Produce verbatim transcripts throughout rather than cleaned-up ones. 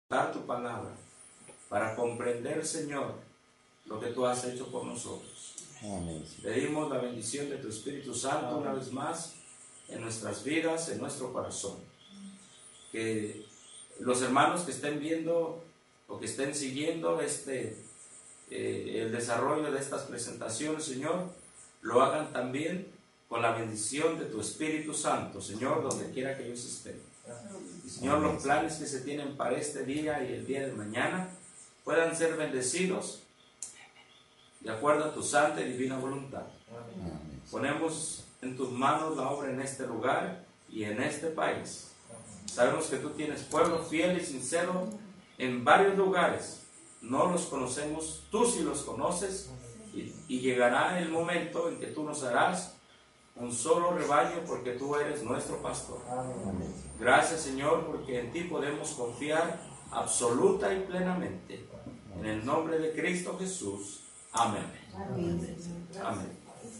dar tu palabra, para comprender, Señor, lo que tú has hecho por nosotros. Amén. Pedimos la bendición de tu Espíritu Santo una vez más en nuestras vidas, en nuestro corazón. Que los hermanos que estén viendo o que estén siguiendo este, eh, el desarrollo de estas presentaciones, Señor, lo hagan también con la bendición de tu Espíritu Santo, Señor, donde quiera que ellos estén. Y, Señor, los planes que se tienen para este día y el día de mañana puedan ser bendecidos de acuerdo a tu santa y divina voluntad. Amén. Ponemos en tus manos la obra en este lugar y en este país. Sabemos que tú tienes pueblo fiel y sincero en varios lugares. No los conocemos, tú sí los conoces, y, y llegará el momento en que tú nos harás un solo rebaño, porque tú eres nuestro pastor. Amén. Gracias, Señor, porque en ti podemos confiar absoluta y plenamente. En el nombre de Cristo Jesús. Amén. Amén. Amén.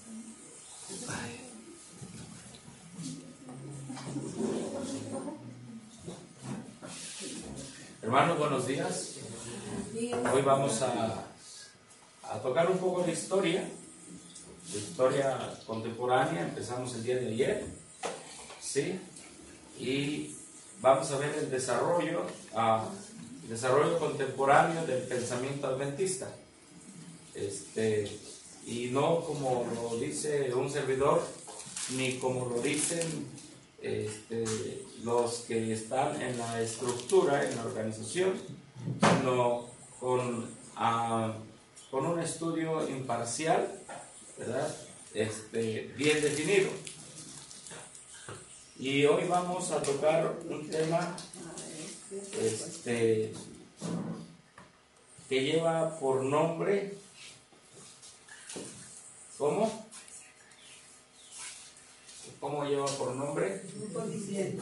Hermanos, buenos días. Hoy vamos a, a tocar un poco de historia, de historia contemporánea. Empezamos el día de ayer, ¿sí? Y vamos a ver el desarrollo, uh, el desarrollo contemporáneo del pensamiento adventista. Este, y no como lo dice un servidor, ni como lo dicen este, los que están en la estructura, en la organización, sino con, uh, con un estudio imparcial, ¿verdad? Este, bien definido. Y hoy vamos a tocar un tema este, que lleva por nombre, ¿cómo? ¿Cómo lleva por nombre? Grupos disidentes.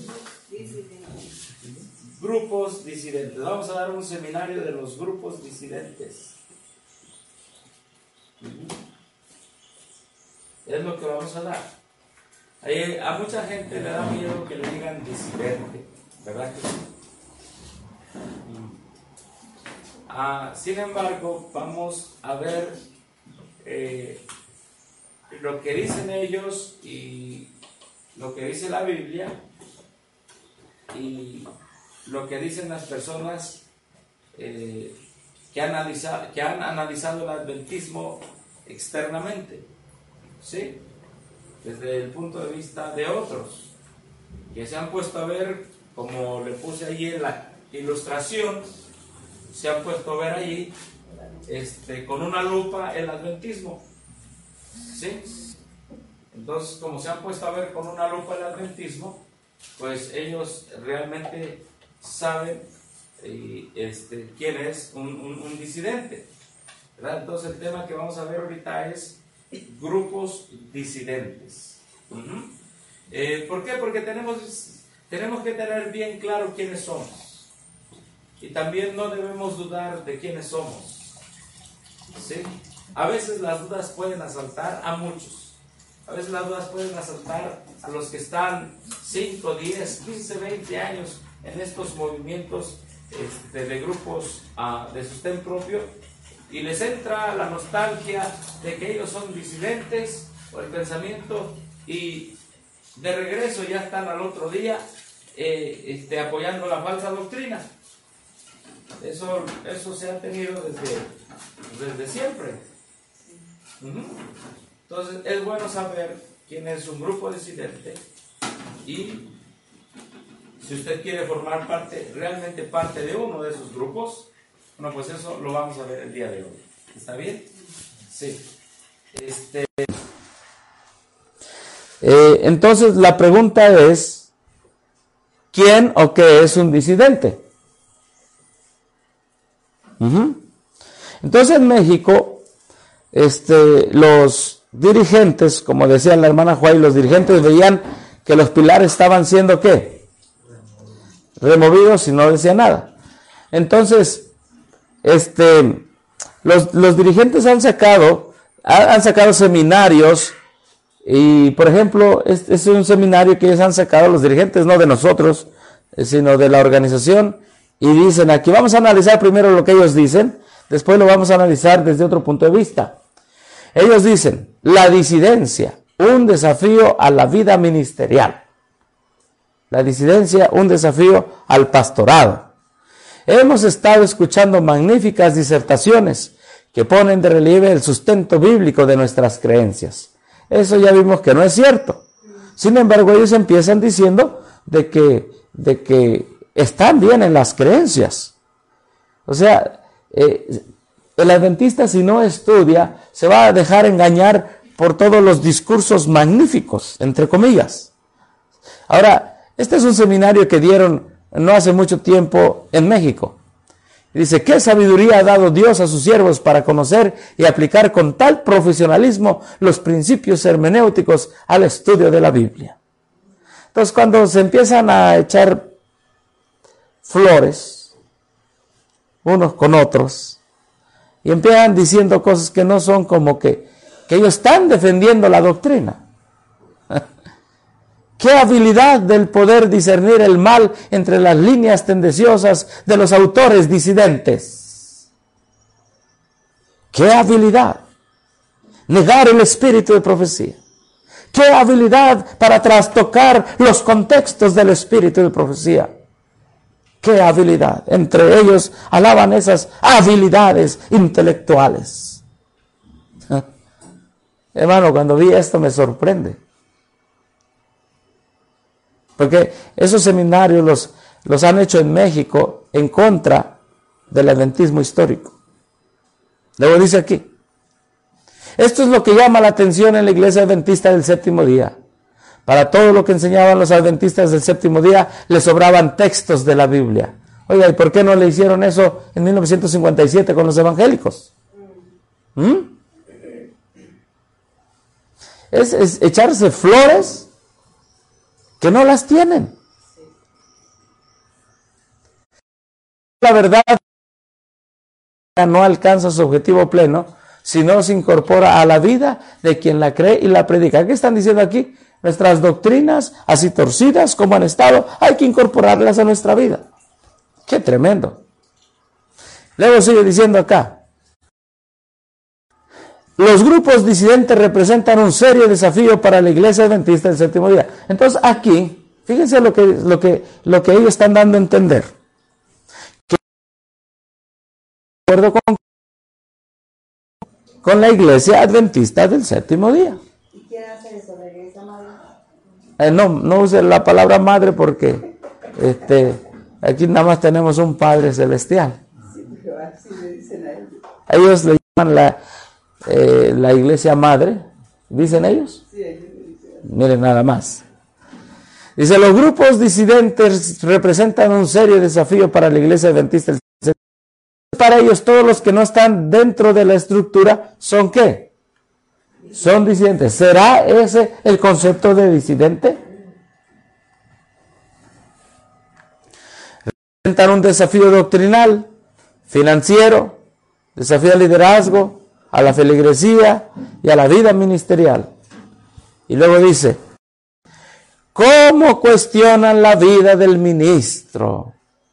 Grupos disidentes. Vamos a dar un seminario de los grupos disidentes. Es lo que vamos a dar. Hay, a mucha gente le da miedo que le digan disidente, ¿verdad que sí? Ah, sin embargo, vamos a ver eh, lo que dicen ellos y lo que dice la Biblia y lo que dicen las personas eh, que, analiza, que han analizado el adventismo externamente, ¿sí? Desde el punto de vista de otros, que se han puesto a ver, como le puse allí en la ilustración, se han puesto a ver allí este, con una lupa el adventismo, ¿sí? Entonces, como se han puesto a ver con una lupa el adventismo, pues ellos realmente saben eh, este, quién es un, un, un disidente, ¿verdad? Entonces el tema que vamos a ver ahorita es grupos disidentes. Uh-huh. Eh, ¿Por qué? Porque tenemos, tenemos que tener bien claro quiénes somos. Y también no debemos dudar de quiénes somos, ¿sí? A veces las dudas pueden asaltar a muchos. A veces las dudas pueden asaltar a los que están cinco, diez, quince, veinte años en estos movimientos este, de grupos uh, de sostén propio, y les entra la nostalgia de que ellos son disidentes por el pensamiento, y de regreso ya están al otro día eh, este, apoyando la falsa doctrina. Eso, eso se ha tenido desde, desde siempre. Uh-huh. Entonces es bueno saber quién es un grupo disidente, y si usted quiere formar parte, realmente parte de uno de esos grupos, bueno, pues eso lo vamos a ver el día de hoy. ¿Está bien? Sí. Este, eh, entonces la pregunta es, ¿quién o qué es un disidente? Uh-huh. Entonces en México, este, los dirigentes, como decía la hermana Juárez, los dirigentes veían que los pilares estaban siendo ¿qué? Removidos y no decía nada. Entonces, este, los, los dirigentes han sacado, han sacado seminarios, y por ejemplo, este es un seminario que ellos han sacado, los dirigentes, no de nosotros, sino de la organización, Y dicen aquí, vamos a analizar primero lo que ellos dicen, después lo vamos a analizar desde otro punto de vista. Ellos dicen, la disidencia, un desafío a la vida ministerial. La disidencia, un desafío al pastorado. Hemos estado escuchando magníficas disertaciones que ponen de relieve el sustento bíblico de nuestras creencias. Eso ya vimos que no es cierto. Sin embargo, ellos empiezan diciendo de que, de que están bien en las creencias. O sea, eh, el adventista, si no estudia, se va a dejar engañar por todos los discursos magníficos, entre comillas. Ahora, este es un seminario que dieron no hace mucho tiempo en México. Dice, ¿qué sabiduría ha dado Dios a sus siervos para conocer y aplicar con tal profesionalismo los principios hermenéuticos al estudio de la Biblia? Entonces, cuando se empiezan a echar flores unos con otros y empiezan diciendo cosas que no son como que, que ellos están defendiendo la doctrina. ¿Qué habilidad del poder discernir el mal entre las líneas tendenciosas de los autores disidentes? ¿Qué habilidad? Negar el espíritu de profecía. ¿Qué habilidad para trastocar los contextos del espíritu de profecía? ¿Qué habilidad? Entre ellos alaban esas habilidades intelectuales. Hermano, cuando vi esto me sorprende. Porque esos seminarios los, los han hecho en México en contra del adventismo histórico. Luego dice aquí, esto es lo que llama la atención en la iglesia adventista del séptimo día. Para todo lo que enseñaban los adventistas del séptimo día, les sobraban textos de la Biblia. Oiga, ¿y por qué no le hicieron eso en mil novecientos cincuenta y siete con los evangélicos? ¿Mm? Es, es echarse flores que no las tienen. La verdad no alcanza su objetivo pleno si no se incorpora a la vida de quien la cree y la predica. ¿Qué están diciendo aquí? Nuestras doctrinas, así torcidas como han estado, hay que incorporarlas a nuestra vida. ¡Qué tremendo! Luego sigue diciendo acá, los grupos disidentes representan un serio desafío para la iglesia adventista del séptimo día. Entonces aquí, fíjense lo que, lo que, lo que ellos están dando a entender. Que de acuerdo con, con la iglesia adventista del séptimo día. ¿Y quién hace eso? ¿La iglesia madre? Eh, no, no use la palabra madre porque este, aquí nada más tenemos un Padre Celestial. Sí, pero así le dicen a ellos. Ellos le llaman la... Eh, la iglesia madre, ¿dicen ellos? Sí, ellos le dicen. Miren nada más. Dice, los grupos disidentes representan un serio desafío para la iglesia adventista. Para ellos, todos los que no están dentro de la estructura, ¿son qué? Son disidentes. ¿Será ese el concepto de disidente? Representan un desafío doctrinal, financiero, desafío al liderazgo, a la feligresía y a la vida ministerial. Y luego dice, ¿cómo cuestionan la vida del ministro?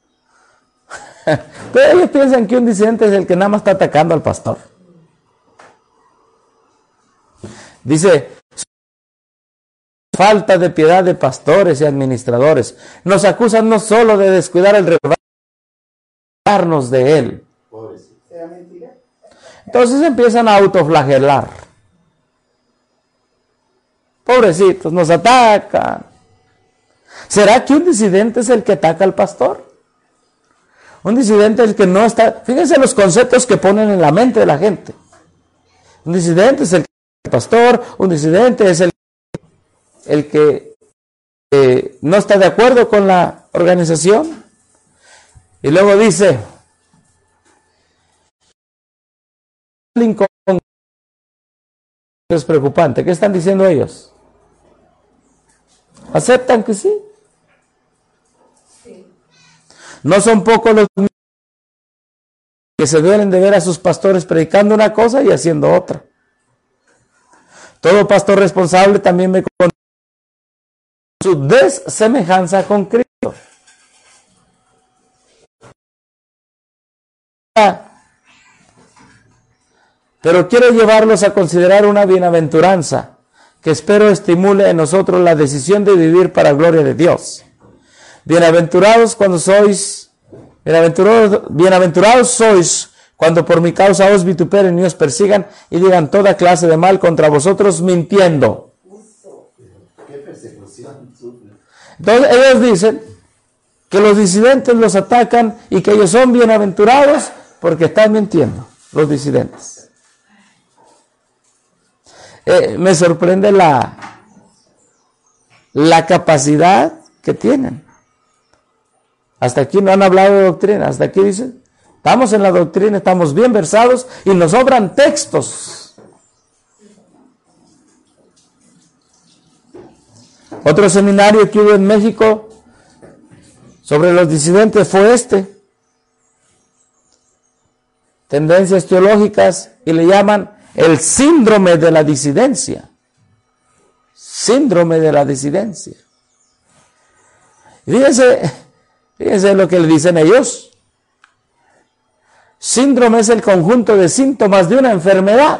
Pero ellos piensan que un disidente es el que nada más está atacando al pastor. Dice, falta de piedad de pastores y administradores. Nos acusan no solo de descuidar el rebaño, de él. ¿Será mentira? Entonces empiezan a autoflagelar. Pobrecitos, nos atacan. ¿Será que un disidente es el que ataca al pastor? Un disidente es el que no está... Fíjense los conceptos que ponen en la mente de la gente. Un disidente es el que ataca al pastor, un disidente es el, el que eh, no está de acuerdo con la organización. Y luego dice... Es preocupante. ¿Qué están diciendo ellos? ¿Aceptan que sí? Sí. No son pocos los que se duelen de ver a sus pastores predicando una cosa y haciendo otra. Todo pastor responsable también me conoce su desemejanza con Cristo. Pero quiero llevarlos a considerar una bienaventuranza que espero estimule en nosotros la decisión de vivir para gloria de Dios. Bienaventurados cuando sois, bienaventurados, bienaventurados sois cuando por mi causa os vituperen y os persigan y digan toda clase de mal contra vosotros mintiendo. ¿Qué persecución sufre? Entonces ellos dicen que los disidentes los atacan y que ellos son bienaventurados porque están mintiendo, los disidentes. Eh, me sorprende la, la capacidad que tienen. Hasta aquí no han hablado de doctrina, hasta aquí dicen, estamos en la doctrina, estamos bien versados y nos sobran textos. Otro seminario que hubo en México sobre los disidentes fue este. Tendencias teológicas, y le llaman el síndrome de la disidencia. Síndrome de la disidencia. Y fíjense, fíjense lo que le dicen ellos. Síndrome es el conjunto de síntomas de una enfermedad.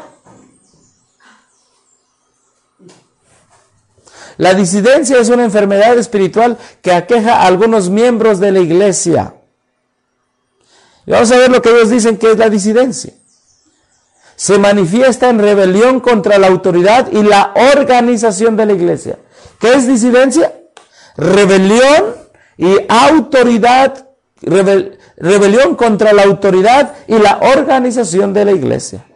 La disidencia es una enfermedad espiritual que aqueja a algunos miembros de la iglesia. Y vamos a ver lo que ellos dicen que es la disidencia. Se manifiesta en rebelión contra la autoridad y la organización de la iglesia. ¿Qué es disidencia? Rebelión y autoridad, rebel, rebelión contra la autoridad y la organización de la iglesia.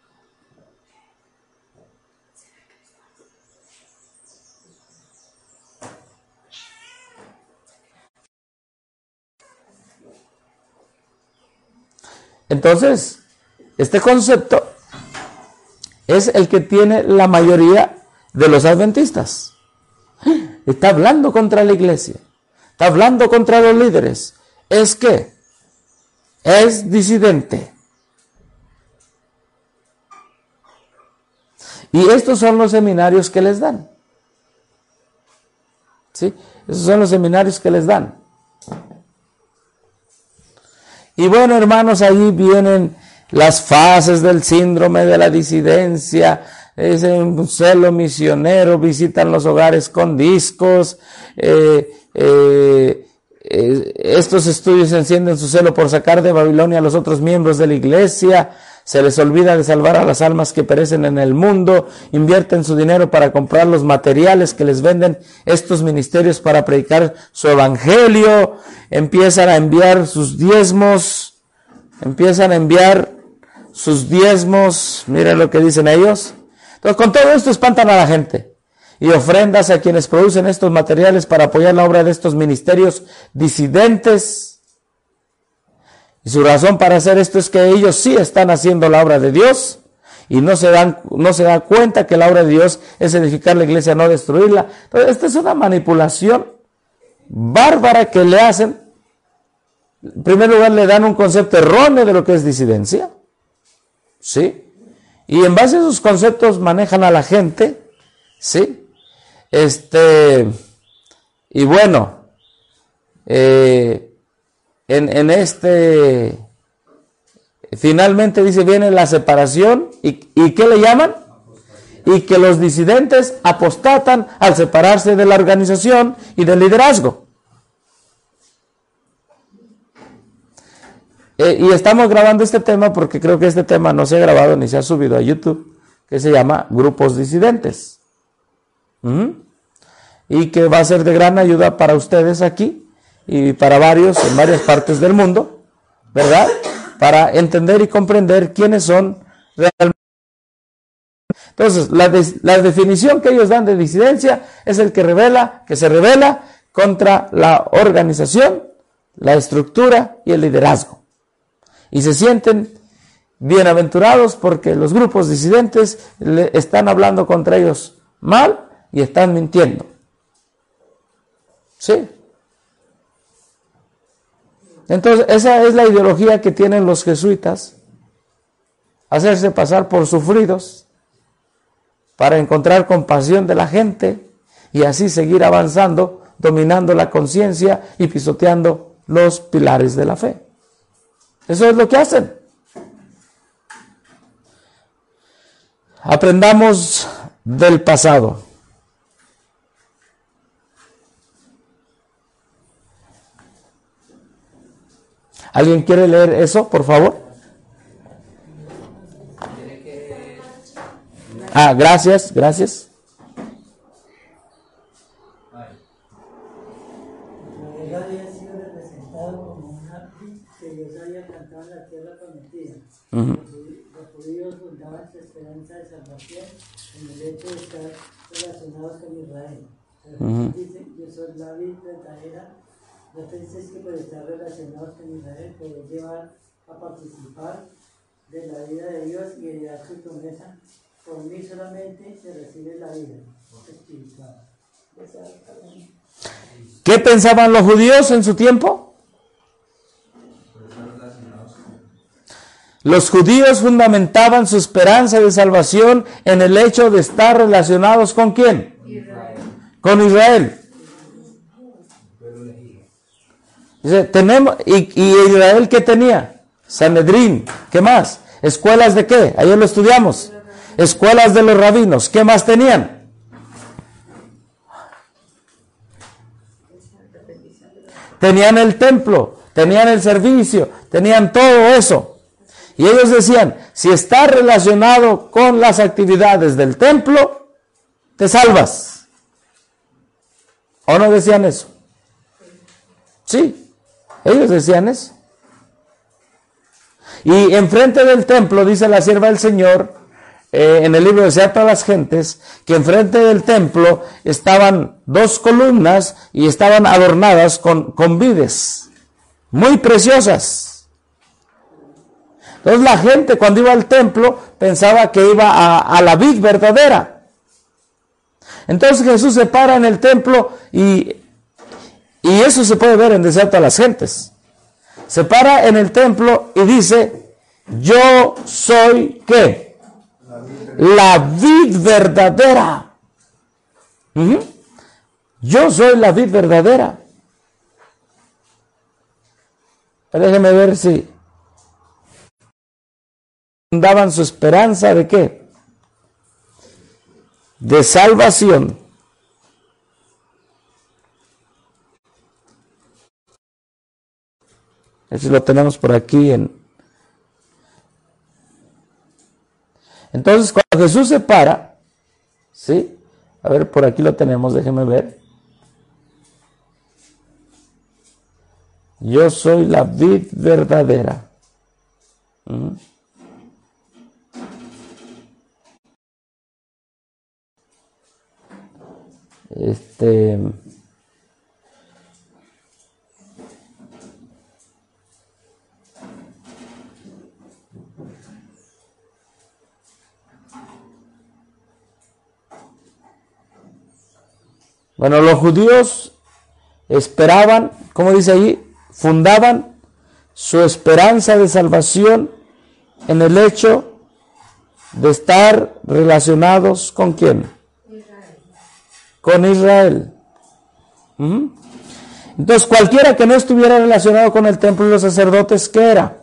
Entonces, este concepto es el que tiene la mayoría de los adventistas. Está hablando contra la iglesia, está hablando contra los líderes. Es que es disidente. Y estos son los seminarios que les dan. ¿Sí? Esos son los seminarios que les dan. Y bueno, hermanos, ahí vienen las fases del síndrome de la disidencia. Es un celo misionero, visitan los hogares con discos. Eh, eh, eh, estos estudios encienden su celo por sacar de Babilonia a los otros miembros de la iglesia. Se les olvida de salvar a las almas que perecen en el mundo. Invierten su dinero para comprar los materiales que les venden estos ministerios para predicar su evangelio. Empiezan a enviar sus diezmos. Empiezan a enviar sus diezmos. Miren lo que dicen ellos. Entonces, con todo esto espantan a la gente. Y ofrendas a quienes producen estos materiales para apoyar la obra de estos ministerios disidentes. Y su razón para hacer esto es que ellos sí están haciendo la obra de Dios y no se dan, no se dan cuenta que la obra de Dios es edificar la iglesia, no destruirla. Entonces, esta es una manipulación bárbara que le hacen. En primer lugar, le dan un concepto erróneo de lo que es disidencia. ¿Sí? Y en base a esos conceptos manejan a la gente. ¿Sí? Este, y bueno, eh, En, en este, finalmente dice, viene la separación, y, ¿y qué le llaman? Y que los disidentes apostatan al separarse de la organización y del liderazgo. Eh, y estamos grabando este tema porque creo que este tema no se ha grabado ni se ha subido a YouTube, que se llama Grupos Disidentes. ¿Mm? Y que va a ser de gran ayuda para ustedes aquí, y para varios en varias partes del mundo, ¿verdad? Para entender y comprender quiénes son realmente. Entonces, la, de, la definición que ellos dan de disidencia es el que revela, que se revela contra la organización, la estructura y el liderazgo. Y se sienten bienaventurados porque los grupos disidentes le están hablando contra ellos mal y están mintiendo. ¿Sí? Entonces, esa es la ideología que tienen los jesuitas, hacerse pasar por sufridos para encontrar compasión de la gente y así seguir avanzando, dominando la conciencia y pisoteando los pilares de la fe. Eso es lo que hacen. Aprendamos del pasado. ¿Alguien quiere leer eso, por favor? Ah, gracias, gracias. Israel había sido representado como una que Dios había plantado en la tierra prometida. Uh-huh. Los judíos fundaban su esperanza de salvación en el hecho de estar relacionados con Israel. Uh-huh. Dicen, yo soy la vid verdadera. No penséis que por estar relacionados con Israel podéis llevar a participar de la vida de Dios y heredar su promesa. Por mí solamente se recibe la vida espiritual. ¿Qué pensaban los judíos en su tiempo? Los judíos fundamentaban su esperanza de salvación en el hecho de estar relacionados ¿con quién? Israel. Con Israel. Dice, tenemos, y, y Israel ¿qué tenía? Sanedrín, ¿qué más? ¿Escuelas de qué? Ayer lo estudiamos. Escuelas de los rabinos, ¿qué más tenían? Tenían el templo, tenían el servicio, tenían todo eso. Y ellos decían, si estás relacionado con las actividades del templo, te salvas. ¿O no decían eso? Sí, ellos decían eso. Y enfrente del templo, dice la sierva del Señor, eh, en el libro de Sea para las Gentes, que enfrente del templo estaban dos columnas y estaban adornadas con, con vides, muy preciosas. Entonces la gente cuando iba al templo pensaba que iba a, a la vid verdadera. Entonces Jesús se para en el templo y, y eso se puede ver en Desierto a las Gentes. Se para en el templo y dice, yo soy ¿qué? La vid verdadera. Uh-huh. Yo soy la vid verdadera. Déjenme ver si daban su esperanza de qué? De salvación. Eso lo tenemos por aquí en. Entonces, cuando Jesús se para, ¿sí? A ver, por aquí lo tenemos, déjenme ver. Yo soy la vid verdadera. Uh-huh. Este. Bueno, los judíos esperaban, ¿cómo dice allí? Fundaban su esperanza de salvación en el hecho de estar relacionados ¿con quién? Israel. Con Israel. ¿Mm? Entonces, cualquiera que no estuviera relacionado con el templo y los sacerdotes, ¿qué era?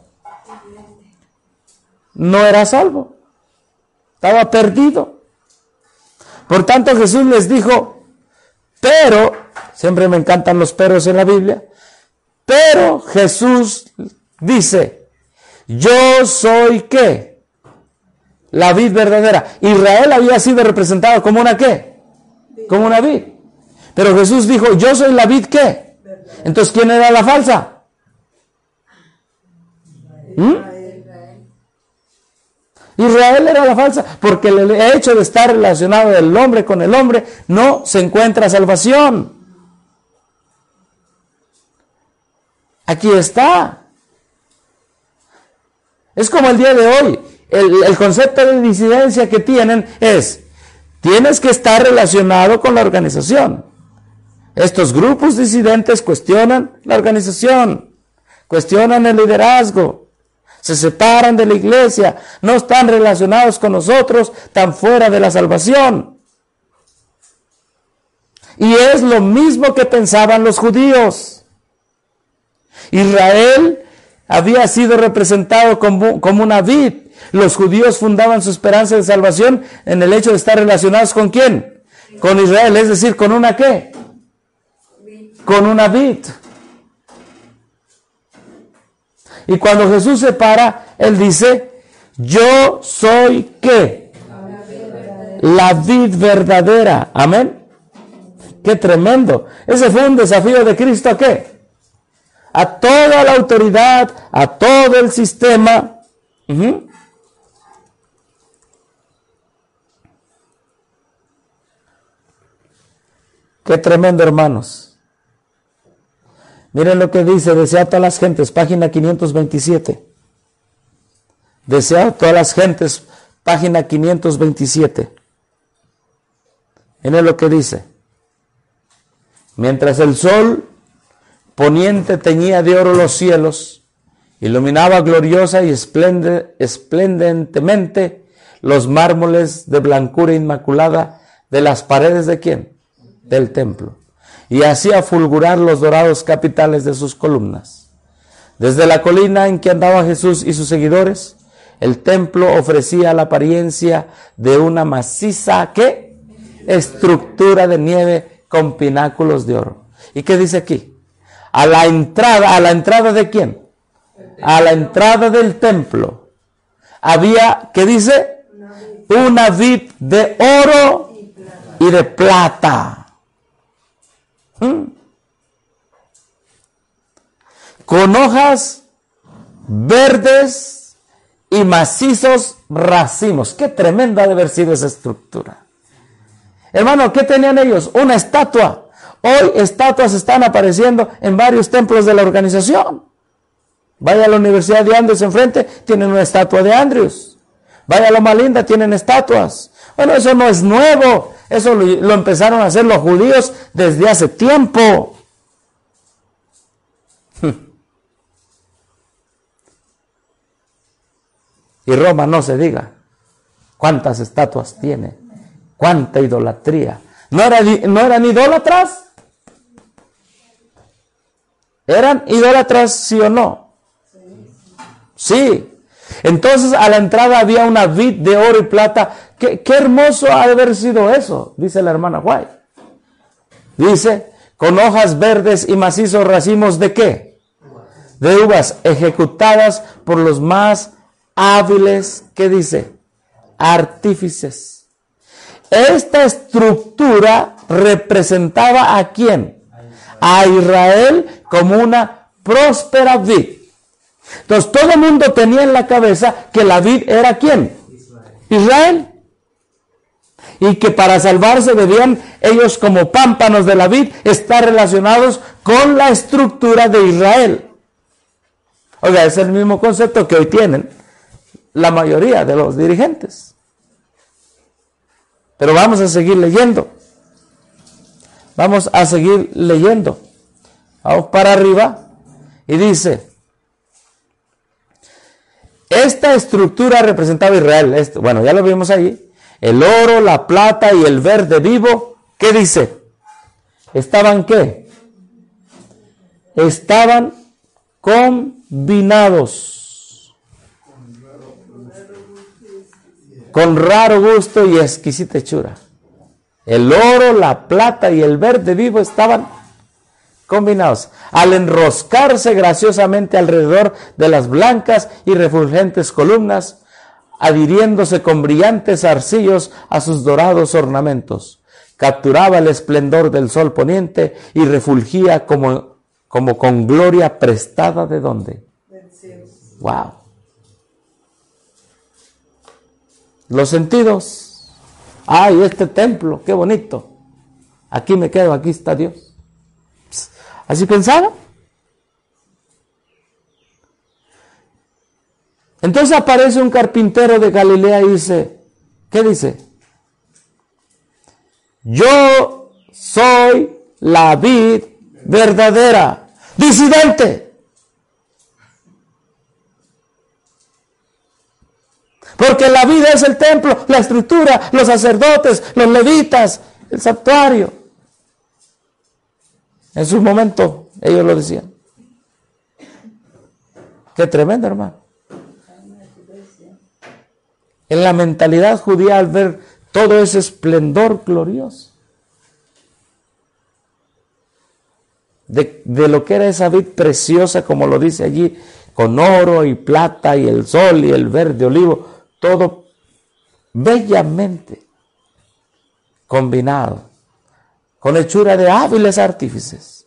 No era salvo. Estaba perdido. Por tanto, Jesús les dijo, pero, siempre me encantan los peros en la Biblia, pero Jesús dice, yo soy ¿qué? La vid verdadera. Israel había sido representado como una ¿qué? Como una vid. Pero Jesús dijo, yo soy la vid ¿qué? Entonces, ¿quién era la falsa? ¿Mm? Israel era la falsa, porque el hecho de estar relacionado del hombre con el hombre no se encuentra salvación. Aquí está. Es como el día de hoy. El, el concepto de disidencia que tienen es, tienes que estar relacionado con la organización. Estos grupos disidentes cuestionan la organización, cuestionan el liderazgo, se separan de la iglesia, no están relacionados con nosotros, están fuera de la salvación. Y es lo mismo que pensaban los judíos. Israel había sido representado como, como una vid. Los judíos fundaban su esperanza de salvación en el hecho de estar relacionados ¿con quién? Con Israel, es decir, ¿con una qué? Con una vid. Y cuando Jesús se para, Él dice, yo soy ¿qué? La vid verdadera. Amén. Qué tremendo. Ese fue un desafío de Cristo ¿a qué? A toda la autoridad, a todo el sistema. Uh-huh. Qué tremendo, hermanos. Miren lo que dice, desea a todas las gentes, página quinientos veintisiete. Desea a todas las gentes, página quinientos veintisiete. Miren lo que dice. Mientras el sol poniente teñía de oro los cielos, iluminaba gloriosa y esplende, esplendentemente los mármoles de blancura inmaculada de las paredes ¿de quién? Del templo, y hacía fulgurar los dorados capiteles de sus columnas. Desde la colina en que andaba Jesús y sus seguidores, el templo ofrecía la apariencia de una maciza ¿qué? Estructura de nieve con pináculos de oro. ¿Y qué dice aquí? A la entrada, ¿a la entrada de quién? A la entrada del templo había, ¿qué dice? Una vid de oro y de plata. ¿Mm? Con hojas verdes y macizos racimos. Qué tremenda debe haber sido esa estructura. Hermano, ¿qué tenían ellos? Una estatua. Hoy estatuas están apareciendo en varios templos de la organización. Vaya a la Universidad de Andrews enfrente, tienen una estatua de Andrews. Vaya a Loma Linda, tienen estatuas. Bueno, eso no es nuevo. Eso lo, lo empezaron a hacer los judíos desde hace tiempo. Y Roma no se diga. ¿Cuántas estatuas tiene? ¿Cuánta idolatría? ¿No, era, no eran idólatras? ¿Eran idólatras, sí o no? Sí. Entonces a la entrada había una vid de oro y plata. ¿Qué, qué hermoso ha de haber sido eso? Dice la hermana White. Dice, con hojas verdes y macizos racimos ¿de qué? De uvas ejecutadas por los más hábiles, ¿qué dice? Artífices. Esta estructura representaba ¿a quién? A Israel como una próspera vid. Entonces todo el mundo tenía en la cabeza que la vid era ¿quién? Israel. Y que para salvarse debían ellos como pámpanos de la vid estar relacionados con la estructura de Israel. Oiga, es el mismo concepto que hoy tienen la mayoría de los dirigentes. Pero vamos a seguir leyendo. Vamos a seguir leyendo. Vamos para arriba. Y dice, esta estructura representaba a Israel. Este, bueno, ya lo vimos ahí. El oro, la plata y el verde vivo. ¿Qué dice? ¿Estaban qué? Estaban combinados. Con raro gusto y exquisita hechura. El oro, la plata y el verde vivo estaban combinados. Al enroscarse graciosamente alrededor de las blancas y refulgentes columnas, adhiriéndose con brillantes arcillos a sus dorados ornamentos, capturaba el esplendor del sol poniente y refulgía como, como con gloria prestada ¿de dónde? Wow. Los sentidos. Ay, este templo, qué bonito. Aquí me quedo, aquí está Dios. ¿Así pensaba? Entonces aparece un carpintero de Galilea y dice, ¿qué dice? Yo soy la vid verdadera. Disidente. Porque la vida es el templo, la estructura, los sacerdotes, los levitas, el santuario. En su momento ellos lo decían. Qué tremendo, hermano. En la mentalidad judía, al ver todo ese esplendor glorioso de, de lo que era esa vid preciosa, como lo dice allí, con oro y plata y el sol y el verde olivo, todo bellamente combinado, con hechura de hábiles artífices.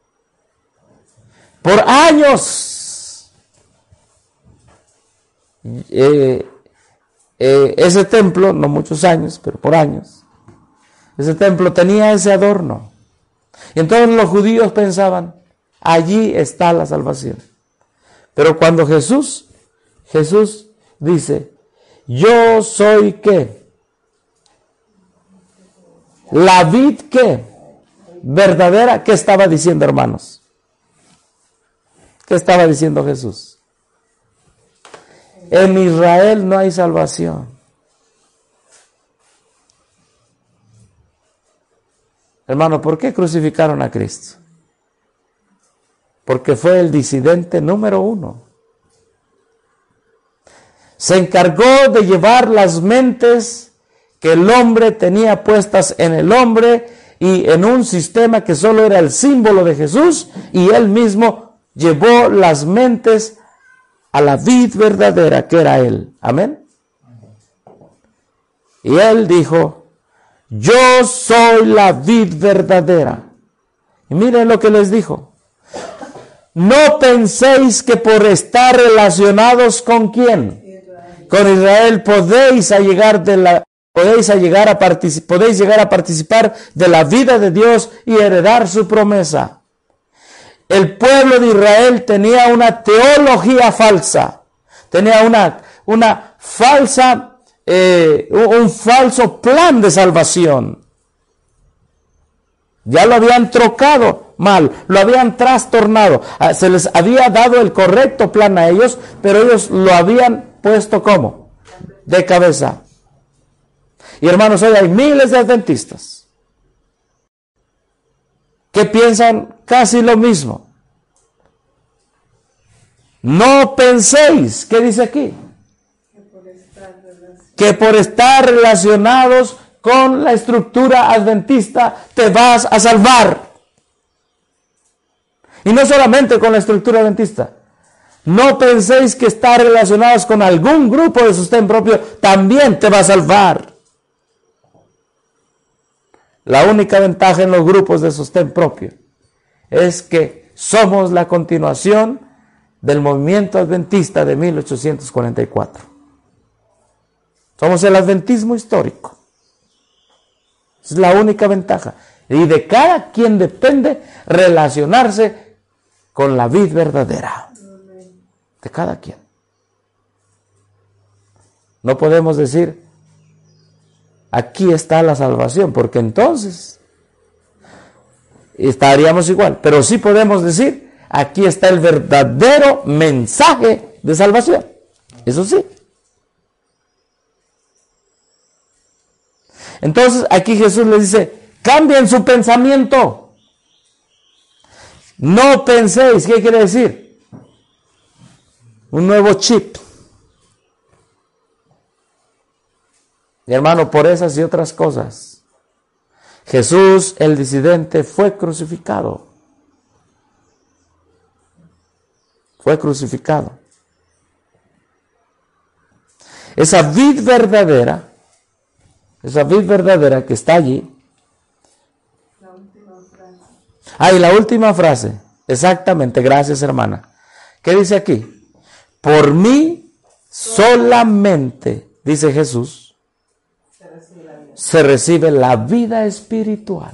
Por años, eh, eh, ese templo, no muchos años, pero por años, ese templo tenía ese adorno. Y entonces los judíos pensaban, allí está la salvación. Pero cuando Jesús, Jesús dice, yo soy ¿qué? La vid ¿qué? Verdadera. ¿Qué estaba diciendo, hermanos? ¿Qué estaba diciendo Jesús? En Israel no hay salvación. Hermano, ¿por qué crucificaron a Cristo? Porque fue el disidente número uno. Se encargó de llevar las mentes que el hombre tenía puestas en el hombre y en un sistema que solo era el símbolo de Jesús, y él mismo llevó las mentes a la vid verdadera que era él. Amén. Y él dijo, yo soy la vid verdadera. Y miren lo que les dijo. No penséis que por estar relacionados con quién, con Israel, podéis a llegar de la podéis a llegar a particip, podéis llegar a participar de la vida de Dios y heredar su promesa. El pueblo de Israel tenía una teología falsa, tenía una una falsa eh, un falso plan de salvación. Ya lo habían trocado mal, lo habían trastornado. Se les había dado el correcto plan a ellos, pero ellos lo habían puesto ¿cómo? De cabeza. Y hermanos, hoy hay miles de adventistas que piensan casi lo mismo. No penséis, ¿qué dice aquí? Que por estar relacionados con la estructura adventista te vas a salvar. Y no solamente con la estructura adventista. No penséis que estar relacionados con algún grupo de sostén propio también te va a salvar. La única ventaja en los grupos de sostén propio es que somos la continuación del movimiento adventista de mil ochocientos cuarenta y cuatro. Somos el adventismo histórico. Es la única ventaja. Y de cada quien depende relacionarse con la vid verdadera. De cada quien. No podemos decir, aquí está la salvación, porque entonces estaríamos igual. Pero sí podemos decir, aquí está el verdadero mensaje de salvación. Eso sí. Entonces aquí Jesús les dice, cambien su pensamiento. No penséis, ¿qué quiere decir? Un nuevo chip. Mi hermano, por esas y otras cosas, Jesús, el disidente, fue crucificado. Fue crucificado. Esa vid verdadera, esa vid verdadera que está allí. La última frase. Ah, y la última frase. Exactamente, gracias hermana. ¿Qué dice aquí? Por mí solamente, dice Jesús, Se recibe la vida. se recibe la vida espiritual.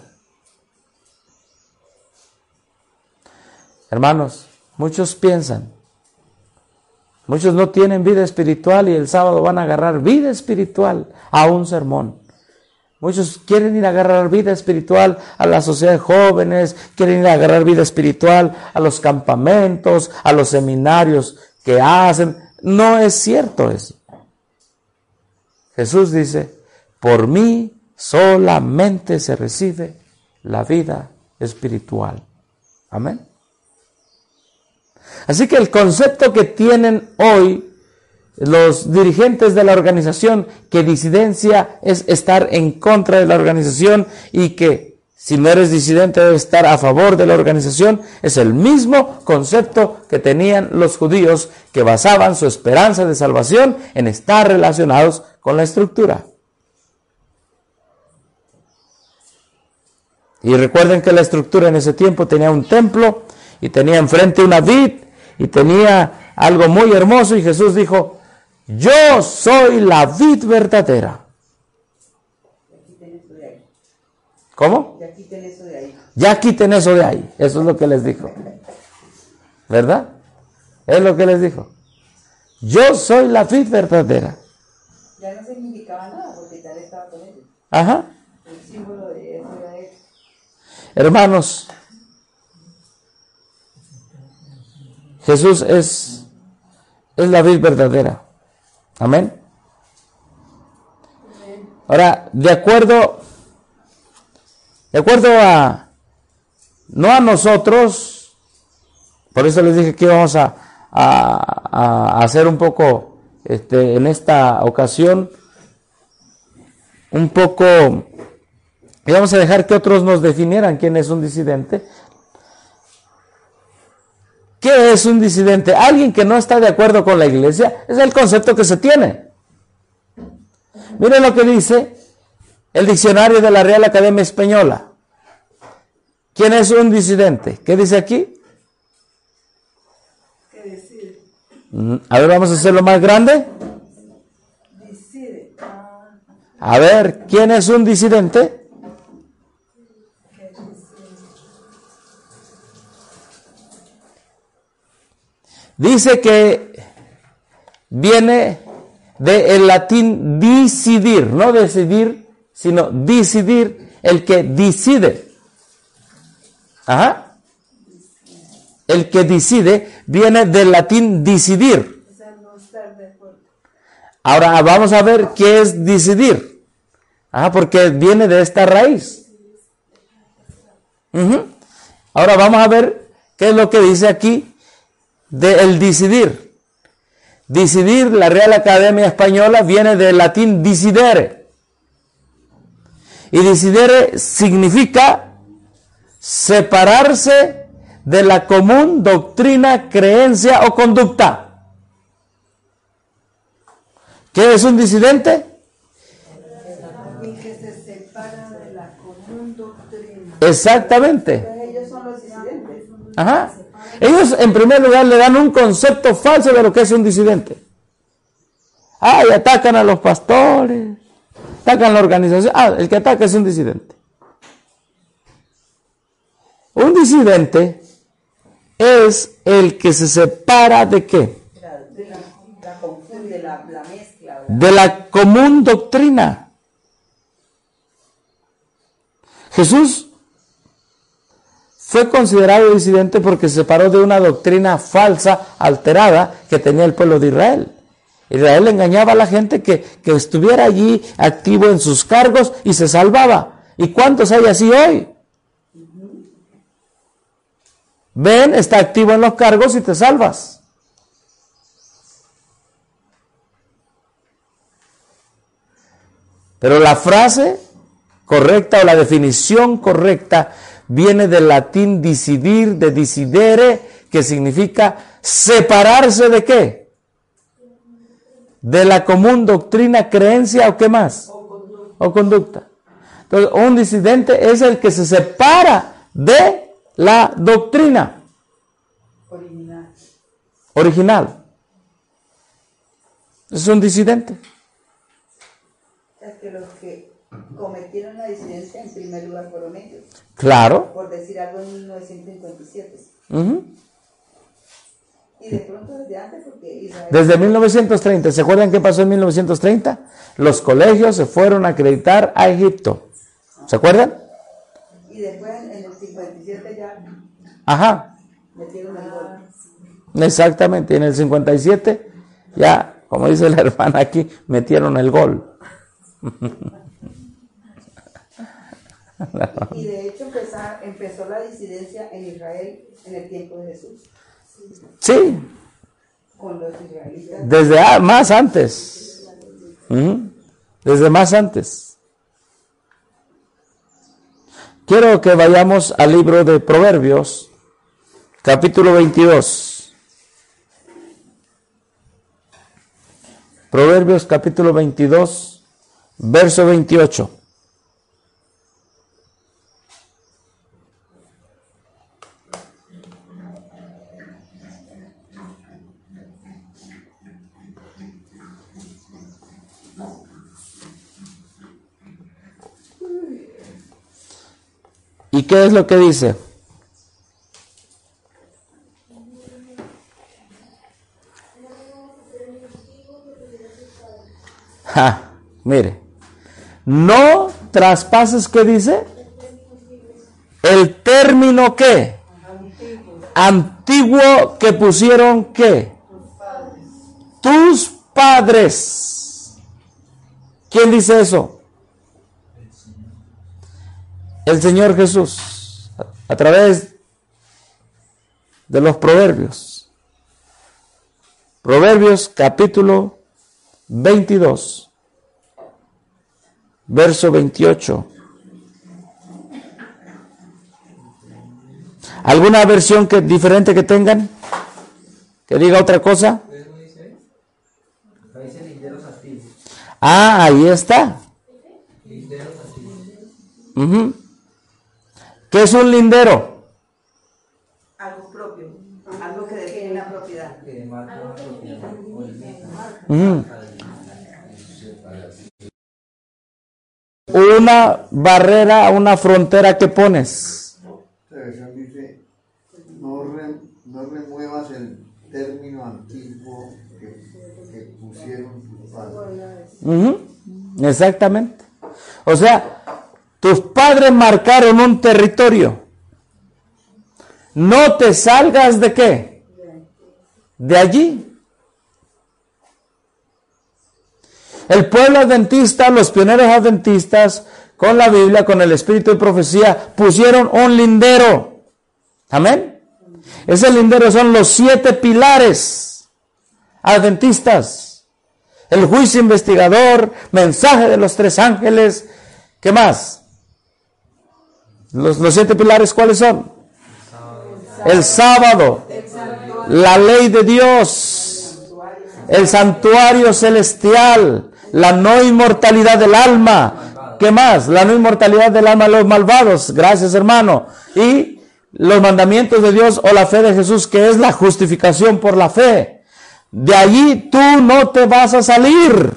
Hermanos, muchos piensan, muchos no tienen vida espiritual y el sábado van a agarrar vida espiritual a un sermón. Muchos quieren ir a agarrar vida espiritual a la sociedad de jóvenes, quieren ir a agarrar vida espiritual a los campamentos, a los seminarios que hacen. No es cierto eso. Jesús dice, por mí solamente se recibe la vida espiritual. Amén. Así que el concepto que tienen hoy los dirigentes de la organización, que disidencia es estar en contra de la organización y que si no eres disidente debes estar a favor de la organización, es el mismo concepto que tenían los judíos, que basaban su esperanza de salvación en estar relacionados con la estructura. Y recuerden que la estructura en ese tiempo tenía un templo y tenía enfrente una vid y tenía algo muy hermoso, y Jesús dijo: yo soy la vid verdadera. ¿Cómo? Ya quiten eso de ahí. Ya quiten eso de ahí. Eso es lo que les dijo. ¿Verdad? Es lo que les dijo. Yo soy la vid verdadera. Ya no significaba nada porque ya estaba con ellos. Ajá. El símbolo de eso era eso. Hermanos, Jesús es, es la vid verdadera. Amén. Ahora, de acuerdo, de acuerdo a, no a nosotros, por eso les dije que íbamos a, a, a hacer un poco, este, en esta ocasión, un poco, y vamos a dejar que otros nos definieran quién es un disidente. ¿Qué es un disidente? Alguien que no está de acuerdo con la iglesia. Es el concepto que se tiene. Miren lo que dice el diccionario de la Real Academia Española. ¿Quién es un disidente? ¿Qué dice aquí? ¿Qué decide? A ver, vamos a hacerlo más grande. Decide. Ah, A ver, ¿quién es un disidente? ¿qué decide? Dice que viene del latín decidir, no decidir, sino decidir, el que decide. Ajá. El que decide viene del latín decidir. O sea, no estar de acuerdo. Ahora vamos a ver qué es decidir. Ajá, porque viene de esta raíz. Ujú. Ahora vamos a ver qué es lo que dice aquí del decidir. Decidir, la Real Academia Española, viene del latín decidere. Y decidere significa separarse de la común doctrina, creencia o conducta. ¿Qué es un disidente? Alguien que se separa de la común doctrina. Exactamente. Ellos son los disidentes. Ajá. Ellos, en primer lugar, le dan un concepto falso de lo que es un disidente. Ay, atacan a los pastores, atacan a la organización. Ah, el que ataca es un disidente. Un disidente es el que se separa de qué? La, de la, la confunde, la, la mezcla. ¿verdad? De la común doctrina. Jesús fue considerado disidente porque se separó de una doctrina falsa, alterada, que tenía el pueblo de Israel. Israel engañaba a la gente que, que estuviera allí activo en sus cargos y se salvaba. ¿Y cuántos hay así hoy? Ven, está activo en los cargos y te salvas. Pero la frase correcta o la definición correcta viene del latín decidir, de decidere, que significa separarse de qué? De la común doctrina, creencia o qué más? O conducta. O conducta. Entonces, un disidente es el que se separa de la doctrina Original. original. Es un disidente. Es que los que cometieron la disidencia en primer lugar fueron ellos. Claro. Por decir algo en mil novecientos cincuenta y siete. Uh-huh. Y de pronto desde antes, porque Israel... Desde mil novecientos treinta, ¿se acuerdan qué pasó en mil novecientos treinta? Los colegios se fueron a acreditar a Egipto. ¿Se acuerdan? Y después en el cincuenta y siete ya Ajá, metieron el gol. exactamente. En el cincuenta y siete, ya, como dice la hermana aquí, metieron el gol. Y de hecho empezar, empezó la disidencia en Israel en el tiempo de Jesús. Sí. Con los israelitas. Desde a- más antes. Ujú. Desde más antes. Quiero que vayamos al libro de Proverbios, capítulo veintidós. Proverbios, capítulo veintidós, verso veintiocho. ¿Y qué es lo que dice? Ja, mire, no traspases, ¿qué dice? El término ¿qué? Antiguo que pusieron ¿qué? Tus padres. ¿Quién dice eso? El Señor Jesús, a través de los proverbios. Proverbios capítulo veintidós, verso veintiocho. ¿Alguna versión que, diferente que tengan? ¿Que diga otra cosa? Ah, ahí está. Uh-huh. ¿Qué es un lindero? Algo propio, algo que define una propiedad. Uh-huh. Una barrera, una frontera que pones. La versión dice, no, re, no remuevas el término antiguo que, que pusieron tus padres. Uh-huh. Exactamente. O sea, tus padres marcaron un territorio. No te salgas de qué? De allí. El pueblo adventista, los pioneros adventistas, con la Biblia, con el espíritu de profecía, pusieron un lindero. Amén. Ese lindero son los siete pilares adventistas. El juicio investigador, mensaje de los tres ángeles. ¿Qué más? Los, los siete pilares, ¿cuáles son? El sábado, la ley de Dios, el santuario celestial, la no inmortalidad del alma. ¿Qué más? La no inmortalidad del alma de los malvados. Gracias, hermano. Y los mandamientos de Dios o la fe de Jesús, que es la justificación por la fe. De allí tú no te vas a salir.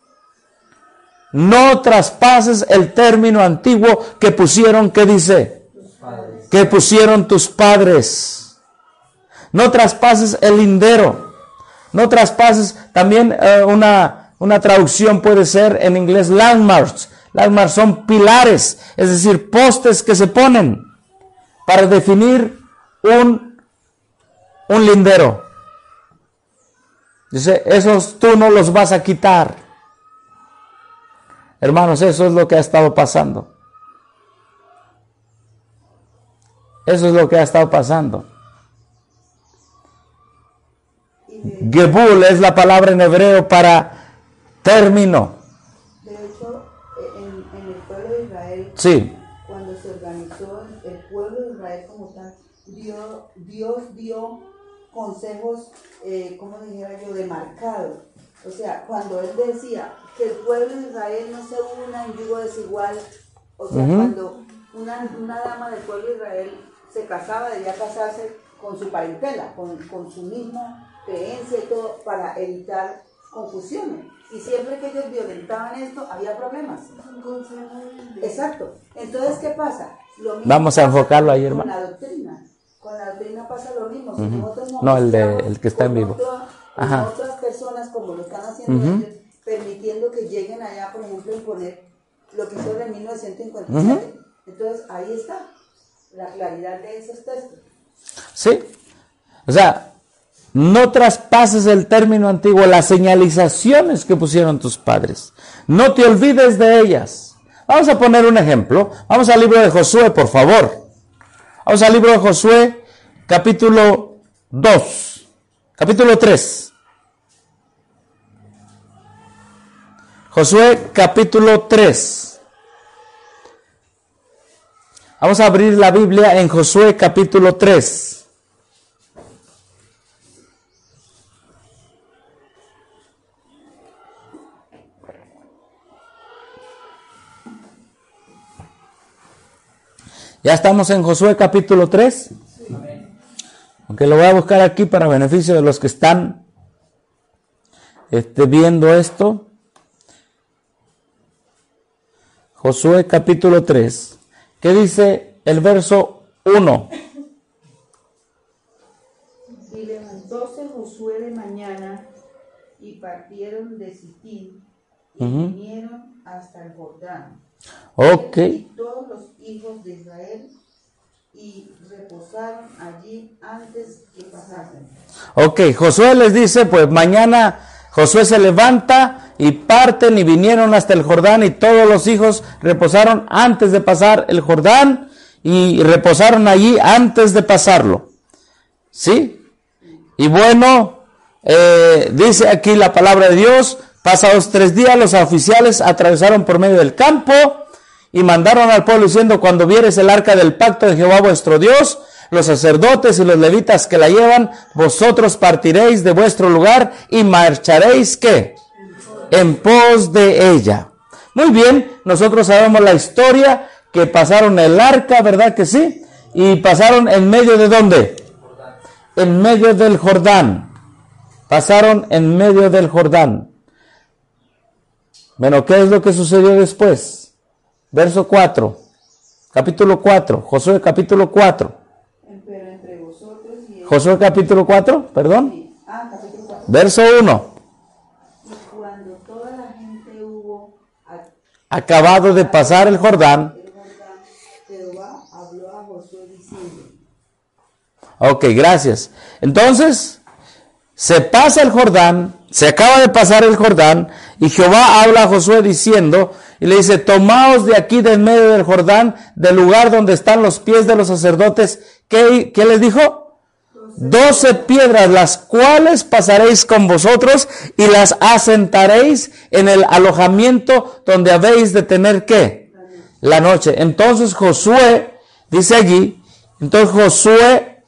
No traspases el término antiguo que pusieron, ¿qué dice? Que pusieron tus padres. No traspases el lindero. No traspases, también uh, una, una traducción puede ser en inglés landmarks. Landmarks son pilares, es decir, postes que se ponen para definir un, un lindero. Dice, esos tú no los vas a quitar. Hermanos, eso es lo que ha estado pasando. Eso es lo que ha estado pasando. Gebul es la palabra en hebreo para término. De hecho, en, en el pueblo de Israel, Sí. cuando se organizó el pueblo de Israel como tal, dio, Dios dio consejos, eh, como dijera yo, demarcados. O sea, cuando él decía que el pueblo de Israel no se una en yugo desigual, o sea, uh-huh. cuando una, una dama del pueblo de Israel se casaba, debía casarse con su parentela, con, con su misma creencia y todo, para evitar confusiones. Y siempre que ellos violentaban esto, había problemas. Exacto. Entonces, ¿qué pasa? Lo mismo Vamos a enfocarlo ahí, hermano. Con la doctrina. Con la doctrina pasa lo mismo. Si uh-huh. nosotros no, no el, de, el que está en vivo. Otro, Ajá. otras personas, como lo están haciendo uh-huh. ellos, permitiendo que lleguen allá, por ejemplo, a imponer lo que hizo en mil novecientos cincuenta y siete. Uh-huh. Entonces, ahí está la claridad de esos textos. Sí. O sea, no traspases el término antiguo, las señalizaciones que pusieron tus padres. No te olvides de ellas. Vamos a poner un ejemplo. Vamos al libro de Josué, por favor. Vamos al libro de Josué, capítulo dos, capítulo tres. Josué capítulo tres. Vamos a abrir la Biblia en Josué capítulo tres. ¿Ya estamos en Josué capítulo tres? Sí. Aunque lo voy a buscar aquí para beneficio de los que están este, viendo esto. Josué capítulo tres. ¿Qué dice el verso uno? Y levantóse Josué de mañana y partieron de Sittim y uh-huh. vinieron hasta el Jordán. Ok. Y todos los hijos de Israel y reposaron allí antes que pasasen. Ok, Josué les dice, pues mañana Josué se levanta y parten y vinieron hasta el Jordán y todos los hijos reposaron antes de pasar el Jordán y reposaron allí antes de pasarlo. ¿Sí? Y bueno, eh, dice aquí la palabra de Dios, pasados tres días los oficiales atravesaron por medio del campo y mandaron al pueblo diciendo, cuando vieres el arca del pacto de Jehová vuestro Dios, los sacerdotes y los levitas que la llevan, vosotros partiréis de vuestro lugar y marcharéis, ¿qué? En pos de ella. Muy bien, nosotros sabemos la historia, que pasaron el arca, ¿verdad que sí? Y pasaron en medio de ¿dónde? En medio del Jordán. Pasaron en medio del Jordán. Bueno, ¿qué es lo que sucedió después? Verso cuatro. Capítulo cuatro. Josué capítulo cuatro. Pero entre vosotros y Josué capítulo cuatro, perdón. Sí. Ah, capítulo cuatro. Verso uno. Y cuando toda la gente hubo acabado de pasar el Jordán, el Jordán, Jehová habló a Josué diciendo. Ok, gracias. Entonces, se pasa el Jordán, se acaba de pasar el Jordán, y Jehová habla a Josué diciendo, y le dice, tomaos de aquí del medio del Jordán, del lugar donde están los pies de los sacerdotes. ¿Qué, qué les dijo? Doce piedras, las cuales pasaréis con vosotros y las asentaréis en el alojamiento donde habéis de tener, ¿qué? La noche. Entonces Josué, dice allí, entonces Josué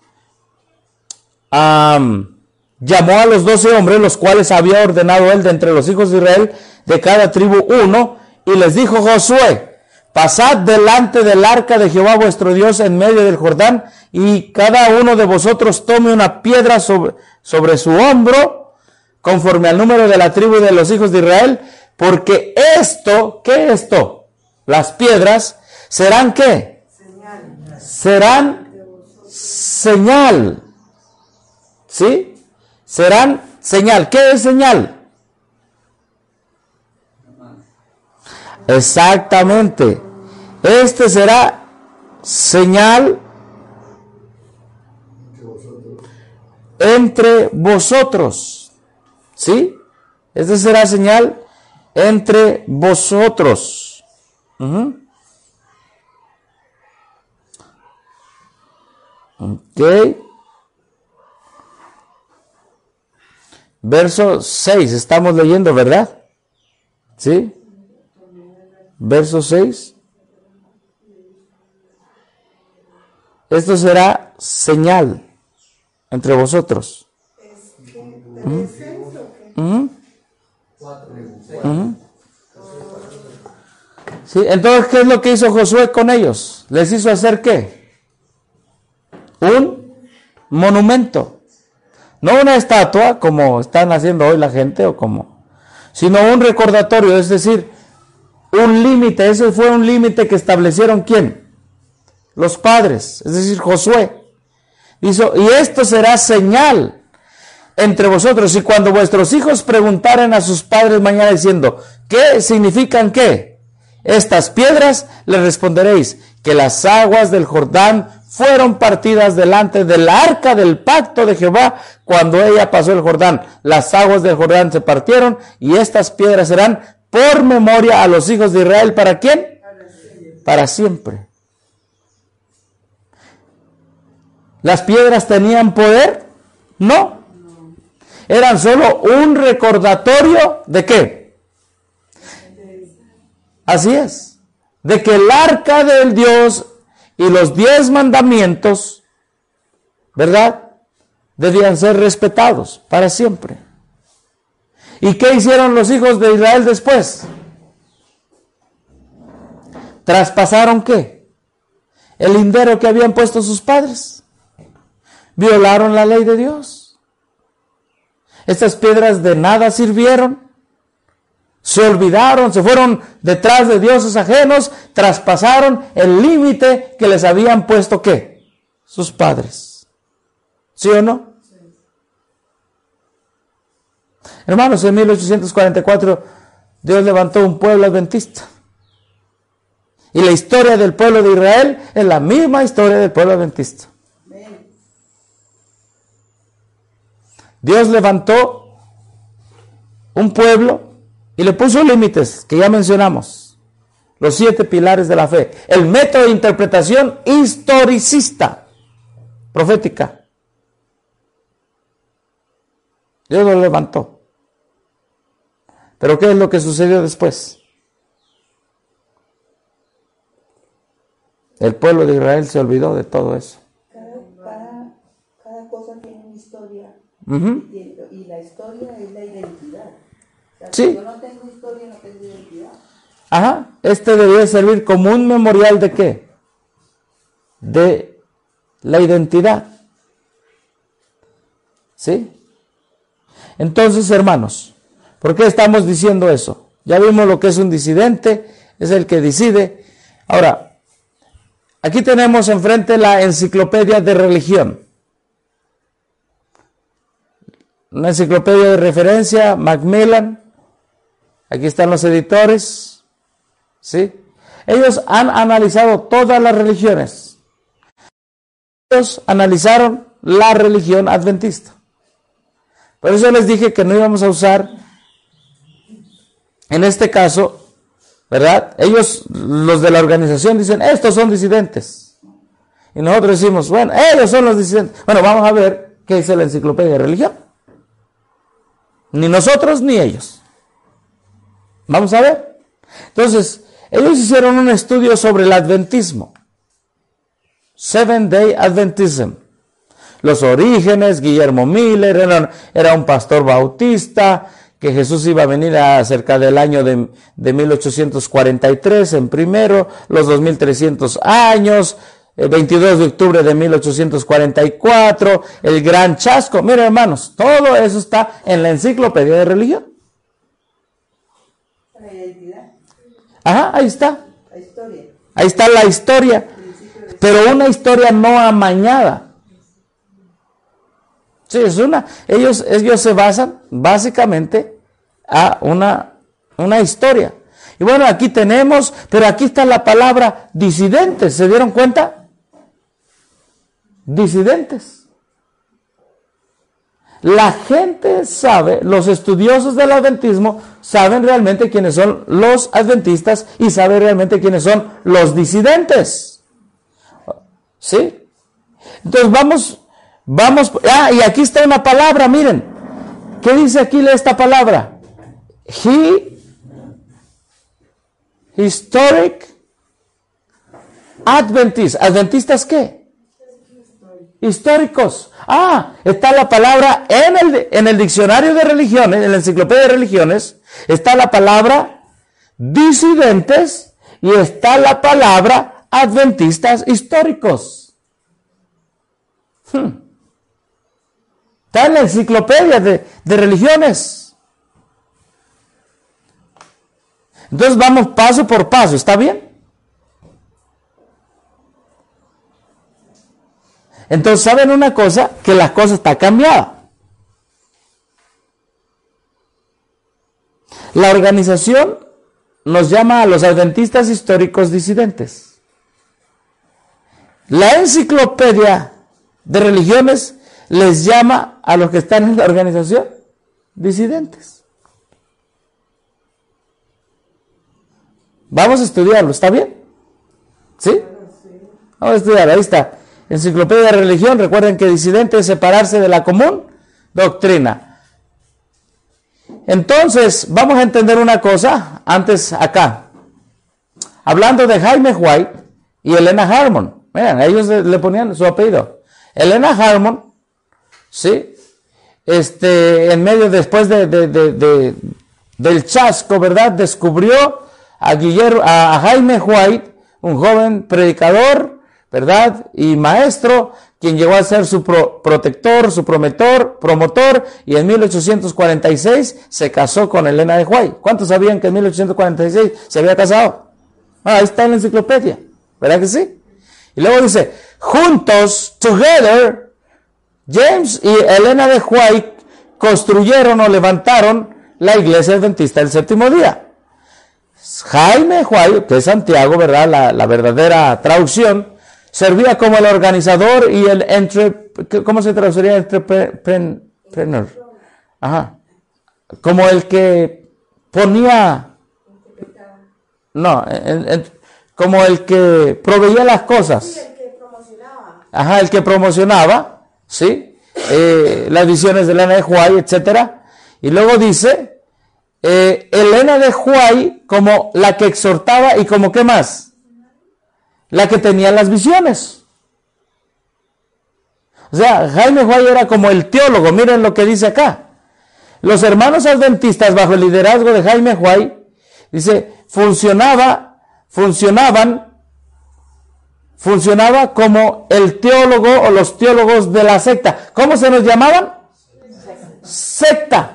um, llamó a los doce hombres, los cuales había ordenado él de entre los hijos de Israel, de cada tribu uno, y les dijo Josué, pasad delante del arca de Jehová vuestro Dios en medio del Jordán, y cada uno de vosotros tome una piedra sobre, sobre su hombro, conforme al número de la tribu de los hijos de Israel, porque esto, ¿qué es esto? Las piedras serán ¿qué? Señal. Serán señal. ¿Sí? Serán señal. ¿Qué es señal? Exactamente. Este será señal entre vosotros. ¿Sí? Este será señal entre vosotros. Uh-huh. Ok. Verso seis, estamos leyendo, ¿verdad? ¿Sí? Verso seis. Esto será señal entre vosotros. ¿Mm? ¿Mm? ¿Mm? Sí, entonces, ¿qué es lo que hizo Josué con ellos? ¿Les hizo hacer qué? Un monumento. No una estatua, como están haciendo hoy la gente, o como, sino un recordatorio, es decir, un límite. Ese fue un límite que establecieron ¿quién? Los padres, es decir, Josué. Hizo, y esto será señal entre vosotros. Y cuando vuestros hijos preguntaren a sus padres mañana diciendo, ¿qué significan qué? Estas piedras, les responderéis que las aguas del Jordán fueron partidas delante del arca del pacto de Jehová cuando ella pasó el Jordán. Las aguas del Jordán se partieron y estas piedras serán por memoria a los hijos de Israel. ¿Para quién? Para siempre. ¿Las piedras tenían poder? No. Eran solo un recordatorio de qué. Así es. De que el arca del Dios y los diez mandamientos, ¿verdad?, debían ser respetados para siempre. ¿Y qué hicieron los hijos de Israel después? ¿Traspasaron qué? El lindero que habían puesto sus padres. Violaron la ley de Dios. Estas piedras de nada sirvieron. Se olvidaron, se fueron detrás de dioses ajenos, traspasaron el límite que les habían puesto ¿qué? Sus padres. ¿Sí o no? Sí. Hermanos, en mil ochocientos cuarenta y cuatro Dios levantó un pueblo adventista. Y la historia del pueblo de Israel es la misma historia del pueblo adventista. Dios levantó un pueblo y le puso límites que ya mencionamos. Los siete pilares de la fe. El método de interpretación historicista, profética. Dios lo levantó. Pero ¿qué es lo que sucedió después? El pueblo de Israel se olvidó de todo eso. Cada, cada, cada cosa tiene una historia. Uh-huh. y, y la historia es la identidad. O sea, Sí. Si yo no tengo historia, no tengo identidad. Ajá. Este debería servir como un memorial de qué? De la identidad. ¿Sí? Entonces, hermanos, ¿por qué estamos diciendo eso? Ya vimos lo que es un disidente, es el que decide. Ahora, aquí tenemos enfrente la enciclopedia de religión. Una enciclopedia de referencia, Macmillan. Aquí están los editores. ¿Sí? Ellos han analizado todas las religiones. Ellos analizaron la religión adventista. Por eso les dije que no íbamos a usar, en este caso, ¿verdad? Ellos, los de la organización, dicen, estos son disidentes. Y nosotros decimos, bueno, ellos son los disidentes. Bueno, vamos a ver qué dice la enciclopedia de religión. Ni nosotros ni ellos. Vamos a ver. Entonces, ellos hicieron un estudio sobre el adventismo. Seven Day Adventism. Los orígenes, Guillermo Miller era, era un pastor bautista, que Jesús iba a venir a cerca del año de, de mil ochocientos cuarenta y tres en primero, los dos mil trescientos años, el veintidós de octubre de mil ochocientos cuarenta y cuatro, el gran chasco. Miren, hermanos, todo eso está en la enciclopedia de religión. La identidad, Ajá, ahí está. la historia. Ahí está la historia, pero una historia no amañada. Sí, es una. Ellos, ellos se basan básicamente a una, una historia. Y bueno, aquí tenemos, pero aquí está la palabra disidentes. ¿Se dieron cuenta? Disidentes. La gente sabe, los estudiosos del adventismo saben realmente quiénes son los adventistas y saben realmente quiénes son los disidentes. ¿Sí? Entonces vamos... Vamos, ah, y aquí está una palabra, miren. ¿Qué dice aquí esta palabra? He, historic, Adventist. ¿Adventistas qué? Históricos. Ah, está la palabra en el, en el diccionario de religiones, en la enciclopedia de religiones, está la palabra disidentes y está la palabra adventistas históricos. Hmm. Está en la enciclopedia de, de religiones. Entonces vamos paso por paso, ¿está bien? Entonces, ¿saben una cosa? Que la cosa está cambiada. La organización nos llama a los adventistas históricos disidentes. La enciclopedia de religiones les llama a los que están en la organización disidentes. Vamos a estudiarlo, ¿está bien? ¿Sí? Vamos a estudiar, ahí está. Enciclopedia de religión, recuerden que disidente es separarse de la común, doctrina. Entonces, vamos a entender una cosa antes acá. Hablando de Jaime White y Elena Harmon. Miren, ellos le ponían su apellido. Elena Harmon, ¿sí? Este, en medio, después de, de, de, de, del chasco, ¿verdad? Descubrió a, Guillermo, a Jaime White, un joven predicador, ¿verdad? Y maestro, quien llegó a ser su pro, protector, su promotor, promotor, y en mil ochocientos cuarenta y seis se casó con Elena de White. ¿Cuántos sabían que en mil ochocientos cuarenta y seis se había casado? Ah, ahí está en la enciclopedia, ¿verdad que sí? Y luego dice, juntos, together, James y Elena de White construyeron o levantaron la iglesia adventista del séptimo día. Jaime White, que es Santiago, ¿verdad? La, la verdadera traducción, servía como el organizador y el entre, ¿cómo se traduciría? Entrepreneur. Ajá. Como el que ponía, no, en, en, como el que proveía las cosas. Sí, el que promocionaba. Ajá, el que promocionaba, ¿sí? Eh, las visiones de Elena de White, etcétera. Y luego dice, eh, Elena de White como la que exhortaba y como ¿qué más? La que tenía las visiones. O sea, Jaime White era como el teólogo. Miren lo que dice acá. Los hermanos adventistas, bajo el liderazgo de Jaime White, dice, funcionaba, funcionaban, funcionaba como el teólogo o los teólogos de la secta. ¿Cómo se nos llamaban? Secta.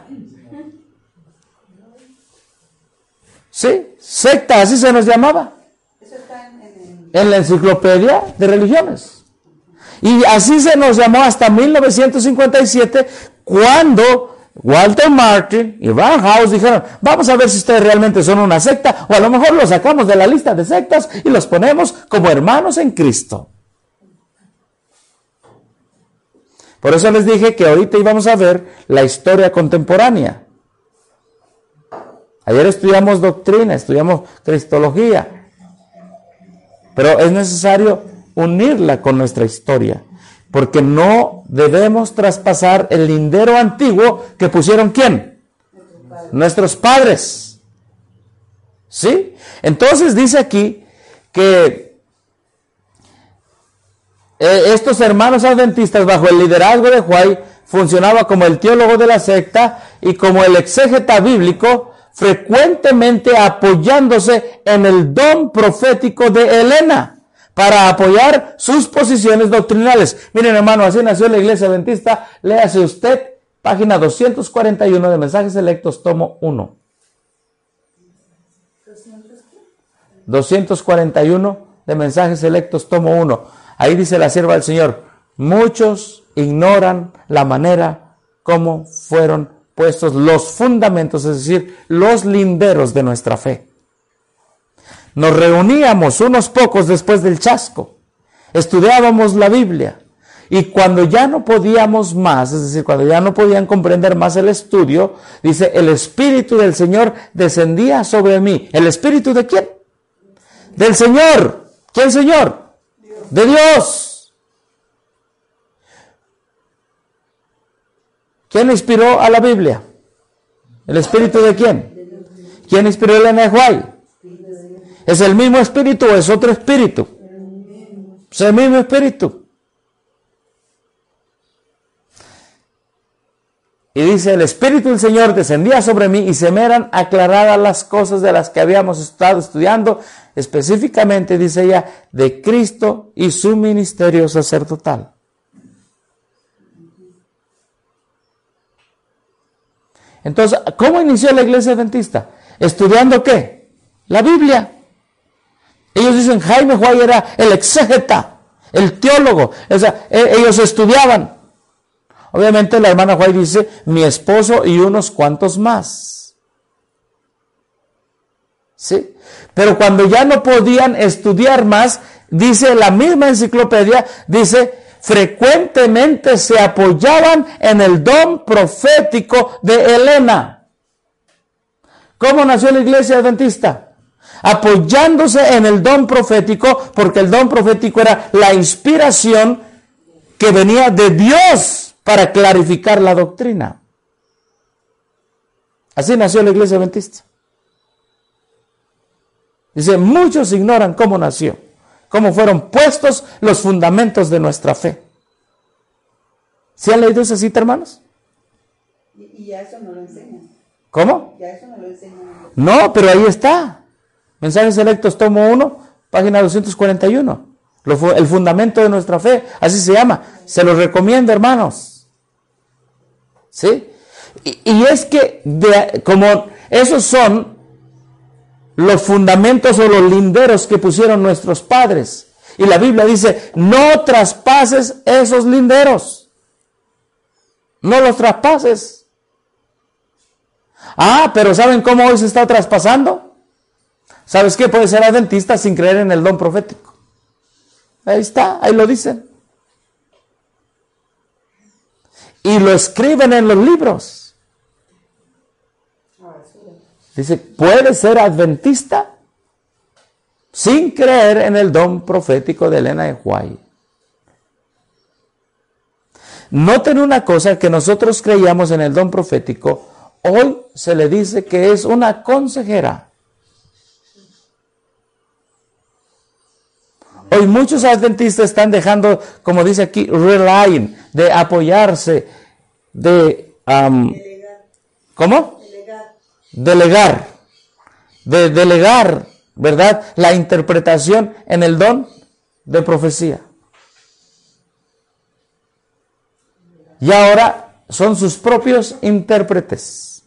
¿Sí? Secta, así se nos llamaba. En la enciclopedia de religiones. Y así se nos llamó hasta mil novecientos cincuenta y siete, cuando Walter Martin y Van House dijeron, vamos a ver si ustedes realmente son una secta, o a lo mejor los sacamos de la lista de sectas y los ponemos como hermanos en Cristo. Por eso les dije que ahorita íbamos a ver la historia contemporánea. Ayer estudiamos doctrina, estudiamos cristología. Pero es necesario unirla con nuestra historia, porque no debemos traspasar el lindero antiguo que pusieron ¿quién? Nuestros padres. ¿Sí? Entonces dice aquí que eh, estos hermanos adventistas, bajo el liderazgo de White, funcionaba como el teólogo de la secta y como el exégeta bíblico, frecuentemente apoyándose en el don profético de Elena para apoyar sus posiciones doctrinales. Miren, hermano, así nació la iglesia adventista. Léase usted página doscientos cuarenta y uno de Mensajes Selectos, tomo uno. doscientos cuarenta y uno de Mensajes Selectos, tomo uno. Ahí dice la sierva del Señor, muchos ignoran la manera como fueron puestos los fundamentos, es decir, los linderos de nuestra fe. Nos reuníamos unos pocos después del chasco, estudiábamos la Biblia, y cuando ya no podíamos más, es decir, cuando ya no podían comprender más el estudio, dice, el Espíritu del Señor descendía sobre mí. ¿El Espíritu de quién? Del Señor. ¿Quién, Señor? De Dios. ¿Quién inspiró a la Biblia? ¿El Espíritu de quién? ¿Quién inspiró a Elena de White? ¿Es el mismo Espíritu o es otro Espíritu? Es el mismo Espíritu. Y dice, el Espíritu del Señor descendía sobre mí y se me eran aclaradas las cosas de las que habíamos estado estudiando, específicamente, dice ella, de Cristo y su ministerio sacerdotal. Entonces, ¿cómo inició la iglesia adventista? ¿Estudiando qué? La Biblia. Ellos dicen, Jaime White era el exégeta, el teólogo. O sea, ellos estudiaban. Obviamente la hermana White dice, mi esposo y unos cuantos más. ¿Sí? Pero cuando ya no podían estudiar más, dice la misma enciclopedia, dice, frecuentemente se apoyaban en el don profético de Elena. ¿Cómo nació la iglesia adventista? Apoyándose en el don profético, porque el don profético era la inspiración que venía de Dios para clarificar la doctrina. Así nació la iglesia adventista. Dice, muchos ignoran cómo nació, cómo fueron puestos los fundamentos de nuestra fe. ¿Sí han leído esa cita, hermanos? Y, y ya eso no lo enseñan. ¿Cómo? Ya eso no lo enseñan. No, pero ahí está. Mensajes Selectos, tomo uno, página doscientos cuarenta y uno. Lo, el fundamento de nuestra fe, así se llama. Se los recomiendo, hermanos. ¿Sí? Y, y es que, de, como esos son los fundamentos o los linderos que pusieron nuestros padres. Y la Biblia dice, no traspases esos linderos. No los traspases. Ah, pero ¿saben cómo hoy se está traspasando? ¿Sabes qué? Puede ser adventista sin creer en el don profético. Ahí está, ahí lo dicen. Y lo escriben en los libros. Dice, puede ser adventista sin creer en el don profético de Elena de White. Noten una cosa, que nosotros creíamos en el don profético, hoy se le dice que es una consejera. Hoy muchos adventistas están dejando, como dice aquí, relying, de apoyarse, de... Um, ¿Cómo? Delegar, de delegar, ¿verdad? La interpretación en el don de profecía. Y ahora son sus propios intérpretes.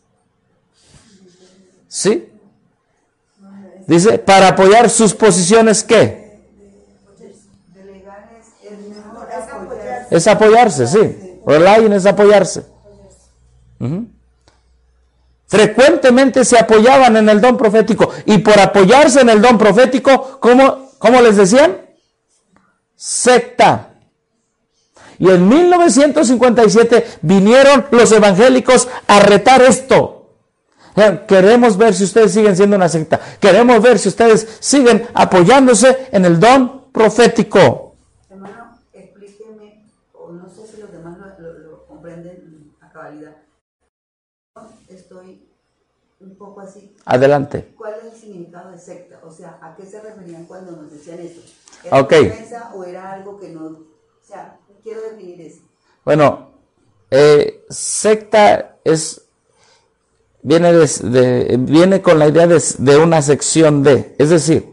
¿Sí? Dice, para apoyar sus posiciones, ¿qué? Delegar es, es mejor apoyarse. Es apoyarse, sí. Relying es apoyarse. Uh-huh. Frecuentemente se apoyaban en el don profético, y por apoyarse en el don profético, ¿cómo, cómo les decían? Secta. Y en mil novecientos cincuenta y siete vinieron los evangélicos a retar esto. Queremos ver si ustedes siguen siendo una secta. Queremos ver si ustedes siguen apoyándose en el don profético. Hermano, explíqueme, o no sé si los demás lo, lo, lo comprenden a cabalidad. Estoy un poco así. Adelante. ¿Cuál es el significado de secta? O sea, ¿a qué se referían cuando nos decían eso? ¿Era Okay. una ofensa o era algo que no? O sea, quiero definir eso. Bueno, eh, secta es viene de, de, viene con la idea de, de una sección de, es decir,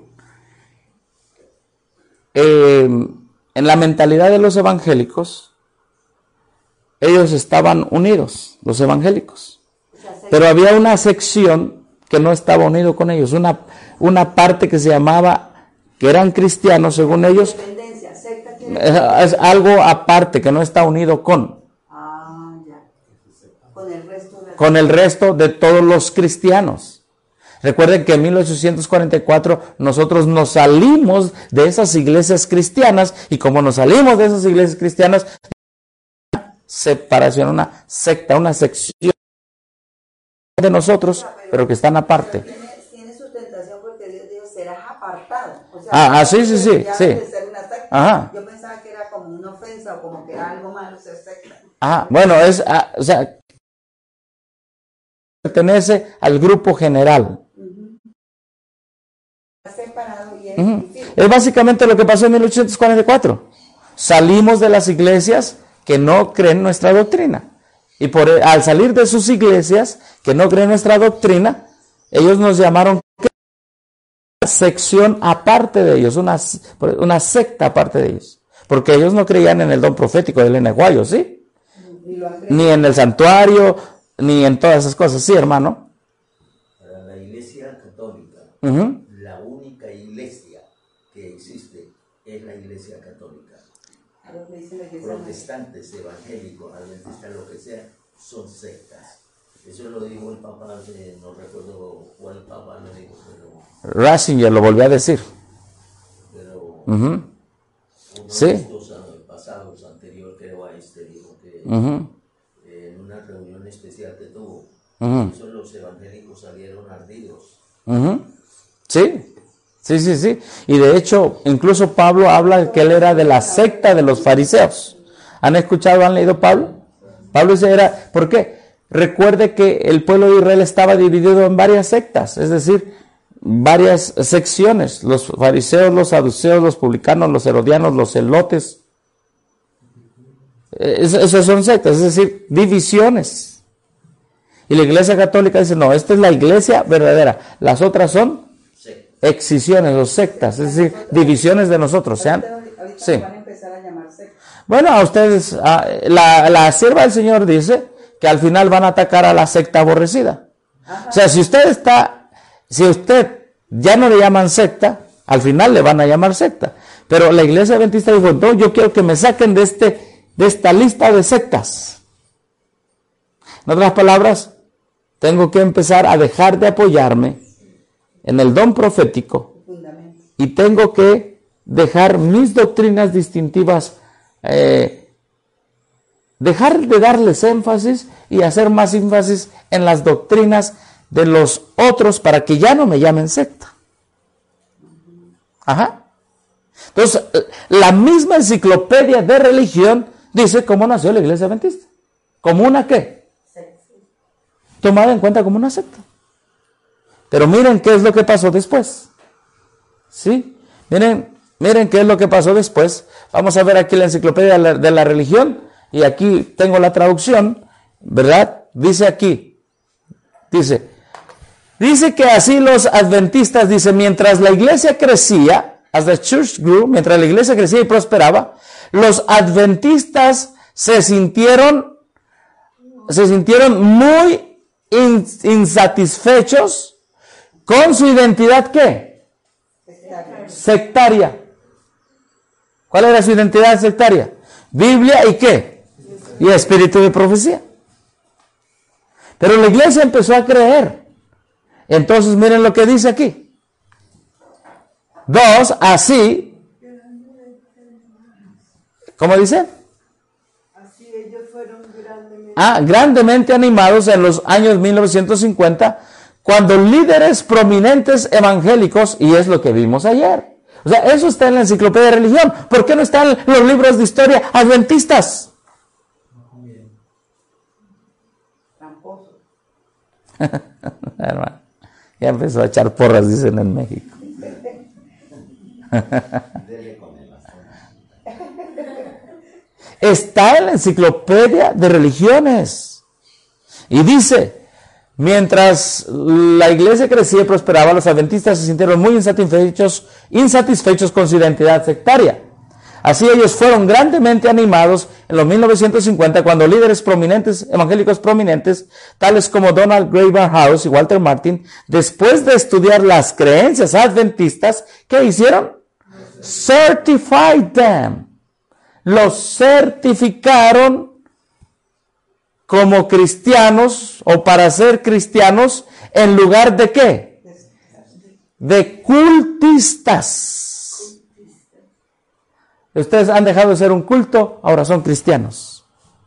eh, en la mentalidad de los evangélicos, ellos estaban unidos, los evangélicos. Pero había una sección que no estaba unido con ellos, una, una parte que se llamaba, que eran cristianos según ellos, Tendencia, secta es, es algo aparte que no está unido con, ah, ya. Con el resto de la... con el resto de todos los cristianos. Recuerden que en mil ochocientos cuarenta y cuatro nosotros nos salimos de esas iglesias cristianas, y como nos salimos de esas iglesias cristianas, separación, una secta, una sección de nosotros, pero que están aparte. Tiene, tiene sustentación porque Dios dijo, serás apartado. O sea, Ah, ah, sí, sí, sí, ya sí. de ser una secta. Ajá. Yo pensaba que era como una ofensa o como que era algo malo ser secta. Ah, bueno, es, ah, o sea, pertenece al grupo general. Está separado y es Ujú. difícil. Es básicamente lo que pasó en mil ochocientos cuarenta y cuatro. Salimos de las iglesias que no creen nuestra doctrina. Y por, al salir de sus iglesias que no creen nuestra doctrina, ellos nos llamaron una sección aparte de ellos, una, una secta aparte de ellos. Porque ellos no creían en el don profético del eneguayo, ¿sí? Ni lo han creído. Ni en el santuario, ni en todas esas cosas, ¿sí, hermano? Para la Iglesia Católica, Uh-huh. la única iglesia que existe es la Iglesia Católica. A lo que dicen la iglesia no. Protestantes, evangélicos, adventistas, lo que sea, son sectas. Eso lo dijo el Papa, eh, no recuerdo cuál Papa lo dijo, pero, Ratzinger lo volvió a decir. pero Uh-huh. uno Sí. de estos años pasados, anterior creo a este, dijo que Uh-huh. eh, en una reunión especial que tuvo, Ujú. eso los evangélicos salieron ardidos. Uh-huh. Sí, sí, sí, sí. Y de hecho, incluso Pablo habla de que él era de la secta de los fariseos. ¿Han escuchado, han leído Pablo? Pablo dice, era, ¿por qué? Recuerde que el pueblo de Israel estaba dividido en varias sectas, es decir, varias secciones, los fariseos, los saduceos, los publicanos, los herodianos, los celotes. Esas son sectas, es decir, divisiones. Y la Iglesia Católica dice, no, esta es la iglesia verdadera, las otras son excisiones o sectas, es decir, divisiones de nosotros. ¿Sean? Ahorita, ahorita Sí. van a empezar a llamar sectas. Bueno, a ustedes, a, la, la sierva del Señor dice que al final van a atacar a la secta aborrecida. Ajá. O sea, si usted está, si usted ya no le llaman secta, al final le van a llamar secta. Pero la Iglesia Adventista dijo, no, yo quiero que me saquen de este, de esta lista de sectas. En otras palabras, tengo que empezar a dejar de apoyarme en el don profético Fundamento. y tengo que dejar mis doctrinas distintivas, eh, dejar de darles énfasis y hacer más énfasis en las doctrinas de los otros para que ya no me llamen secta. Ajá. Entonces, la misma enciclopedia de religión dice cómo nació la Iglesia Adventista. ¿Como una qué? Tomada en cuenta como una secta. Pero miren qué es lo que pasó después. ¿Sí? Miren, miren qué es lo que pasó después. Vamos a ver aquí la enciclopedia de la, de la religión. Y aquí tengo la traducción, ¿verdad? Dice aquí. Dice. Dice que así los adventistas, dice, mientras la iglesia crecía, as the church grew, mientras la iglesia crecía y prosperaba, los adventistas se sintieron, se sintieron muy in, insatisfechos con su identidad, ¿qué? Sectaria. Sectaria. ¿Cuál era su identidad sectaria? Biblia y ¿qué? Y espíritu de profecía. Pero la iglesia empezó a creer. Entonces miren lo que dice aquí. Dos, así. ¿Cómo dice? Así ellos fueron grandemente. Ah, grandemente animados en los años mil novecientos cincuenta, cuando líderes prominentes evangélicos, y es lo que vimos ayer. O sea, eso está en la enciclopedia de religión. ¿Por qué no están los libros de historia adventistas? Tramposo. Hermano, ya empezó a echar porras, dicen en México. Está en la enciclopedia de religiones. Y dice, mientras la iglesia crecía y prosperaba, los adventistas se sintieron muy insatisfechos, insatisfechos con su identidad sectaria. Así ellos fueron grandemente animados en los mil novecientos cincuenta cuando líderes prominentes, evangélicos prominentes, tales como Donald Grey Barnhouse y Walter Martin, después de estudiar las creencias adventistas, ¿qué hicieron? Certified them. Los certificaron como cristianos o para ser cristianos en lugar de ¿qué? De cultistas. Ustedes han dejado de ser un culto, ahora son cristianos.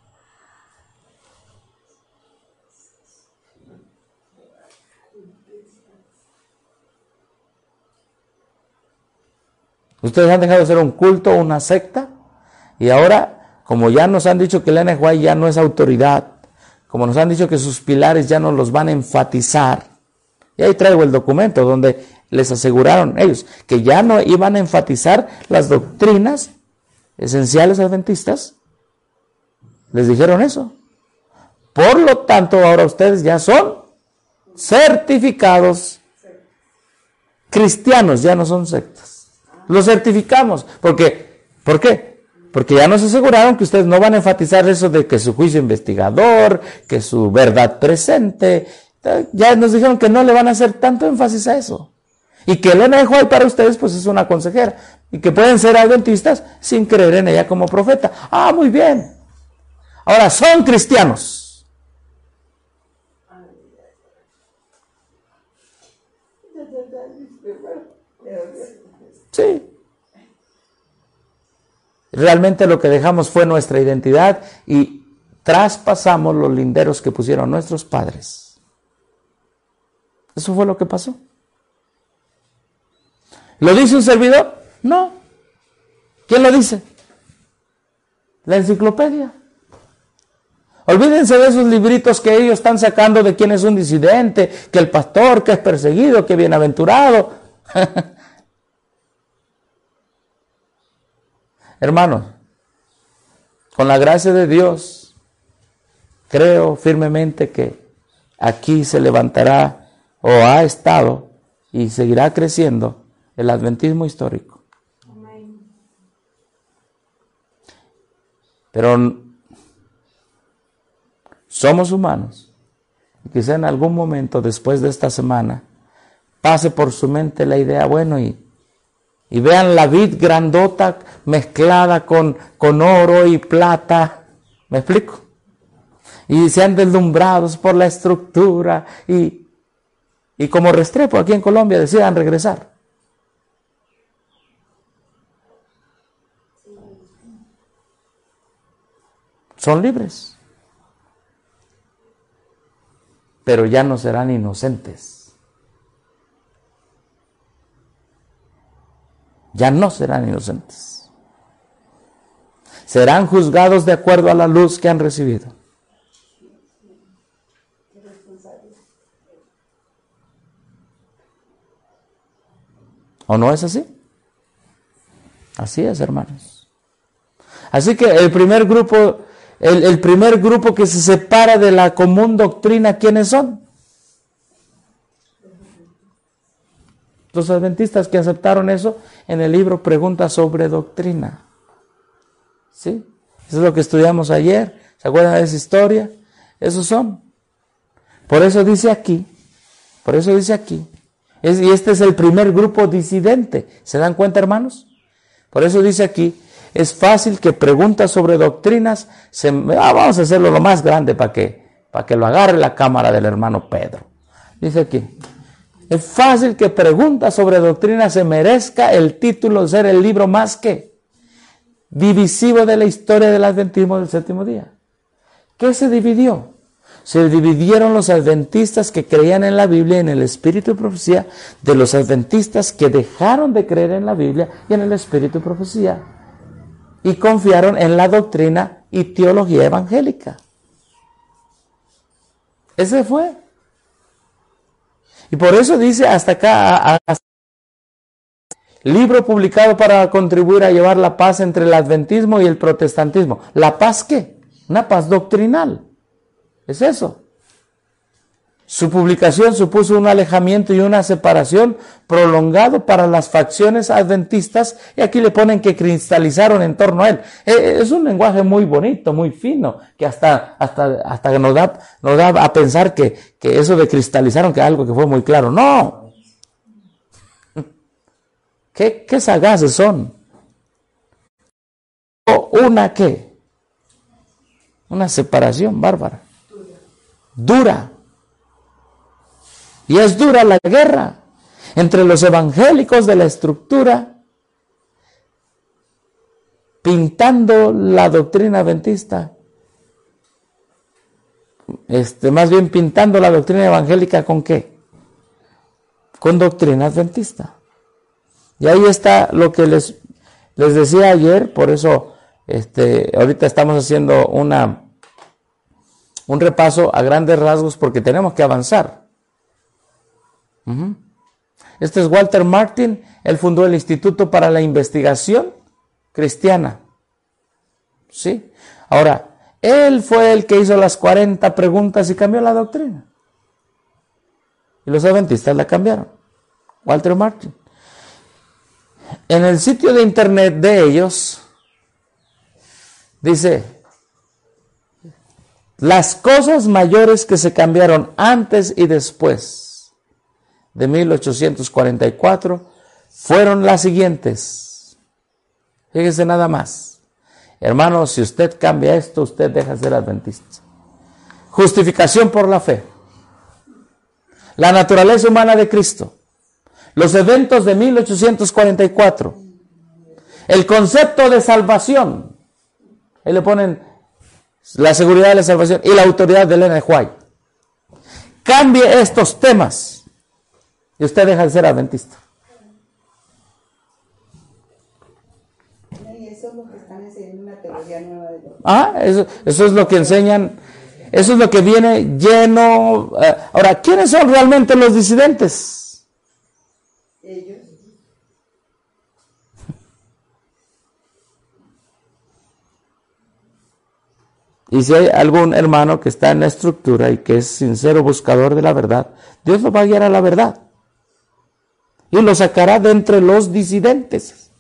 Ustedes han dejado de ser un culto, una secta, y ahora, como ya nos han dicho que el N J ya no es autoridad, como nos han dicho que sus pilares ya no los van a enfatizar, y ahí traigo el documento donde les aseguraron ellos que ya no iban a enfatizar las doctrinas esenciales adventistas, les dijeron eso. Por lo tanto, ahora ustedes ya son certificados cristianos, ya no son sectas. Los certificamos, porque, ¿por qué? Porque ya nos aseguraron que ustedes no van a enfatizar eso de que su juicio investigador, que su verdad presente, ya nos dijeron que no le van a hacer tanto énfasis a eso. Y que el N J para ustedes pues es una consejera. Y que pueden ser adventistas sin creer en ella como profeta. Ah, muy bien. Ahora son cristianos. Sí. Realmente lo que dejamos fue nuestra identidad y traspasamos los linderos que pusieron nuestros padres. Eso fue lo que pasó. ¿Lo dice un servidor? No. ¿Quién lo dice? La enciclopedia. Olvídense de esos libritos que ellos están sacando de quién es un disidente, que el pastor, que es perseguido, que bienaventurado. Hermanos, con la gracia de Dios, creo firmemente que aquí se levantará o ha estado y seguirá creciendo el adventismo histórico. Pero somos humanos. Y quizá en algún momento después de esta semana pase por su mente la idea, bueno, y, y vean la vid grandota mezclada con, con oro y plata. ¿Me explico? Y sean deslumbrados por la estructura y, y como Restrepo aquí en Colombia decidan regresar. Son libres, pero ya no serán inocentes. Ya no serán inocentes. Serán juzgados de acuerdo a la luz que han recibido. ¿O no es así? Así es, hermanos. Así que el primer grupo, el, el primer grupo que se separa de la común doctrina, ¿quiénes son? Los adventistas que aceptaron eso en el libro Preguntas sobre Doctrina. ¿Sí? Eso es lo que estudiamos ayer. ¿Se acuerdan de esa historia? Esos son. Por eso dice aquí, por eso dice aquí, es, y este es el primer grupo disidente. ¿Se dan cuenta, hermanos? Por eso dice aquí, es fácil que preguntas sobre doctrinas, se, ah, vamos a hacerlo lo más grande para que, para que lo agarre la cámara del hermano Pedro. Dice aquí, es fácil que preguntas sobre doctrinas se merezca el título de ser el libro más que divisivo de la historia del adventismo del séptimo día. ¿Qué se dividió? Se dividieron los adventistas que creían en la Biblia y en el espíritu de profecía de los adventistas que dejaron de creer en la Biblia y en el espíritu de profecía y confiaron en la doctrina y teología evangélica. Ese fue. Y por eso dice hasta acá, hasta libro publicado para contribuir a llevar la paz entre el adventismo y el protestantismo. ¿La paz qué? Una paz doctrinal. Es eso. Su publicación supuso un alejamiento y una separación prolongado para las facciones adventistas, y aquí le ponen que cristalizaron en torno a él. Es un lenguaje muy bonito, muy fino, que hasta, hasta, hasta nos da, nos da a pensar que, que eso de cristalizaron, que algo que fue muy claro. ¡No! ¿Qué, qué sagaces son? ¿Una qué? Una separación bárbara. Dura. Y es dura la guerra entre los evangélicos de la estructura, pintando la doctrina adventista, este, más bien pintando la doctrina evangélica ¿con qué? Con doctrina adventista. Y ahí está lo que les, les decía ayer, por eso este, ahorita estamos haciendo una, un repaso a grandes rasgos porque tenemos que avanzar. Uh-huh. Este es Walter Martin, él fundó el Instituto para la Investigación Cristiana. ¿Sí? Ahora, él fue el que hizo las cuarenta preguntas y cambió la doctrina. Y los adventistas la cambiaron. Walter Martin. En el sitio de internet de ellos, dice, las cosas mayores que se cambiaron antes y después de mil ochocientos cuarenta y cuatro fueron las siguientes. Fíjese nada más. Hermano, si usted cambia esto, usted deja de ser adventista. Justificación por la fe. La naturaleza humana de Cristo. Los eventos de mil ochocientos cuarenta y cuatro. El concepto de salvación. Ahí le ponen la seguridad de la salvación y la autoridad de Ellen White. Cambie estos temas y usted deja de ser adventista. Y eso es lo que están enseñando en la teología nueva de Dios. Ah, eso, eso es lo que enseñan Eso es lo que viene lleno. Eh, ahora, ¿quiénes son realmente los disidentes? Ellos. Y si hay algún hermano que está en la estructura y que es sincero buscador de la verdad, Dios lo va a guiar a la verdad. Y lo sacará de entre los disidentes.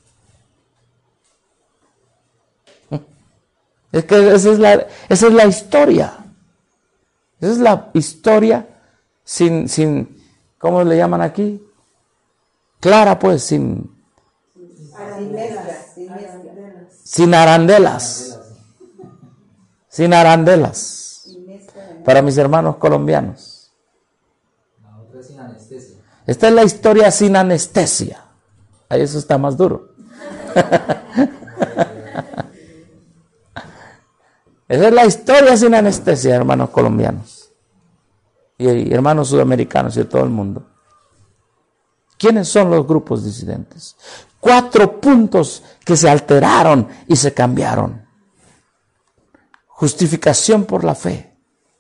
Es que esa es la, esa es la historia. Esa es la historia sin, sin, ¿cómo le llaman aquí? Clara, pues, sin, Sin mezcla, sin mezcla. sin arandelas. Sin arandelas. Sin mezcla de nada. Para mis hermanos colombianos. La otra es sin anestesia. Esta es la historia sin anestesia. Ahí eso está más duro. Esa es la historia sin anestesia, hermanos colombianos. Y, y hermanos sudamericanos y de todo el mundo. ¿Quiénes son los grupos disidentes? Cuatro puntos que se alteraron y se cambiaron. Justificación por la fe.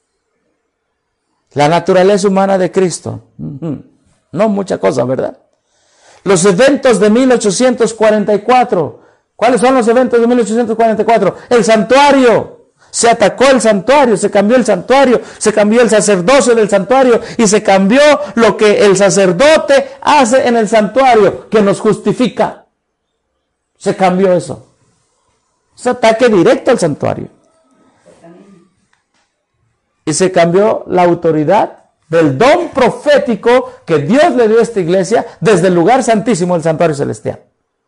La naturaleza humana de Cristo. No mucha cosa, ¿verdad? Los eventos de mil ochocientos cuarenta y cuatro. ¿Cuáles son los eventos de mil ochocientos cuarenta y cuatro? El santuario. Se atacó el santuario, se cambió el santuario, se cambió el sacerdocio del santuario y se cambió lo que el sacerdote hace en el santuario, que nos justifica. Se cambió eso. Es ataque directo al santuario. Y se cambió la autoridad del don profético que Dios le dio a esta iglesia desde el lugar santísimo del santuario celestial.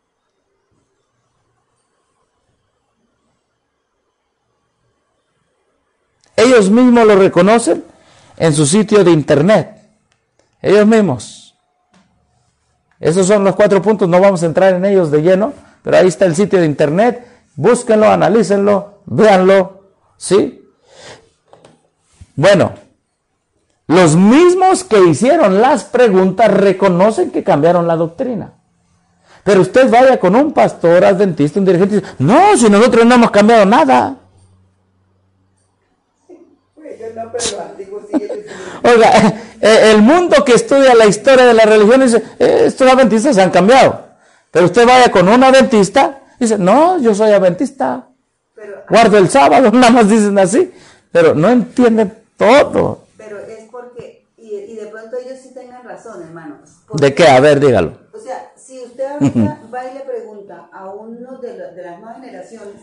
Ellos mismos lo reconocen en su sitio de internet. Ellos mismos. Esos son los cuatro puntos, no vamos a entrar en ellos de lleno, pero ahí está el sitio de internet. Búsquenlo, analícenlo, véanlo, ¿sí? Bueno, los mismos que hicieron las preguntas reconocen que cambiaron la doctrina. Pero usted vaya con un pastor adventista, un dirigente, y dice, no, si nosotros no hemos cambiado nada. No, pero los antiguos sí, ellos sí. Oiga, el mundo que estudia la historia de la religión dice, estos adventistas se han cambiado. Pero usted vaya con un adventista y dice, no, yo soy adventista. Pero, Guardo el sábado, nada más dicen así. Pero no entienden todo. pero es porque, y, y de pronto ellos sí tengan razón, hermanos. ¿De qué? A ver, dígalo. O sea, si usted ahorita va y le pregunta a uno de, la, de las nuevas generaciones,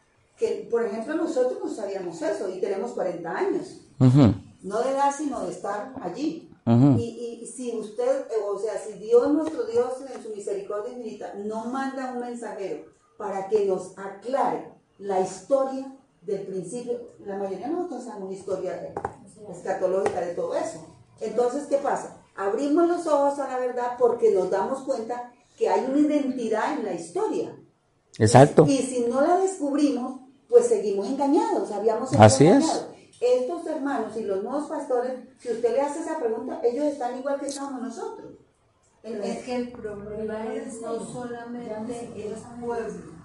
que por ejemplo nosotros no sabíamos eso y tenemos cuarenta años. Uh-huh. No de edad, sino de estar allí. Uh-huh. y, y si usted, o sea, si Dios, nuestro Dios, en su misericordia infinita, no manda un mensajero para que nos aclare la historia del principio, la mayoría de nosotros sabemos historia escatológica de todo eso. Entonces, ¿qué pasa? Abrimos los ojos a la verdad porque nos damos cuenta que hay una identidad en la historia. Exacto. Y, y si no la descubrimos, pues seguimos engañados, habíamos sido Así es. engañados. Estos hermanos y los nuevos pastores, si usted le hace esa pregunta, ellos están igual que estamos nosotros. Es que el problema es no solamente el pueblo.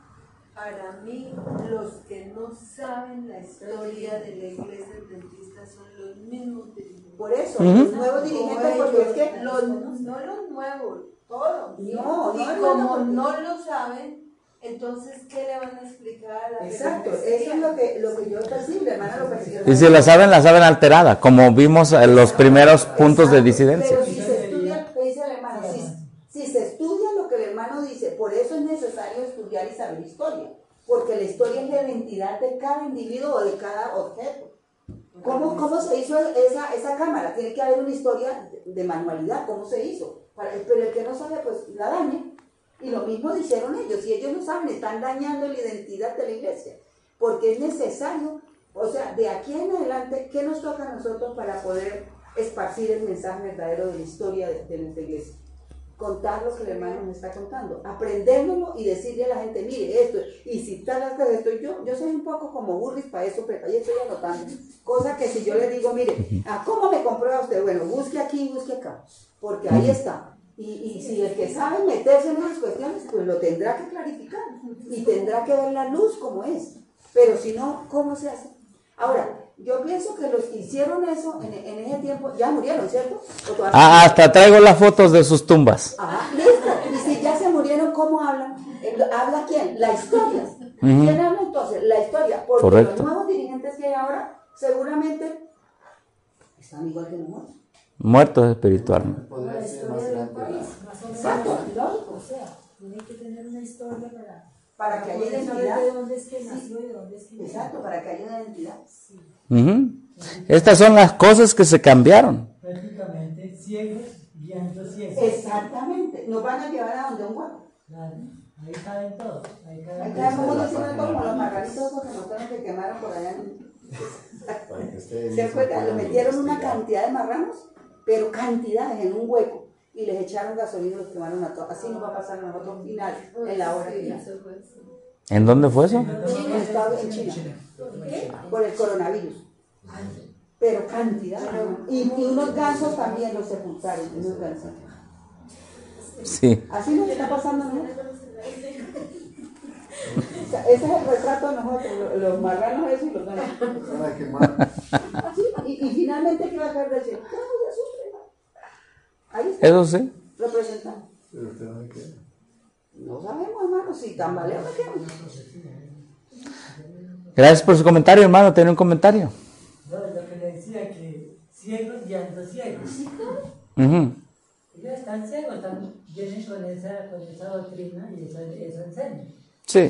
Para mí, los que no saben la historia de la iglesia adventista son los mismos dirigentes. Por eso, Uh-huh. los nuevos dirigentes, porque es que Los, no los nuevos, todos. No, y no, como no, no. no lo saben, entonces, ¿qué le van a explicar a la exacto, gente? eso es lo que, lo que yo percibo, hermana, lo percibo. Y si la saben, la saben alterada, como vimos en los primeros puntos de disidencia. Pero si se estudia, dice el hermano, si, si se estudia lo que el hermano dice, por eso es necesario estudiar y saber historia, porque la historia es la identidad de cada individuo o de cada objeto. ¿Cómo, cómo se hizo esa, esa cámara? Tiene que haber una historia de, de manualidad, ¿cómo se hizo? Para, pero el que no sabe, pues la daña. Y lo mismo dijeron ellos, si ellos no saben, están dañando la identidad de la iglesia, porque es necesario, o sea, de aquí en adelante, ¿qué nos toca a nosotros para poder esparcir el mensaje verdadero de la historia de, de nuestra iglesia? Contar lo que el hermano nos está contando, aprendérnoslo y decirle a la gente, mire esto, y si tal hasta esto, yo, yo soy un poco como burris para eso, pero ahí estoy anotando, cosa que si yo le digo, mire, ¿a cómo me comprueba usted? Bueno, busque aquí y busque acá, porque ahí está. Y, y si el que sabe meterse en esas cuestiones, pues lo tendrá que clarificar y tendrá que ver la luz como es. Pero si no, ¿cómo se hace? Ahora, yo pienso que los que hicieron eso en, en ese tiempo ya murieron, ¿cierto? Ah, hasta traigo las fotos de sus tumbas. Ajá, listo. Y si ya se murieron, ¿cómo hablan? ¿Habla quién? La historia. Uh-huh. ¿Quién habla entonces? La historia. Porque Correcto. Los nuevos dirigentes que hay ahora seguramente están igual que los muertos. Muertos espiritualmente. Exacto. O sea, tiene que tener una historia para, para que haya identidad. De dónde es que nació y de dónde es que nació. Exacto, para que haya una identidad. Sí. Uh-huh. Estas son las cosas que se cambiaron. Prácticamente ciegos guiando ciegos. Exactamente. Nos van a llevar a donde un huevo. Claro. Ahí caben todos. Ahí caben Ahí caben como los margaritos que mostraron que quemaron por allá en... ¿Se acuerdan? Le metieron una cantidad de marranos, pero cantidades en un hueco y les echaron gasolina y los quemaron a todos. Así nos va a pasar a nosotros final, en la hora final. ¿En dónde fue eso? En Estados en China. Por el coronavirus. Pero cantidad. Y, y unos gansos también los sepultaron. Unos gansos. Sí. Así nos está pasando a nosotros. O sea, ese es el retrato de nosotros, los, los marranos esos y los ganos. ¿Sí? Y, y finalmente, ¿qué va a caer del cielo? Ahí está. Eso sí. Representando. Pero usted no me queda. No sabemos, hermano, si tambaleo me quedo. Gracias por su comentario, hermano. ¿Tiene un comentario? No, lo que le decía, que ciegos guiando ciegos. Uh-huh. Ellos están ciegos, están, vienen con esa, con esa doctrina y eso, eso enseña. Sí.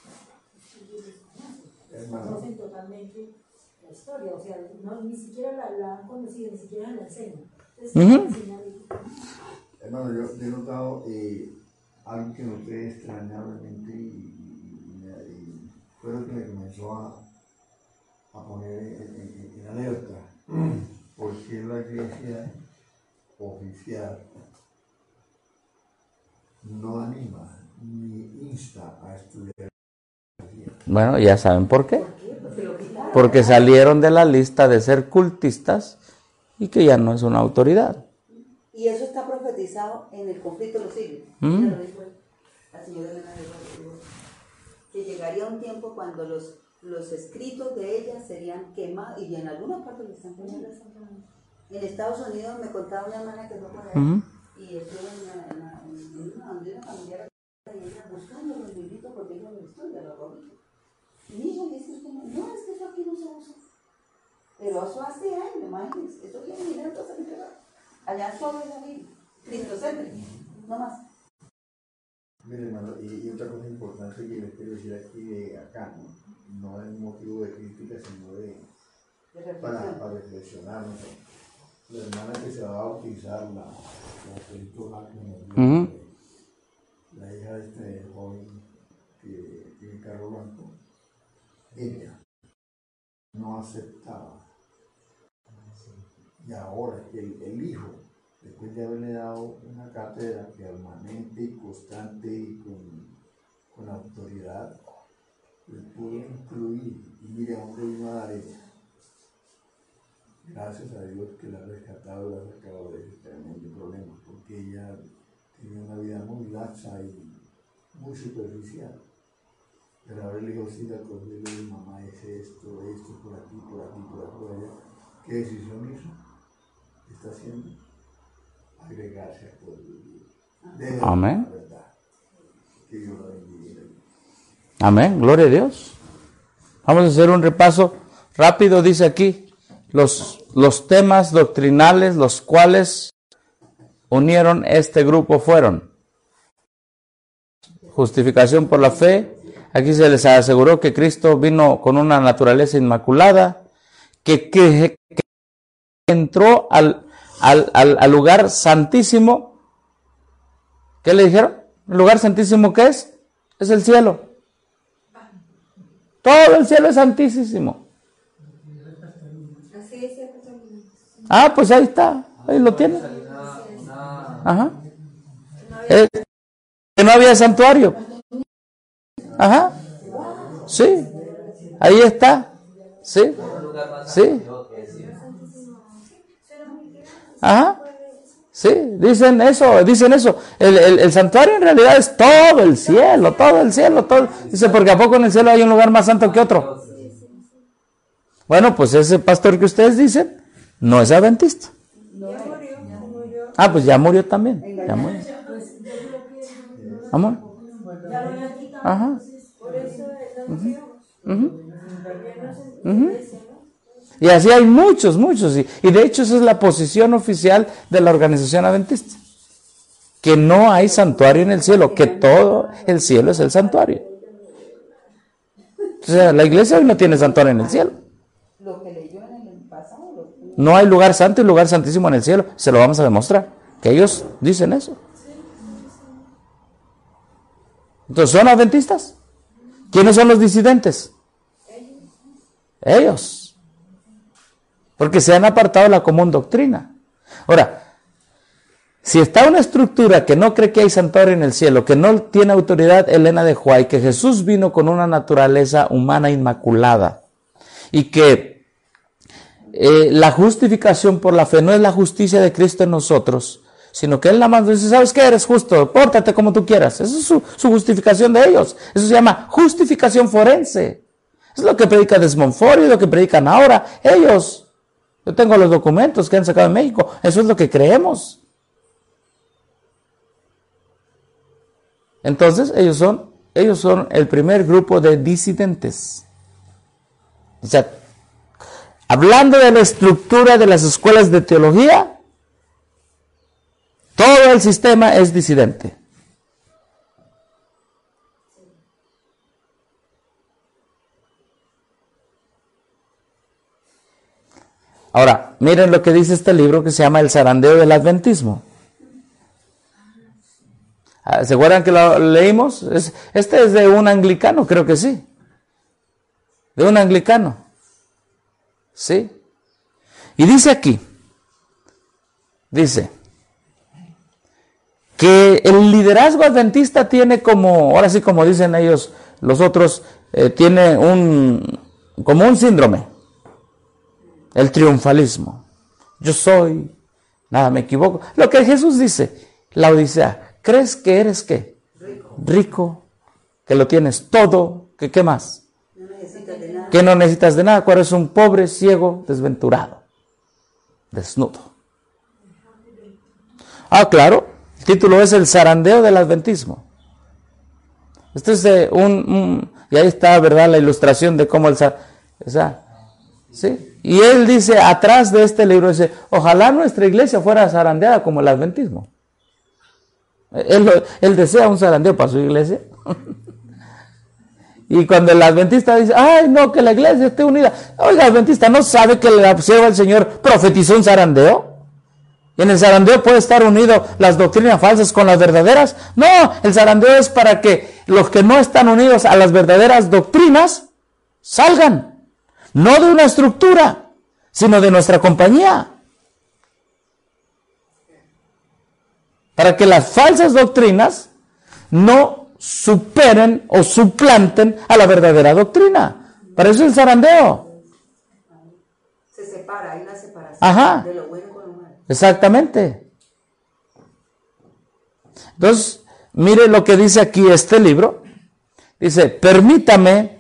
Conocen totalmente la historia, o sea, no, ni siquiera la, la han conocido, ni siquiera la enseñan. Entonces, uh-huh. Hermano, yo, yo he notado eh, algo que noté extrañablemente y, y, y, y fue lo que me comenzó a, a poner en, en, en alerta, porque la iglesia oficial no anima ni insta a estudiar. Bueno, ya saben por qué. Porque salieron de la lista de ser cultistas y que ya no es una autoridad. Y eso está profetizado en el conflicto de los siglos. ¿Mm? Lo dijo la señora Elena de Rosas, que llegaría un tiempo cuando los, los escritos de ella serían quemados, y en algunas partes lo están poniendo. En Estados Unidos me contaba una hermana que fue por allá, ¿Mm? Y estuvo en una, en una, en una, en una familiar y ella buscando los libritos porque ella lo estudia, los robitos. Y ella dice, no, es que eso aquí no se usa. Pero eso hace años, imagínense, eso viene directo a San Pedro. Allá solo es la Biblia, cristocéntrico, no más. Mire, hermano, y, y otra cosa importante que les quiero decir aquí de acá, no, no es un motivo de crítica, sino de, de para, para reflexionar. ¿No? La hermana que se va a bautizar, la, la película que nos dio, la hija de este joven que tiene carro blanco, ella no aceptaba. Y ahora el, el hijo, después de haberle dado una cátedra permanente y constante y con, con autoridad, le pudo incluir. Y mire a dónde vino a dar ella. Gracias a Dios que la ha rescatado y la ha sacado de ese tremendo problema, porque ella tenía una vida muy laxa y muy superficial. Pero haberle dicho, sí, la cosa de mamá es esto, esto, por aquí, por aquí, por aquí, por allá. ¿Qué decisión hizo? Está haciendo agregarse al pueblo de Dios. De Amén. La verdad. Que Dios lo bendiga. Amén. Gloria a Dios. Vamos a hacer un repaso rápido. Dice aquí los, los temas doctrinales los cuales unieron este grupo fueron justificación por la fe. Aquí se les aseguró que Cristo vino con una naturaleza inmaculada, que, que, que entró al, al, al, al lugar santísimo. ¿Qué le dijeron? ¿El lugar santísimo qué es? Es el cielo. Todo el cielo es santísimo. Ah, pues ahí está. Ahí lo tiene. Ajá. Es que no había santuario. Ajá. Sí. Ahí está. Sí. Sí. Ajá. Sí, dicen eso, dicen eso. El, el, el santuario en realidad es todo el cielo, todo el cielo, todo. Dice, porque ¿a poco en el cielo hay un lugar más santo que otro? Bueno, pues ese pastor que ustedes dicen no es adventista. Ah, pues ya murió también. Ya murió. Amor. Ajá. Uh-huh. Uh-huh. Uh-huh. Y así hay muchos, muchos. Y, y de hecho esa es la posición oficial de la organización adventista. Que no hay santuario en el cielo, que todo el cielo es el santuario. O sea, la iglesia hoy no tiene santuario en el cielo. No hay lugar santo y lugar santísimo en el cielo. Se lo vamos a demostrar. Que ellos dicen eso. Entonces, ¿son adventistas? ¿Quiénes son los disidentes? Ellos. Porque se han apartado de la común doctrina. Ahora, si está una estructura que no cree que hay santuario en el cielo, que no tiene autoridad Elena de White, que Jesús vino con una naturaleza humana inmaculada, y que eh, la justificación por la fe no es la justicia de Cristo en nosotros, sino que Él nada más dice, ¿sabes qué? Eres justo, pórtate como tú quieras. Esa es su, su justificación de ellos. Eso se llama justificación forense. Es lo que predica Desmond Ford y lo que predican ahora ellos. Yo tengo los documentos que han sacado en México. Eso es lo que creemos. Entonces, ellos son, ellos son el primer grupo de disidentes. O sea, hablando de la estructura de las escuelas de teología, todo el sistema es disidente. Ahora, miren lo que dice este libro que se llama El zarandeo del adventismo. ¿Se acuerdan que lo leímos? Es, este es de un anglicano, creo que sí. De un anglicano. ¿Sí? Y dice aquí, dice, que el liderazgo adventista tiene como, ahora sí como dicen ellos, los otros, eh, tiene un, como un síndrome. El triunfalismo. Yo soy, nada me equivoco. Lo que Jesús dice, la Odisea, ¿crees que eres qué? Rico. Rico, que lo tienes todo, que qué más? No necesitas de nada. Que no necesitas de nada, cuando eres un pobre, ciego, desventurado, desnudo. Ah, claro, el título es El zarandeo del adventismo. Este es de un, un, y ahí está, ¿verdad? La ilustración de cómo el zarandeo, ¿sí? Y él dice, atrás de este libro, dice, ojalá nuestra iglesia fuera zarandeada como el adventismo. Él, él desea un zarandeo para su iglesia. Y cuando el adventista dice, ay, no, que la iglesia esté unida. Oiga, el adventista no sabe que la sierva del Señor profetizó un zarandeo. Y en el zarandeo puede estar unido las doctrinas falsas con las verdaderas. No, el zarandeo es para que los que no están unidos a las verdaderas doctrinas salgan. No de una estructura, sino de nuestra compañía. Para que las falsas doctrinas no superen o suplanten a la verdadera doctrina. Para eso es el zarandeo. Se separa, hay una separación. Ajá. De lo bueno con lo malo. Exactamente. Entonces, mire lo que dice aquí este libro. Dice, permítame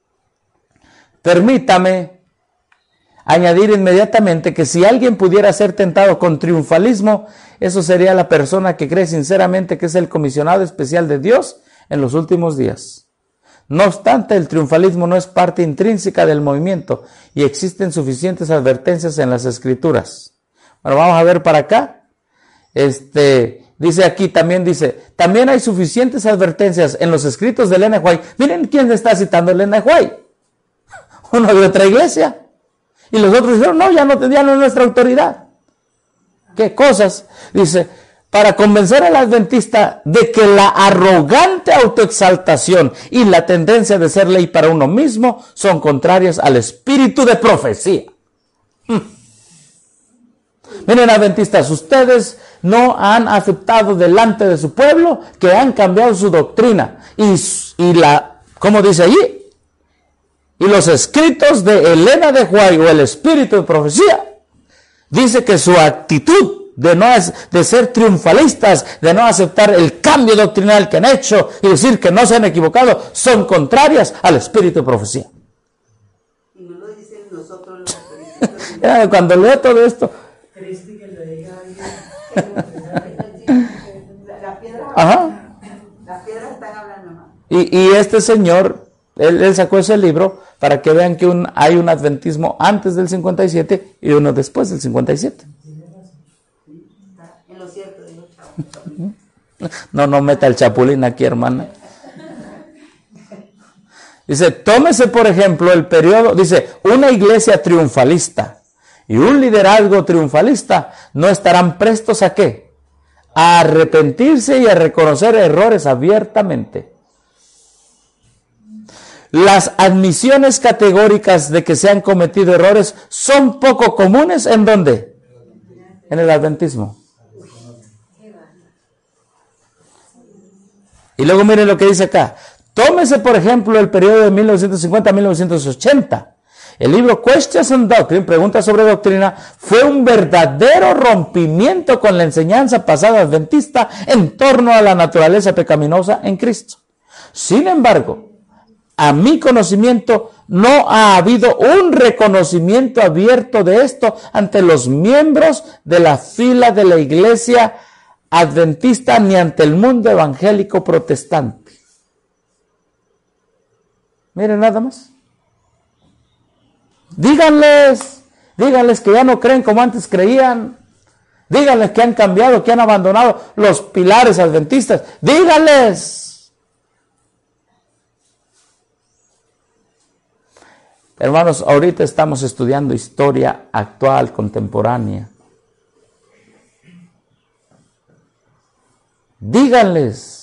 Permítame añadir inmediatamente que si alguien pudiera ser tentado con triunfalismo, eso sería la persona que cree sinceramente que es el comisionado especial de Dios en los últimos días. No obstante, el triunfalismo no es parte intrínseca del movimiento y existen suficientes advertencias en las Escrituras. Bueno, vamos a ver para acá. Este, dice aquí, también dice, también hay suficientes advertencias en los escritos de Elena White. Miren quién está citando Elena White. Uno de otra iglesia. Y los otros dijeron, no, ya no tenían nuestra autoridad. ¿Qué cosas? Dice, para convencer al adventista de que la arrogante autoexaltación y la tendencia de ser ley para uno mismo son contrarias al espíritu de profecía. Hmm. Miren, adventistas, ustedes no han aceptado delante de su pueblo que han cambiado su doctrina. Y, y la, ¿cómo dice allí? Y los escritos de Elena de White o el espíritu de profecía dice que su actitud de no de ser triunfalistas, de no aceptar el cambio doctrinal que han hecho y decir que no se han equivocado, son contrarias al espíritu de profecía. Y no lo dicen nosotros Ya, cuando leo todo esto. Cristi que lo diga alguien. Las piedras, Ajá. las piedras están hablando más. Y, y este señor, él, él sacó ese libro para que vean que un, hay un adventismo antes del cincuenta y siete y uno después del cincuenta y siete. En lo cierto, dijo Chavo. No, no meta el chapulín aquí, hermana. Dice, tómese por ejemplo el periodo, dice, una iglesia triunfalista y un liderazgo triunfalista no estarán prestos a ¿qué? A arrepentirse y a reconocer errores abiertamente. Las admisiones categóricas de que se han cometido errores son poco comunes, ¿en dónde? En el adventismo. Y luego miren lo que dice acá. Tómese, por ejemplo, el periodo de mil novecientos cincuenta a mil novecientos ochenta. El libro Questions on Doctrine, Preguntas sobre Doctrina, fue un verdadero rompimiento con la enseñanza pasada adventista en torno a la naturaleza pecaminosa en Cristo. Sin embargo, a mi conocimiento, no ha habido un reconocimiento abierto de esto ante los miembros de la fila de la iglesia adventista ni ante el mundo evangélico protestante. Miren nada más. Díganles, díganles que ya no creen como antes creían. Díganles que han cambiado, que han abandonado los pilares adventistas. Díganles. Hermanos, ahorita estamos estudiando historia actual, contemporánea. Díganles.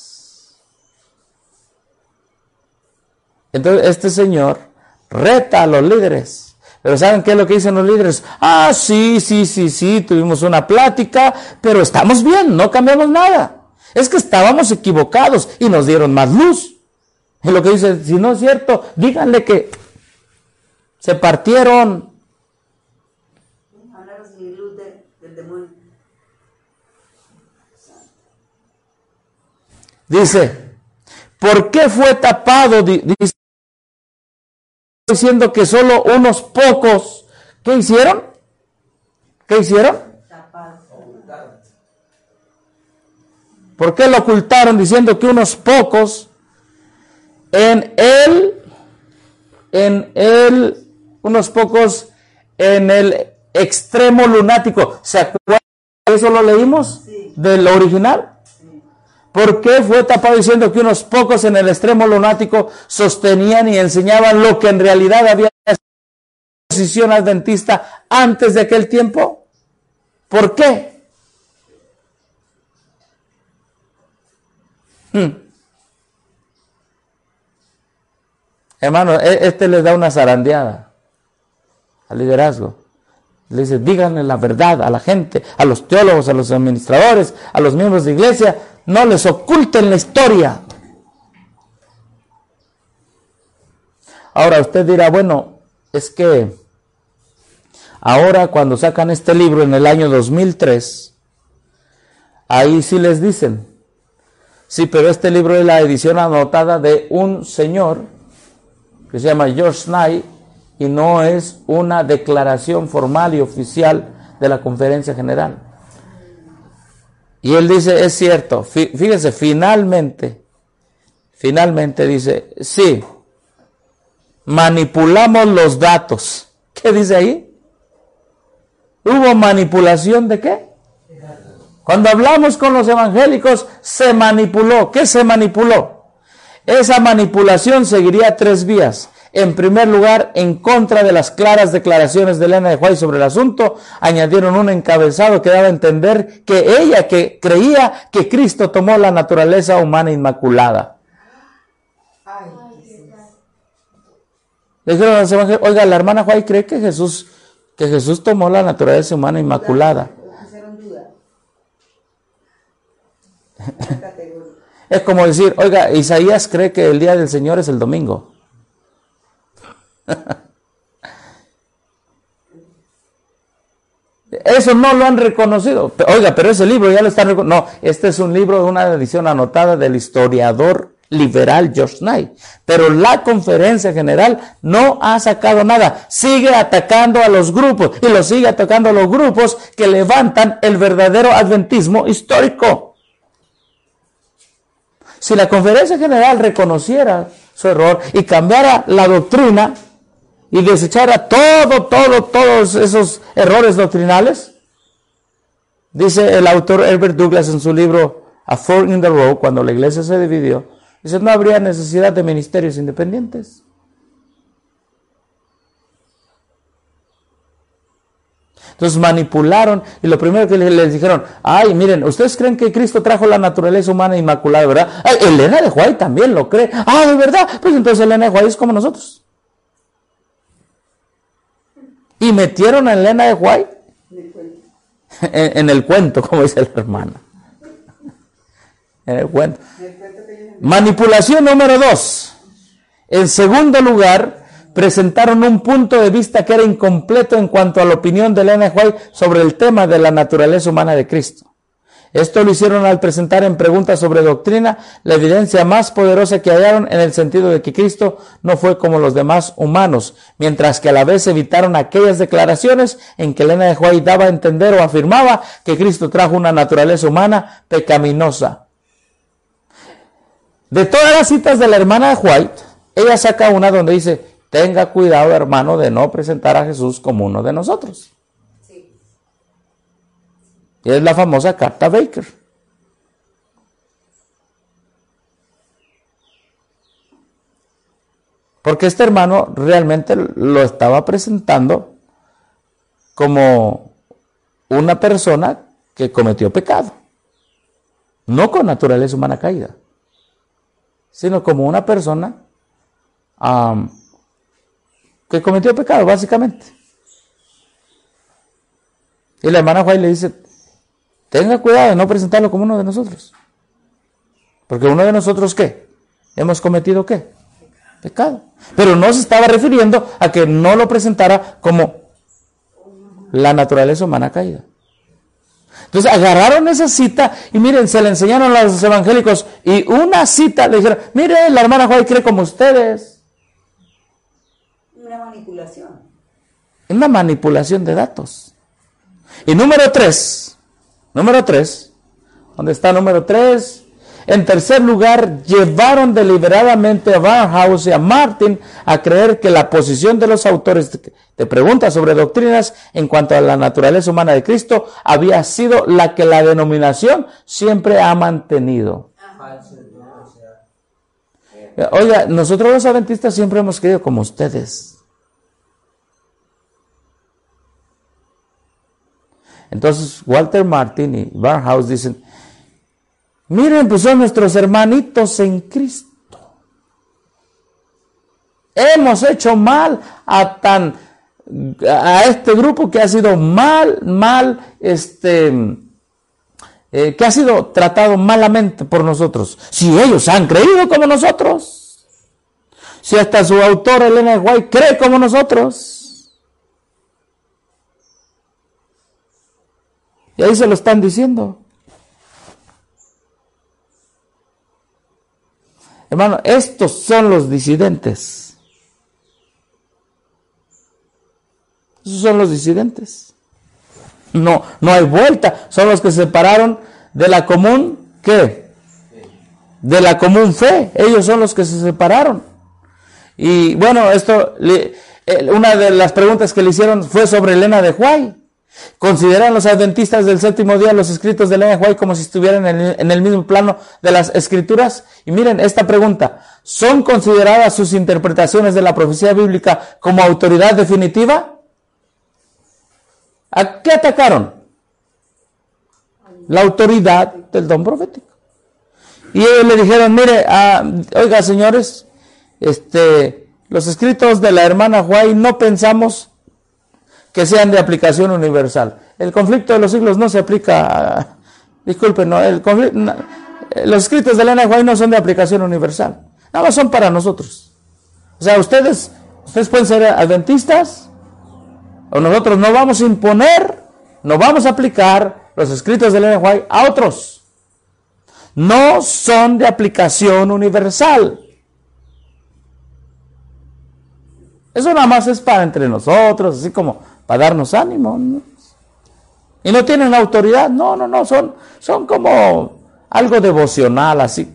Entonces este señor reta a los líderes. Pero ¿saben qué es lo que dicen los líderes? Ah, sí, sí, sí, sí, tuvimos una plática, pero estamos bien, no cambiamos nada. Es que estábamos equivocados y nos dieron más luz. Y lo que dice, si no es cierto, díganle que se partieron. Hablaron sin luz de, del demonio. Dice, ¿por qué fue tapado? Dice, diciendo que solo unos pocos, ¿qué hicieron? ¿Qué hicieron? ¿Por qué lo ocultaron diciendo que unos pocos en él, en él, unos pocos en el extremo lunático? ¿Se acuerdan? ¿Eso lo leímos? Sí. ¿Del original? ¿Por qué fue tapado diciendo que unos pocos en el extremo lunático sostenían y enseñaban lo que en realidad había posición adventista antes de aquel tiempo? ¿Por qué? Hmm. Hermano, este les da una zarandeada al liderazgo. Le dice, díganle la verdad a la gente, a los teólogos, a los administradores, a los miembros de iglesia. No les oculten la historia. Ahora usted dirá, bueno, es que ahora cuando sacan este libro en el año dos mil tres, ahí sí les dicen, sí, pero este libro es la edición anotada de un señor que se llama George Knight y no es una declaración formal y oficial de la Conferencia General. Y él dice, es cierto, fíjense, finalmente, finalmente dice, sí, manipulamos los datos. ¿Qué dice ahí? ¿Hubo manipulación de qué? Cuando hablamos con los evangélicos, se manipuló. ¿Qué se manipuló? Esa manipulación seguiría tres vías. En primer lugar, en contra de las claras declaraciones de Elena de White sobre el asunto, añadieron un encabezado que daba a entender que ella que creía que Cristo tomó la naturaleza humana inmaculada. Le dijeron a los evangélicos, oiga, la hermana White cree que Jesús, que Jesús tomó la naturaleza humana inmaculada. Es como decir, oiga, Isaías cree que el día del Señor es el domingo. Eso no lo han reconocido. Oiga, pero ese libro ya lo están reconociendo. No, este es un libro de una edición anotada del historiador liberal George Knight. Pero la conferencia general no ha sacado nada. Sigue atacando a los grupos y lo sigue atacando a los grupos que levantan el verdadero adventismo histórico. Si la conferencia general reconociera su error y cambiara la doctrina y desechara todo, todo, todos esos errores doctrinales, dice el autor Herbert Douglas en su libro A Fork in the Road, cuando la iglesia se dividió, dice, no habría necesidad de ministerios independientes. Entonces manipularon y lo primero que les dijeron, ay, miren, ustedes creen que Cristo trajo la naturaleza humana inmaculada, ¿verdad? Ay, Elena de White también lo cree. Ah, ¿de verdad? Pues entonces Elena de White es como nosotros. Y metieron a Elena de White en, en el cuento, como dice la hermana. En el cuento. Manipulación número dos. En segundo lugar, presentaron un punto de vista que era incompleto en cuanto a la opinión de Elena White sobre el tema de la naturaleza humana de Cristo. Esto lo hicieron al presentar en preguntas sobre doctrina la evidencia más poderosa que hallaron en el sentido de que Cristo no fue como los demás humanos, mientras que a la vez evitaron aquellas declaraciones en que Elena White daba a entender o afirmaba que Cristo trajo una naturaleza humana pecaminosa. De todas las citas de la hermana White, ella saca una donde dice, tenga cuidado, hermano, de no presentar a Jesús como uno de nosotros. Sí. Y es la famosa carta Baker. Porque este hermano realmente lo estaba presentando como una persona que cometió pecado. No con naturaleza humana caída, sino como una persona um, que cometió pecado, básicamente. Y la hermana White le dice, tenga cuidado de no presentarlo como uno de nosotros. Porque uno de nosotros, ¿qué? ¿Hemos cometido qué? Pecado. Pero no se estaba refiriendo a que no lo presentara como la naturaleza humana caída. Entonces agarraron esa cita y miren, se la enseñaron a los evangélicos y una cita le dijeron, mire, la hermana White cree como ustedes. Una manipulación. Una manipulación de datos. Y número tres, número tres, ¿dónde está número tres? En tercer lugar, llevaron deliberadamente a Barnhouse y a Martin a creer que la posición de los autores de preguntas sobre doctrinas en cuanto a la naturaleza humana de Cristo había sido la que la denominación siempre ha mantenido. Oiga, nosotros los adventistas siempre hemos creído como ustedes. Entonces Walter Martin y Barnhouse dicen, miren, pues son nuestros hermanitos en Cristo. Hemos hecho mal a tan a este grupo que ha sido mal, mal, este, eh, que ha sido tratado malamente por nosotros. Si ellos han creído como nosotros, si hasta su autor Elena White cree como nosotros. Y ahí se lo están diciendo. Hermano, estos son los disidentes. Esos son los disidentes. No, no hay vuelta. Son los que se separaron de la común, ¿qué? De la común fe. Ellos son los que se separaron. Y bueno, esto, una de las preguntas que le hicieron fue sobre Elena de White. ¿Consideran los adventistas del séptimo día los escritos de Elena White como si estuvieran en el, en el mismo plano de las escrituras? Y miren esta pregunta, ¿son consideradas sus interpretaciones de la profecía bíblica como autoridad definitiva? ¿A qué atacaron? La autoridad del don profético. Y ellos le dijeron, mire, uh, oiga señores, este, los escritos de la hermana White no pensamos que sean de aplicación universal. El conflicto de los siglos no se aplica, a, disculpen, no, el conflicto, no, los escritos de Elena White no son de aplicación universal, nada más son para nosotros. O sea, ustedes, ustedes pueden ser adventistas, o nosotros no vamos a imponer, no vamos a aplicar los escritos de Elena White a otros. no son de aplicación universal. Eso nada más es para entre nosotros, así como para darnos ánimo, ¿no? Y no tienen autoridad, no, no, no, son, son como algo devocional, así.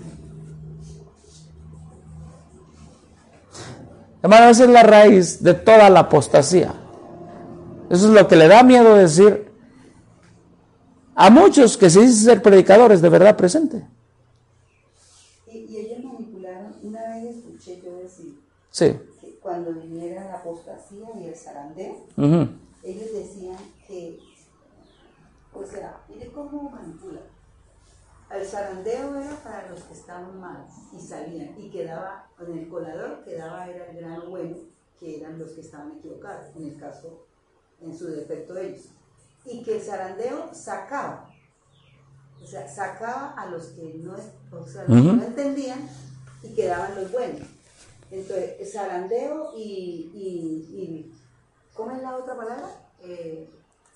Hermano, esa es la raíz de toda la apostasía. Eso es lo que le da miedo decir a muchos que se dicen ser predicadores de verdad presente. Y, y ellos manipularon, una vez escuché yo decir, Sí. que cuando viniera la apostasía y el zarandeo, Uh-huh. ellos decían que, o sea, mire cómo manipulan. El zarandeo era para los que estaban mal y salían, y quedaba, en el colador quedaba era el grano bueno, que eran los que estaban equivocados, en el caso, en su defecto ellos. Y que el zarandeo sacaba, o sea, sacaba a los que no, o sea, los Uh-huh. que no entendían y quedaban los buenos. Entonces, el zarandeo y, y, y ¿cómo es la otra palabra? Eh,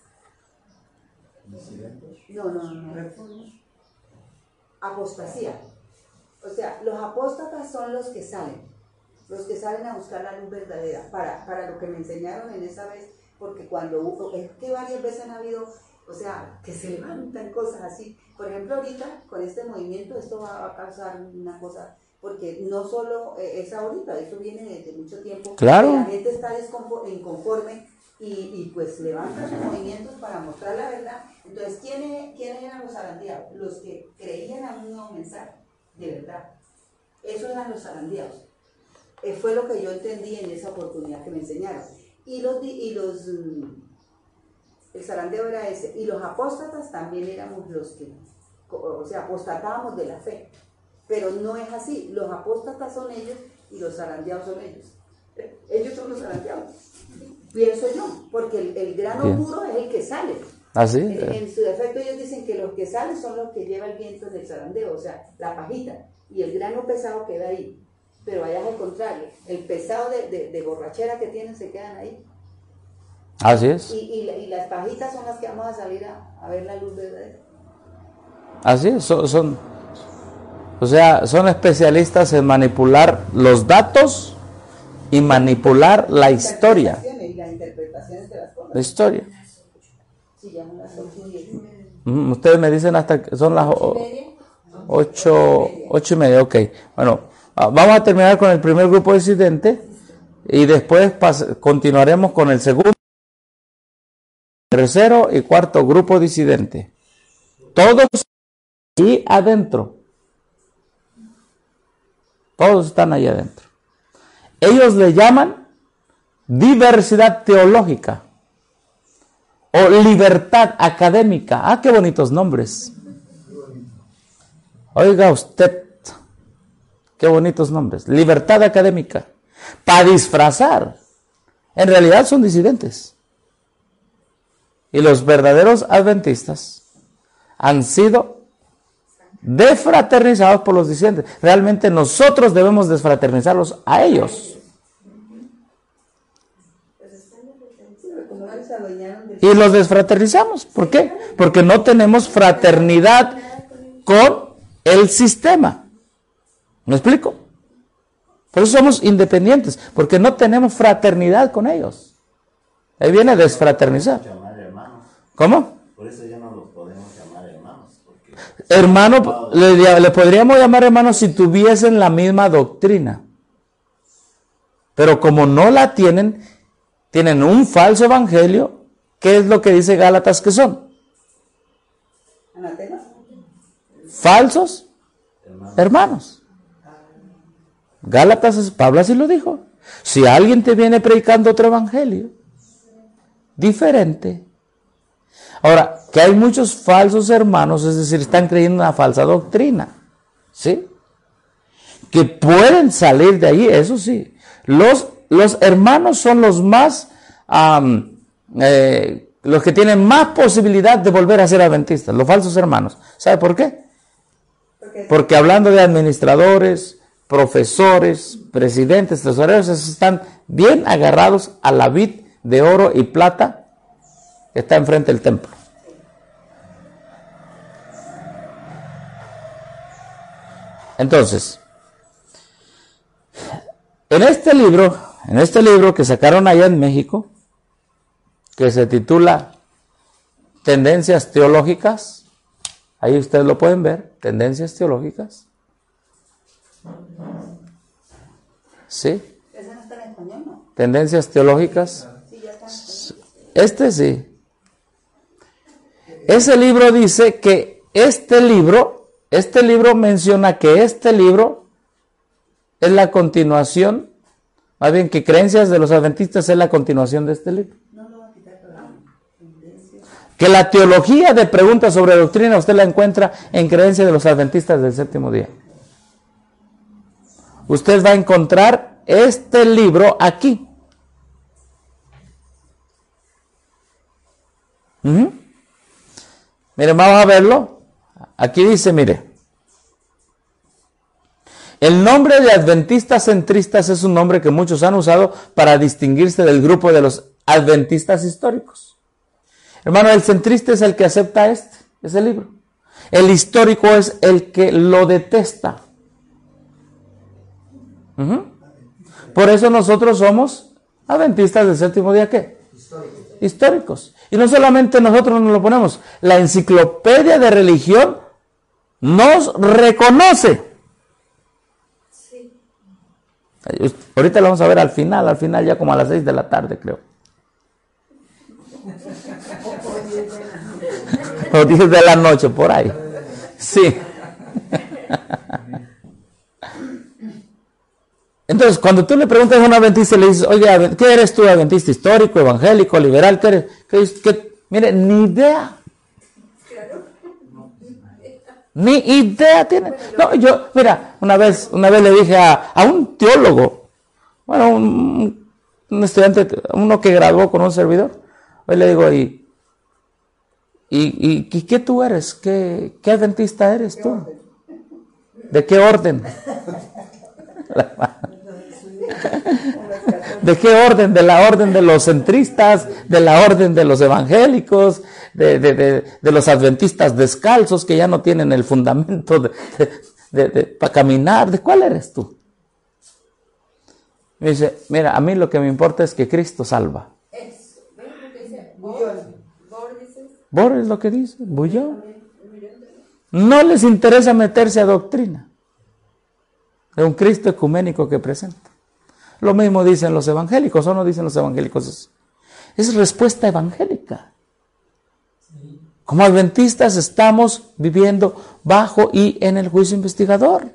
no, no, no, no. Apostasía. O sea, los apóstatas son los que salen, los que salen a buscar la luz verdadera, para, para lo que me enseñaron en esa vez, porque cuando hubo, es que varias veces han habido, o sea, que se levantan cosas así. Por ejemplo, ahorita, con este movimiento, esto va a causar una cosa, porque no solo es ahorita, eso viene desde mucho tiempo. Claro. La gente está desconfo- inconforme y, y pues levanta sus movimientos para mostrar la verdad. Entonces, ¿quiénes, ¿quiénes eran los zarandeados? Los que creían a un nuevo mensaje, de verdad. Esos eran los zarandeados. Eh, fue lo que yo entendí en esa oportunidad que me enseñaron. Y los, y los el zarandeo era ese. Y los apóstatas también éramos los que, o sea, apostatábamos de la fe. Pero no es así. Los apóstatas son ellos y los zarandeados son ellos. Ellos son los zarandeados. Pienso yo, porque el, el grano Bien. puro es el que sale. ¿Ah, sí? En, en su defecto ellos dicen que los que salen son los que lleva el viento del zarandeo, o sea, la pajita, y el grano pesado queda ahí. Pero allá es al contrario, el pesado de, de, de borrachera que tienen se quedan ahí. Así es. Y, y, y las pajitas son las que vamos a salir a, a ver la luz verdadera. Así es. Son, son, o sea, son especialistas en manipular los datos y manipular la historia. Y las interpretaciones de las cosas. La historia. Sí, ya son las ocho y diez. Mm, Ustedes me dicen hasta que son las o- ocho, ocho y media, ok. Bueno, ah, vamos a terminar con el primer grupo disidente y después pas- continuaremos con el segundo, tercero y cuarto grupo disidente. Todos aquí adentro. Todos están ahí adentro. Ellos le llaman diversidad teológica o libertad académica. Ah, qué bonitos nombres. Oiga usted, qué bonitos nombres. Libertad académica. Para disfrazar. En realidad son disidentes. Y los verdaderos adventistas han sido desfraternizados por los disidentes. Realmente nosotros debemos desfraternizarlos a ellos. Y los desfraternizamos. ¿Por qué? Porque no tenemos fraternidad con el sistema. ¿Me explico? Por eso somos independientes, porque no tenemos fraternidad con ellos. Ahí viene desfraternizar. ¿Cómo? Por eso ya no los podemos llamar hermanos. Porque... Hermano, le, le podríamos llamar hermanos si tuviesen la misma doctrina. Pero como no la tienen, tienen un falso evangelio. ¿Qué es lo que dice Gálatas que son? ¿Anatemas? Falsos hermanos. Gálatas, Pablo así lo dijo. Si alguien te viene predicando otro evangelio diferente. Ahora, que hay muchos falsos hermanos, es decir, están creyendo una falsa doctrina. ¿Sí? Que pueden salir de ahí, eso sí. Los, los hermanos son los más, um, eh, los que tienen más posibilidad de volver a ser adventistas, los falsos hermanos. ¿Sabe por qué? Porque hablando de administradores, profesores, presidentes, tesoreros, esos están bien agarrados a la vid de oro y plata que está enfrente del templo. Entonces, en este libro, en este libro que sacaron allá en México, que se titula Tendencias Teológicas, ahí ustedes lo pueden ver, Tendencias Teológicas. ¿Sí? ¿Ese no está en español, no? Tendencias Teológicas. Sí, ya está en español. Este sí. Ese libro dice que este libro, este libro menciona que este libro es la continuación, más bien que Creencias de los Adventistas es la continuación de este libro. No lo va a quitar, pero tendencia. Que la teología de preguntas sobre doctrina usted la encuentra en Creencias de los Adventistas del Séptimo Día. Usted va a encontrar este libro aquí. Uh-huh. Miren, vamos a verlo. Aquí dice, mire. El nombre de adventistas centristas es un nombre que muchos han usado para distinguirse del grupo de los adventistas históricos. Hermano, el centrista es el que acepta este, ese libro. El histórico es el que lo detesta. Uh-huh. Por eso nosotros somos adventistas del séptimo día, ¿qué? Históricos. Históricos. Y no solamente nosotros nos lo ponemos, la enciclopedia de religión nos reconoce. Sí. Ahorita lo vamos a ver al final, al final ya como a las seis de la tarde, creo. O diez de la noche, por ahí. Sí. Entonces, cuando tú le preguntas a un adventista y le dices, oye, ¿qué eres tú, adventista histórico, evangélico, liberal? ¿Qué eres? ¿Qué, qué? Mire, ni idea. Ni idea tiene. No, yo, mira, una vez, una vez le dije a, a un teólogo, bueno, un, un estudiante, uno que graduó con un servidor, hoy le digo, ¿y, y, y qué tú eres? ¿Qué, qué adventista eres tú? ¿De qué orden? ¿De qué orden? De la orden de los centristas, de la orden de los evangélicos, de, de, de, de los adventistas descalzos que ya no tienen el fundamento de, de, de, de, para caminar. ¿De cuál eres tú? Me dice, mira, a mí lo que me importa es que Cristo salva. Eso. ¿Ven lo que dice? Bor, Bor dices. Bor es lo que dice, bullón. No les interesa meterse a doctrina de un Cristo ecuménico que presenta. Lo mismo dicen los evangélicos, ¿o no dicen los evangélicos eso? Es respuesta evangélica. Como adventistas estamos viviendo bajo y en el juicio investigador.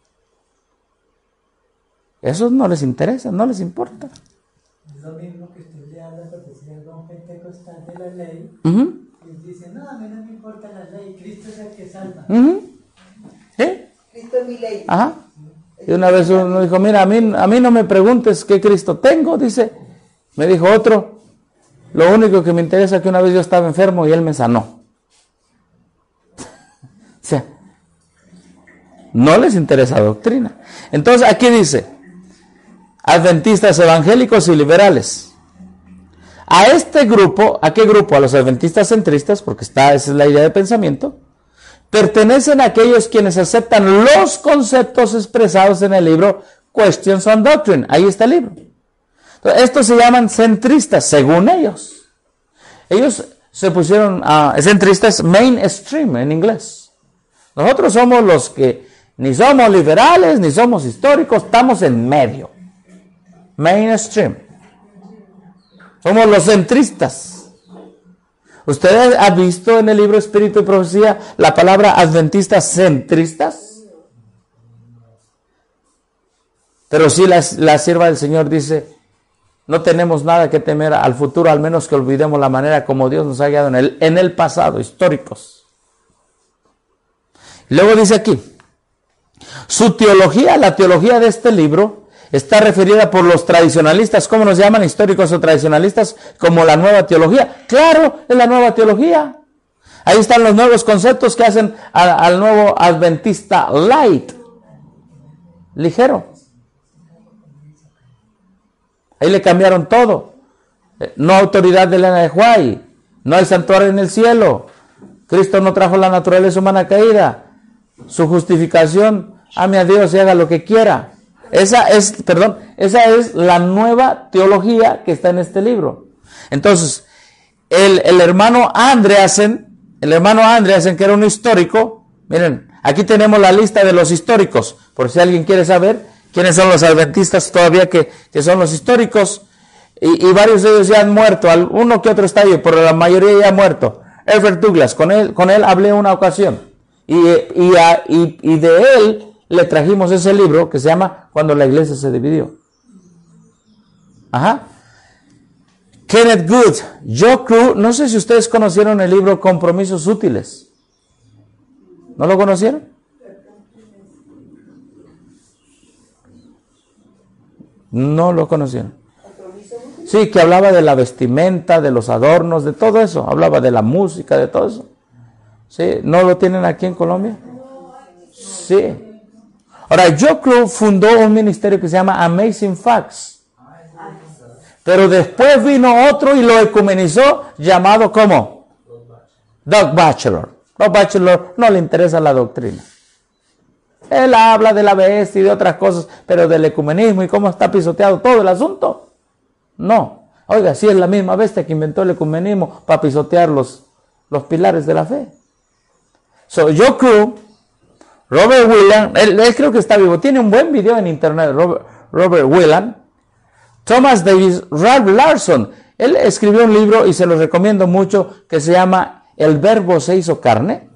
Eso no les interesa, no les importa. Es lo mismo que usted le habla porque si algo a un pentecostal de la ley, Uh-huh. y dice, no, a mí no me importa la ley, Cristo es el que salva. Uh-huh. ¿Sí? Cristo es mi ley. Ajá. Y una vez uno dijo, mira, a mí, a mí no me preguntes qué Cristo tengo, dice. Me dijo otro, lo único que me interesa es que una vez yo estaba enfermo y Él me sanó. O sea, no les interesa la doctrina. Entonces aquí dice, adventistas evangélicos y liberales. A este grupo, ¿a qué grupo? A los adventistas centristas, porque está, esa es la idea de pensamiento. Pertenecen a aquellos quienes aceptan los conceptos expresados en el libro Questions on Doctrine. Ahí está el libro. Entonces, estos se llaman centristas, según ellos. Ellos se pusieron a uh, centristas mainstream en inglés. Nosotros somos los que ni somos liberales, ni somos históricos, estamos en medio. Mainstream. Somos los centristas. ¿Usted ha visto en el libro Espíritu y Profecía la palabra adventistas centristas? Pero sí la, la sierva del Señor dice, no tenemos nada que temer al futuro, al menos que olvidemos la manera como Dios nos ha guiado en el, en el pasado, históricos. Luego dice aquí, su teología, la teología de este libro, está referida por los tradicionalistas. ¿Cómo nos llaman? Históricos o tradicionalistas, como la nueva teología. Claro, es la nueva teología. Ahí están los nuevos conceptos que hacen a, al nuevo adventista light, ligero. Ahí le cambiaron todo. No autoridad de Elena de White, no hay santuario en el cielo, Cristo no trajo la naturaleza humana caída, su justificación ame a Dios y haga lo que quiera. Esa es, perdón, esa es la nueva teología que está en este libro. Entonces, el, el hermano Andreasen, el hermano Andreasen, que era un histórico, miren, aquí tenemos la lista de los históricos, por si alguien quiere saber quiénes son los adventistas todavía que, que son los históricos, y, y varios de ellos ya han muerto, uno que otro está ahí, pero la mayoría ya ha muerto. Herbert Douglass, con él, con él hablé una ocasión, y, y, a, y, y de él le trajimos ese libro que se llama Cuando la iglesia se dividió. Ajá. Kenneth Good, Joe Crew, no sé si ustedes conocieron el libro Compromisos Útiles. ¿No lo conocieron? No lo conocieron. Sí, que hablaba de la vestimenta, de los adornos, de todo eso. Hablaba de la música, de todo eso. ¿Sí? ¿No lo tienen aquí en Colombia? Sí. Ahora, Joe Crew fundó un ministerio que se llama Amazing Facts. Pero después vino otro y lo ecumenizó, llamado ¿cómo? Doug Batchelor. Doug Batchelor no le interesa la doctrina. Él habla de la bestia y de otras cosas, pero del ecumenismo y cómo está pisoteado todo el asunto. No. Oiga, sí es la misma bestia que inventó el ecumenismo para pisotear los, los pilares de la fe. So, Joe Crew, Robert Willan, él, él creo que está vivo, tiene un buen video en internet, Robert, Robert Willan, Thomas Davis, Ralph Larson, él escribió un libro y se lo recomiendo mucho que se llama El Verbo se hizo carne.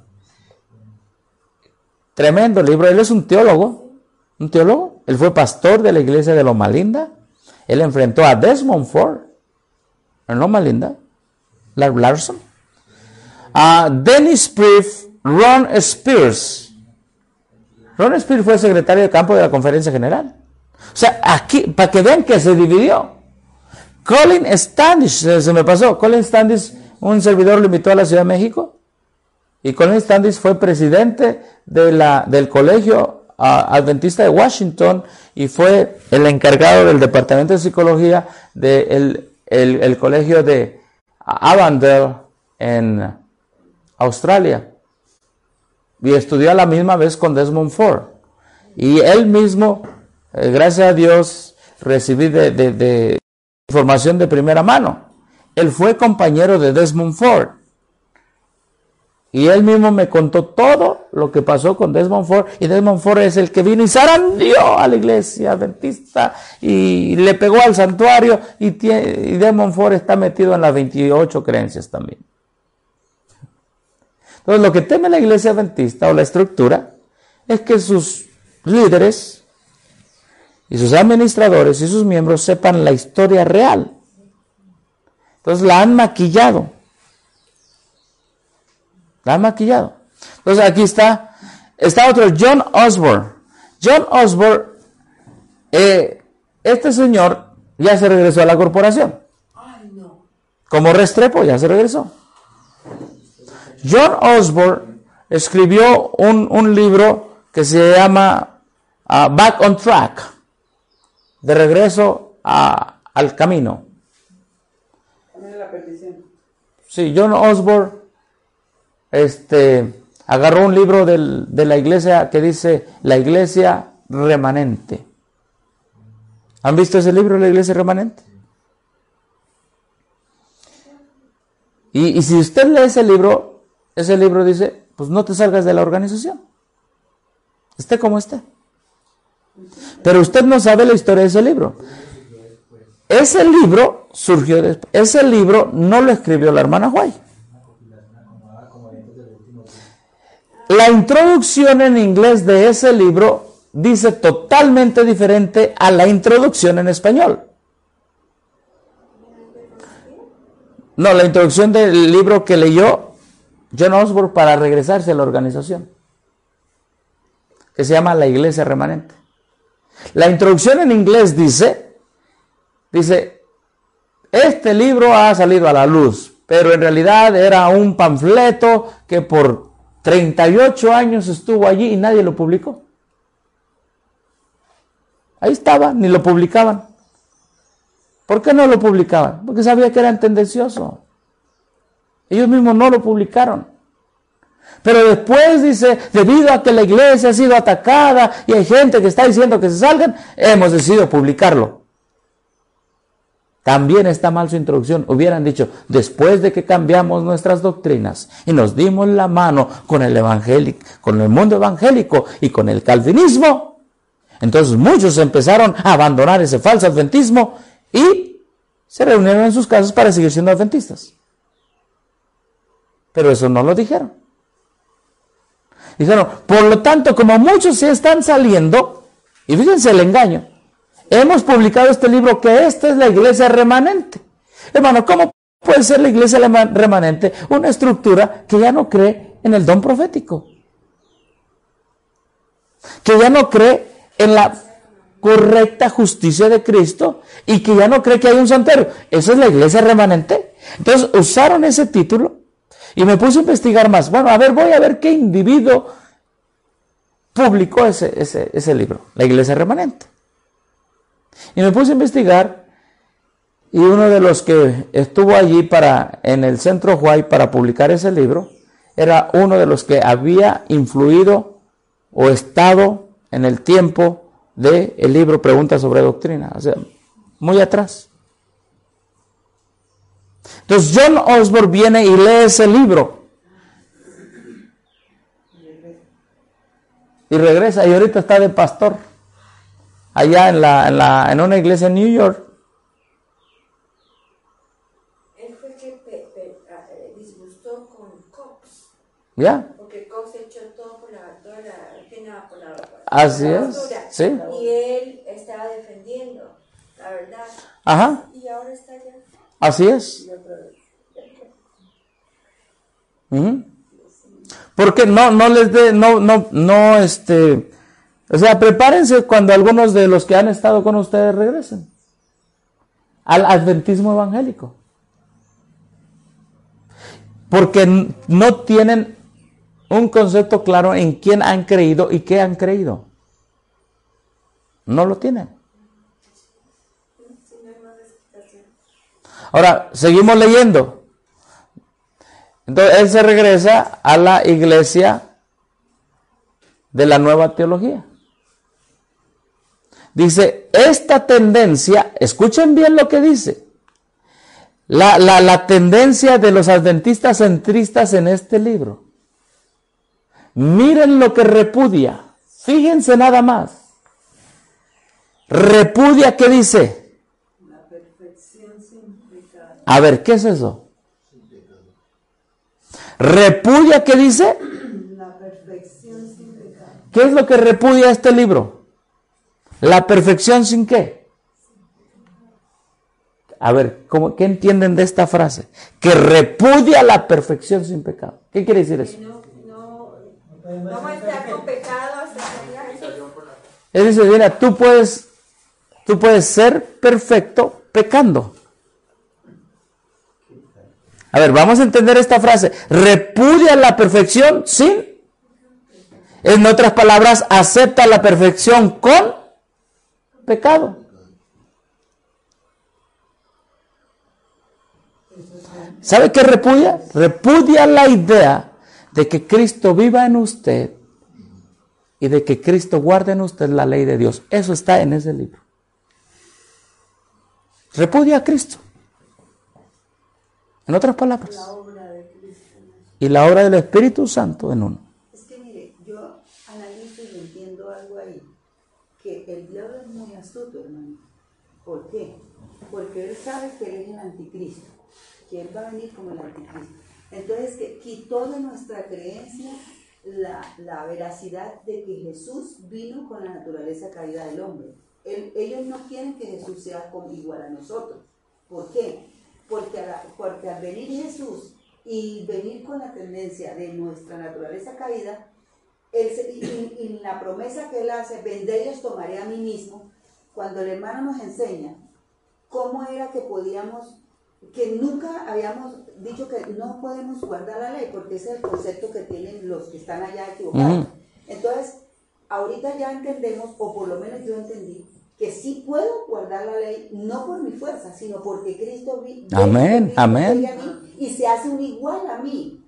Tremendo libro, él es un teólogo, un teólogo, él fue pastor de la iglesia de Loma Linda, él enfrentó a Desmond Ford en Loma Linda, Ralph Larson, a Dennis Priff, Ron Spears. Ron Spears fue secretario de campo de la Conferencia General. O sea, aquí, para que vean que se dividió. Colin Standish, se, se me pasó. Colin Standish, un servidor lo invitó a la Ciudad de México. Y Colin Standish fue presidente de la, del Colegio uh, Adventista de Washington y fue el encargado del Departamento de Psicología del el, el Colegio de Avondale en Australia. Y estudió a la misma vez con Desmond Ford. Y él mismo, eh, gracias a Dios, recibí de, de, de información de primera mano. Él fue compañero de Desmond Ford. Y él mismo me contó todo lo que pasó con Desmond Ford. Y Desmond Ford es el que vino y zarandeó a la iglesia adventista y le pegó al santuario. Y, tiene, y Desmond Ford está metido en las veintiocho creencias también. Entonces, lo que teme la iglesia adventista o la estructura es que sus líderes y sus administradores y sus miembros sepan la historia real. Entonces, la han maquillado. La han maquillado. Entonces, aquí está, está otro, John Osborne. John Osborne, eh, este señor ya se regresó a la corporación. Como Restrepo ya se regresó. John Osborne escribió un, un libro que se llama uh, Back on Track, de regreso a, al camino. Sí, John Osborne este, agarró un libro del, de la iglesia que dice La Iglesia Remanente. ¿Han visto ese libro, La Iglesia Remanente? Y, y si usted lee ese libro, ese libro dice, pues no te salgas de la organización. Esté como esté. Pero usted no sabe la historia de ese libro. Ese libro surgió después. Ese libro no lo escribió la hermana White. La introducción en inglés de ese libro dice totalmente diferente a la introducción en español. No, la introducción del libro que leyó John Osborne para regresarse a la organización, que se llama La Iglesia Remanente. La introducción en inglés dice, dice, este libro ha salido a la luz, pero en realidad era un panfleto que por treinta y ocho años estuvo allí y nadie lo publicó. Ahí estaba, ni lo publicaban. ¿Por qué no lo publicaban? Porque sabía que era tendencioso. Ellos mismos no lo publicaron. Pero después dice, debido a que la iglesia ha sido atacada y hay gente que está diciendo que se salgan, hemos decidido publicarlo. También está mal su introducción. Hubieran dicho, después de que cambiamos nuestras doctrinas y nos dimos la mano con el evangélico, con el mundo evangélico y con el calvinismo, entonces muchos empezaron a abandonar ese falso adventismo y se reunieron en sus casas para seguir siendo adventistas. Pero eso no lo dijeron. Dijeron, por lo tanto, como muchos se están saliendo, y fíjense el engaño, hemos publicado este libro que esta es la iglesia remanente. Hermano, ¿cómo puede ser la iglesia remanente una estructura que ya no cree en el don profético? Que ya no cree en la correcta justicia de Cristo y que ya no cree que hay un santuario. ¿Esa es la iglesia remanente? Entonces usaron ese título y me puse a investigar más. Bueno, a ver, voy a ver qué individuo publicó ese, ese, ese libro, la iglesia remanente. Y me puse a investigar y uno de los que estuvo allí para, en el Centro Huay para publicar ese libro era uno de los que había influido o estado en el tiempo del libro Preguntas sobre Doctrina, o sea, muy atrás. Entonces John Osborne viene y lee ese libro y regresa y ahorita está de pastor allá en la, en la en una iglesia en New York. Él fue que pe, pe, uh, disgustó con Cox. ¿Ya? Porque Cox echó todo por la toda la pena por la Así la es, basura. sí. Y él estaba defendiendo la verdad. Ajá. Y ahora está allá. Así es. Uh-huh. Porque no, no les dé, no, no, no, este, o sea, prepárense cuando algunos de los que han estado con ustedes regresen al adventismo evangélico. Porque no tienen un concepto claro en quién han creído y qué han creído. No lo tienen. Ahora, seguimos leyendo. Entonces, él se regresa a la iglesia de la nueva teología. Dice, esta tendencia, escuchen bien lo que dice, la, la, la tendencia de los adventistas centristas en este libro. Miren lo que repudia, fíjense nada más. Repudia, ¿qué dice? La perfección sin pecado. A ver, ¿qué es eso? Repudia, ¿qué dice? La perfección sin pecado. ¿Qué es lo que repudia este libro? ¿La perfección sin qué? A ver, ¿cómo, ¿qué entienden de esta frase? Que repudia la perfección sin pecado. ¿Qué quiere decir eso? No, no, vamos a estar con pecado hasta que venga Jesús. Es decir, mira, tú puedes, tú puedes ser perfecto pecando. A ver, vamos a entender esta frase. Repudia la perfección sin, en otras palabras, acepta la perfección con pecado. ¿Sabe qué repudia? Repudia la idea de que Cristo viva en usted y de que Cristo guarde en usted la ley de Dios. Eso está en ese libro. Repudia a Cristo. En otras palabras. La obra de Cristo. Y la obra del Espíritu Santo en uno. Es que mire, yo analizo y entiendo algo ahí, que el diablo es muy astuto, hermano. ¿Por qué? Porque él sabe que él es el anticristo, que él va a venir como el anticristo. Entonces, que quitó de nuestra creencia la, la veracidad de que Jesús vino con la naturaleza caída del hombre. Él, ellos no quieren que Jesús sea como igual a nosotros. ¿Por qué? Porque, a la, porque al venir Jesús y venir con la tendencia de nuestra naturaleza caída, él se, y, y, y la promesa que él hace, vendré y os tomaré a mí mismo, cuando el hermano nos enseña cómo era que podíamos, que nunca habíamos dicho que no podemos guardar la ley, porque ese es el concepto que tienen los que están allá equivocados. Uh-huh. Entonces, ahorita ya entendemos, o por lo menos yo entendí, que sí puedo guardar la ley, no por mi fuerza, sino porque Cristo vi, amén, Cristo amén. a mí y se hace un igual a mí.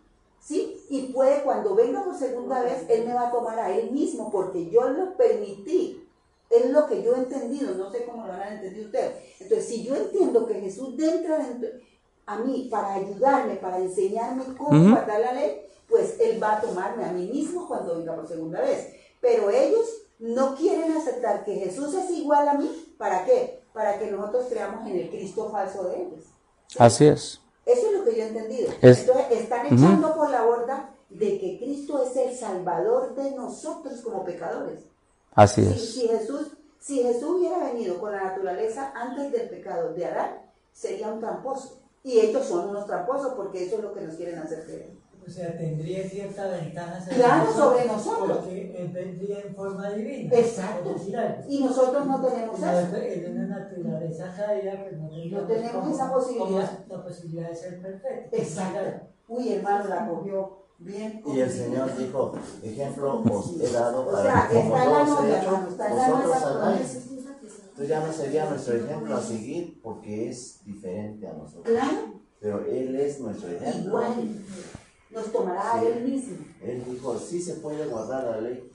¿sí? Y puede, cuando venga por segunda vez, Él me va a tomar a Él mismo, porque yo lo permití. Es lo que yo he entendido, no sé cómo lo han entendido ustedes. Entonces, si yo entiendo que Jesús entra dentro a mí para ayudarme, para enseñarme cómo uh-huh. guardar la ley, pues Él va a tomarme a mí mismo cuando venga por segunda vez. Pero ellos no quieren aceptar que Jesús es igual a mí. ¿Para qué? Para que nosotros creamos en el Cristo falso de ellos. ¿Sí? Así es. Eso es lo que yo he entendido. Es, Entonces, están echando uh-huh. por la borda de que Cristo es el Salvador de nosotros como pecadores. Así si, es. Si Jesús, si Jesús hubiera venido con la naturaleza antes del pecado de Adán, sería un tramposo. Y ellos son unos tramposos porque eso es lo que nos quieren hacer creer. O sea, tendría cierta ventaja sobre claro, nosotros, sobre nosotros. Porque Él vendría en forma divina. Exacto. Y nosotros no tenemos eso. En una naturaleza caída, pues no, no tenemos como, esa posibilidad. La posibilidad de ser perfecto. Exacto. Uy, hermano, la cogió bien. Y el Señor dijo, ejemplo os he dado para o sea, que como yo os he hecho, vosotros hagáis. Entonces ya no sería nuestro ejemplo a seguir porque es diferente a nosotros. Claro. Pero Él es nuestro ejemplo. Igual. Nos tomará a sí. Él mismo. Él dijo, sí se puede guardar la ley.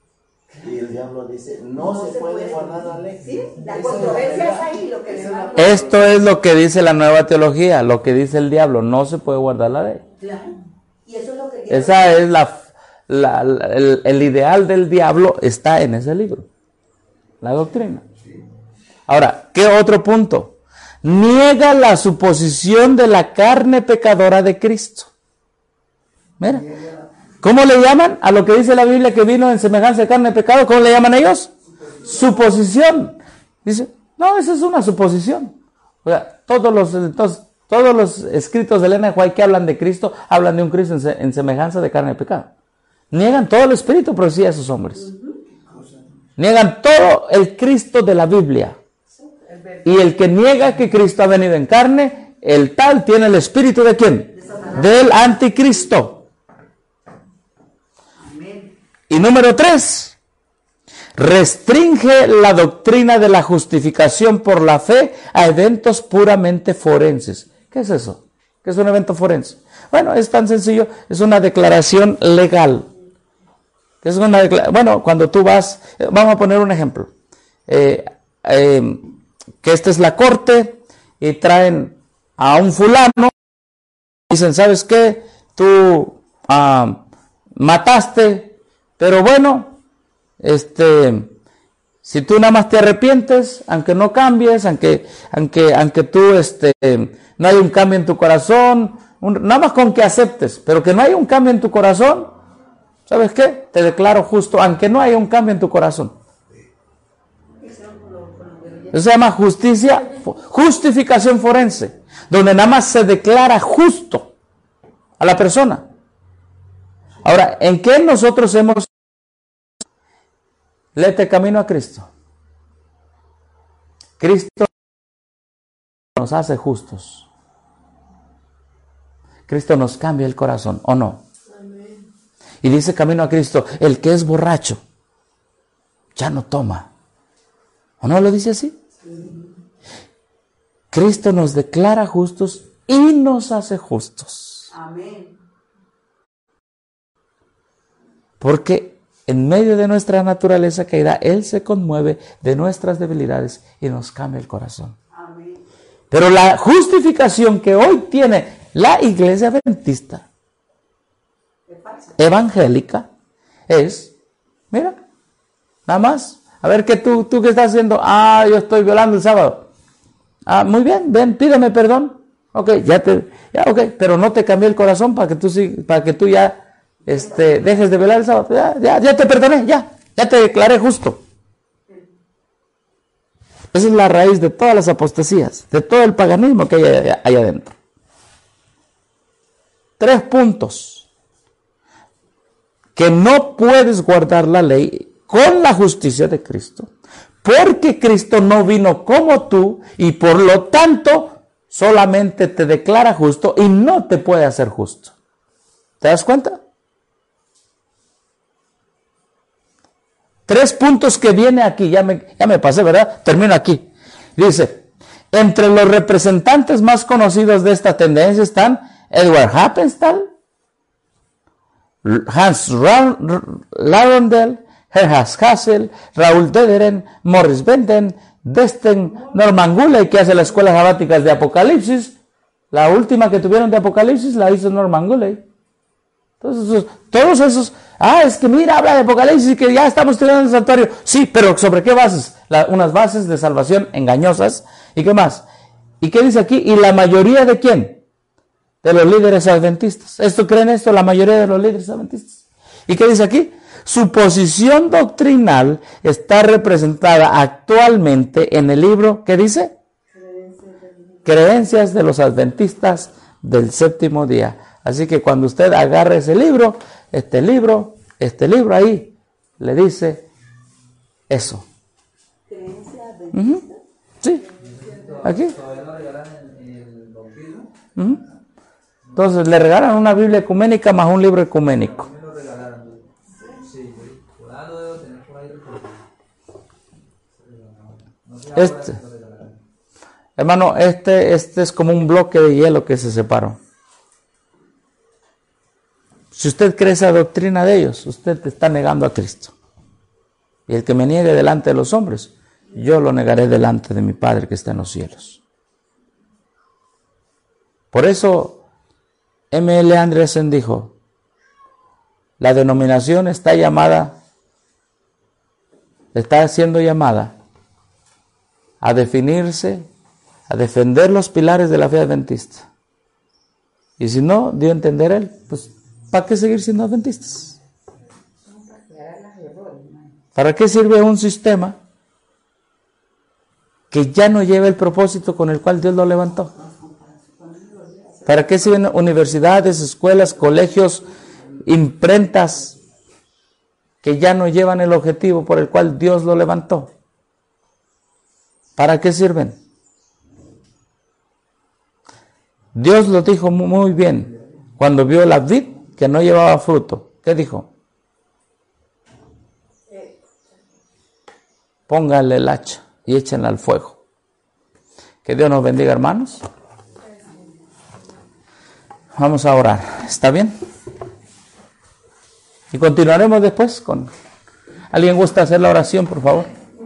Y el diablo dice, no, no se, se puede, puede guardar la ley. ¿Sí? La controversia es ahí lo que le va. Esto es lo que dice la nueva teología, lo que dice el diablo, no se puede guardar la ley. Claro. Y eso es lo que Esa es la, la, la el, el ideal del diablo está en ese libro, la doctrina. Ahora, ¿qué otro punto? Niega la suposición de la carne pecadora de Cristo. Mira, ¿cómo le llaman a lo que dice la Biblia que vino en semejanza de carne de pecado? ¿Cómo le llaman ellos? Suposición. Dice, no, esa es una suposición. O sea, todos los, entonces, todos los escritos de Elena de White que hablan de Cristo, hablan de un Cristo en, se, en semejanza de carne de pecado. Niegan todo el espíritu profecía de esos hombres. Niegan todo el Cristo de la Biblia. Y el que niega que Cristo ha venido en carne, el tal tiene el espíritu ¿de quién? Del anticristo. Y número tres, restringe la doctrina de la justificación por la fe a eventos puramente forenses. ¿Qué es eso? ¿Qué es un evento forense? Bueno, es tan sencillo, es una declaración legal. Es una declaración, bueno, cuando tú vas, vamos a poner un ejemplo. Eh, eh, que esta es la corte y traen a un fulano, dicen, ¿sabes qué? Tú uh, mataste, pero bueno, este, si tú nada más te arrepientes, aunque no cambies, aunque, aunque, aunque tú, este, no hay un cambio en tu corazón, un, nada más con que aceptes, pero que no haya un cambio en tu corazón, ¿sabes qué? Te declaro justo, aunque no haya un cambio en tu corazón. Eso se llama justicia, justificación forense, donde nada más se declara justo a la persona. Ahora, ¿en qué nosotros hemos... Léete camino a Cristo. Cristo nos hace justos. Cristo nos cambia el corazón, ¿o no? Amén. Y dice camino a Cristo, el que es borracho, ya no toma. ¿O no lo dice así? Sí. Cristo nos declara justos y nos hace justos. Amén. Porque en medio de nuestra naturaleza caída, Él se conmueve de nuestras debilidades y nos cambia el corazón. Amén. Pero la justificación que hoy tiene la iglesia adventista evangélica es, mira, nada más. A ver, que tú, tú qué estás haciendo. Ah, yo estoy violando el sábado. Ah, muy bien, ven, pídeme perdón. Ok, ya te, ya, ok, pero no te cambié el corazón para que tú, para que tú ya, este, dejes de violar el sábado. Ya, ya, ya te perdoné, ya, ya te declaré justo. Esa es la raíz de todas las apostasías, de todo el paganismo que hay allá, allá adentro. Tres puntos. Que no puedes guardar la ley con la justicia de Cristo, porque Cristo no vino como tú y por lo tanto solamente te declara justo y no te puede hacer justo. ¿Te das cuenta? Tres puntos que viene aquí, ya me, ya me pasé, ¿verdad? Termino aquí. Dice, entre los representantes más conocidos de esta tendencia están Edward Happenstall, Hans Lauderdale, Gerhard Hassel, Raúl Dederen, Morris Benden, Destin, Norman Gulley, que hace las escuelas sabáticas de Apocalipsis. La última que tuvieron de Apocalipsis la hizo Norman Gulley. Entonces, todos esos, ah, es que mira, habla de Apocalipsis y que ya estamos tirando el santuario. Sí, pero ¿sobre qué bases? La, unas bases de salvación engañosas. ¿Y qué más? ¿Y qué dice aquí? ¿Y la mayoría de quién? De los líderes adventistas. ¿Esto creen esto? La mayoría de los líderes adventistas. ¿Y qué dice aquí? Su posición doctrinal está representada actualmente en el libro, ¿qué dice? Creencias de los adventistas del séptimo día. Así que cuando usted agarre ese libro, este libro, este libro ahí, le dice eso. Uh-huh. Sí, aquí. Uh-huh. Entonces le regalan una Biblia ecuménica más un libro ecuménico. Este, hermano, este, este es como un bloque de hielo que se separó. Si usted cree esa doctrina de ellos, usted está negando a Cristo. Y el que me niegue delante de los hombres, yo lo negaré delante de mi Padre que está en los cielos. Por eso, M L Andresen dijo, la denominación está llamada, está siendo llamada a definirse, a defender los pilares de la fe adventista. Y si no dio a entender él, pues ¿para qué seguir siendo adventistas? ¿Para qué sirve un sistema que ya no lleva el propósito con el cual Dios lo levantó? ¿Para qué sirven universidades, escuelas, colegios, imprentas que ya no llevan el objetivo por el cual Dios lo levantó? ¿Para qué sirven? Dios lo dijo muy bien cuando vio la vid que no llevaba fruto. ¿Qué dijo? Póngale el hacha y échenla al fuego. Que Dios nos bendiga, hermanos. Vamos a orar. ¿Está bien? Y continuaremos después con... ¿Alguien gusta hacer la oración, por favor?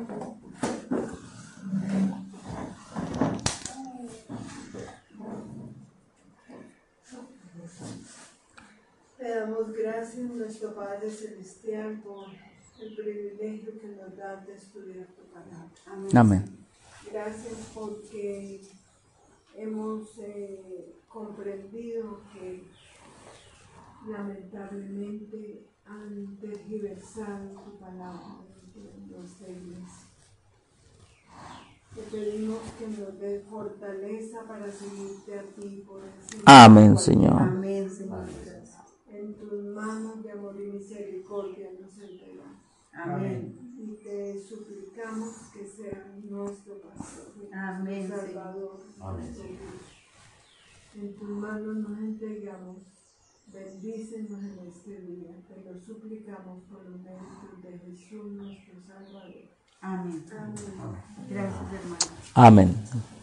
Te damos gracias, nuestro Padre Celestial, por el privilegio que nos da de estudiar tu palabra. Amén. Amén. Gracias porque hemos eh, comprendido que lamentablemente han tergiversado tu palabra en nuestra iglesia. Te pedimos que nos dé fortaleza para seguirte a ti por encima. Amén, Señor. Amén, Señor. En tus manos de amor y misericordia nos entregamos. Amén. Y te suplicamos que seas nuestro pastor, Amén, Salvador. Amén. En tus manos nos entregamos. Bendícenos en este día. Te lo suplicamos por los méritos de Jesús, nuestro Salvador. Amén. Amén. Gracias, hermano. Amén.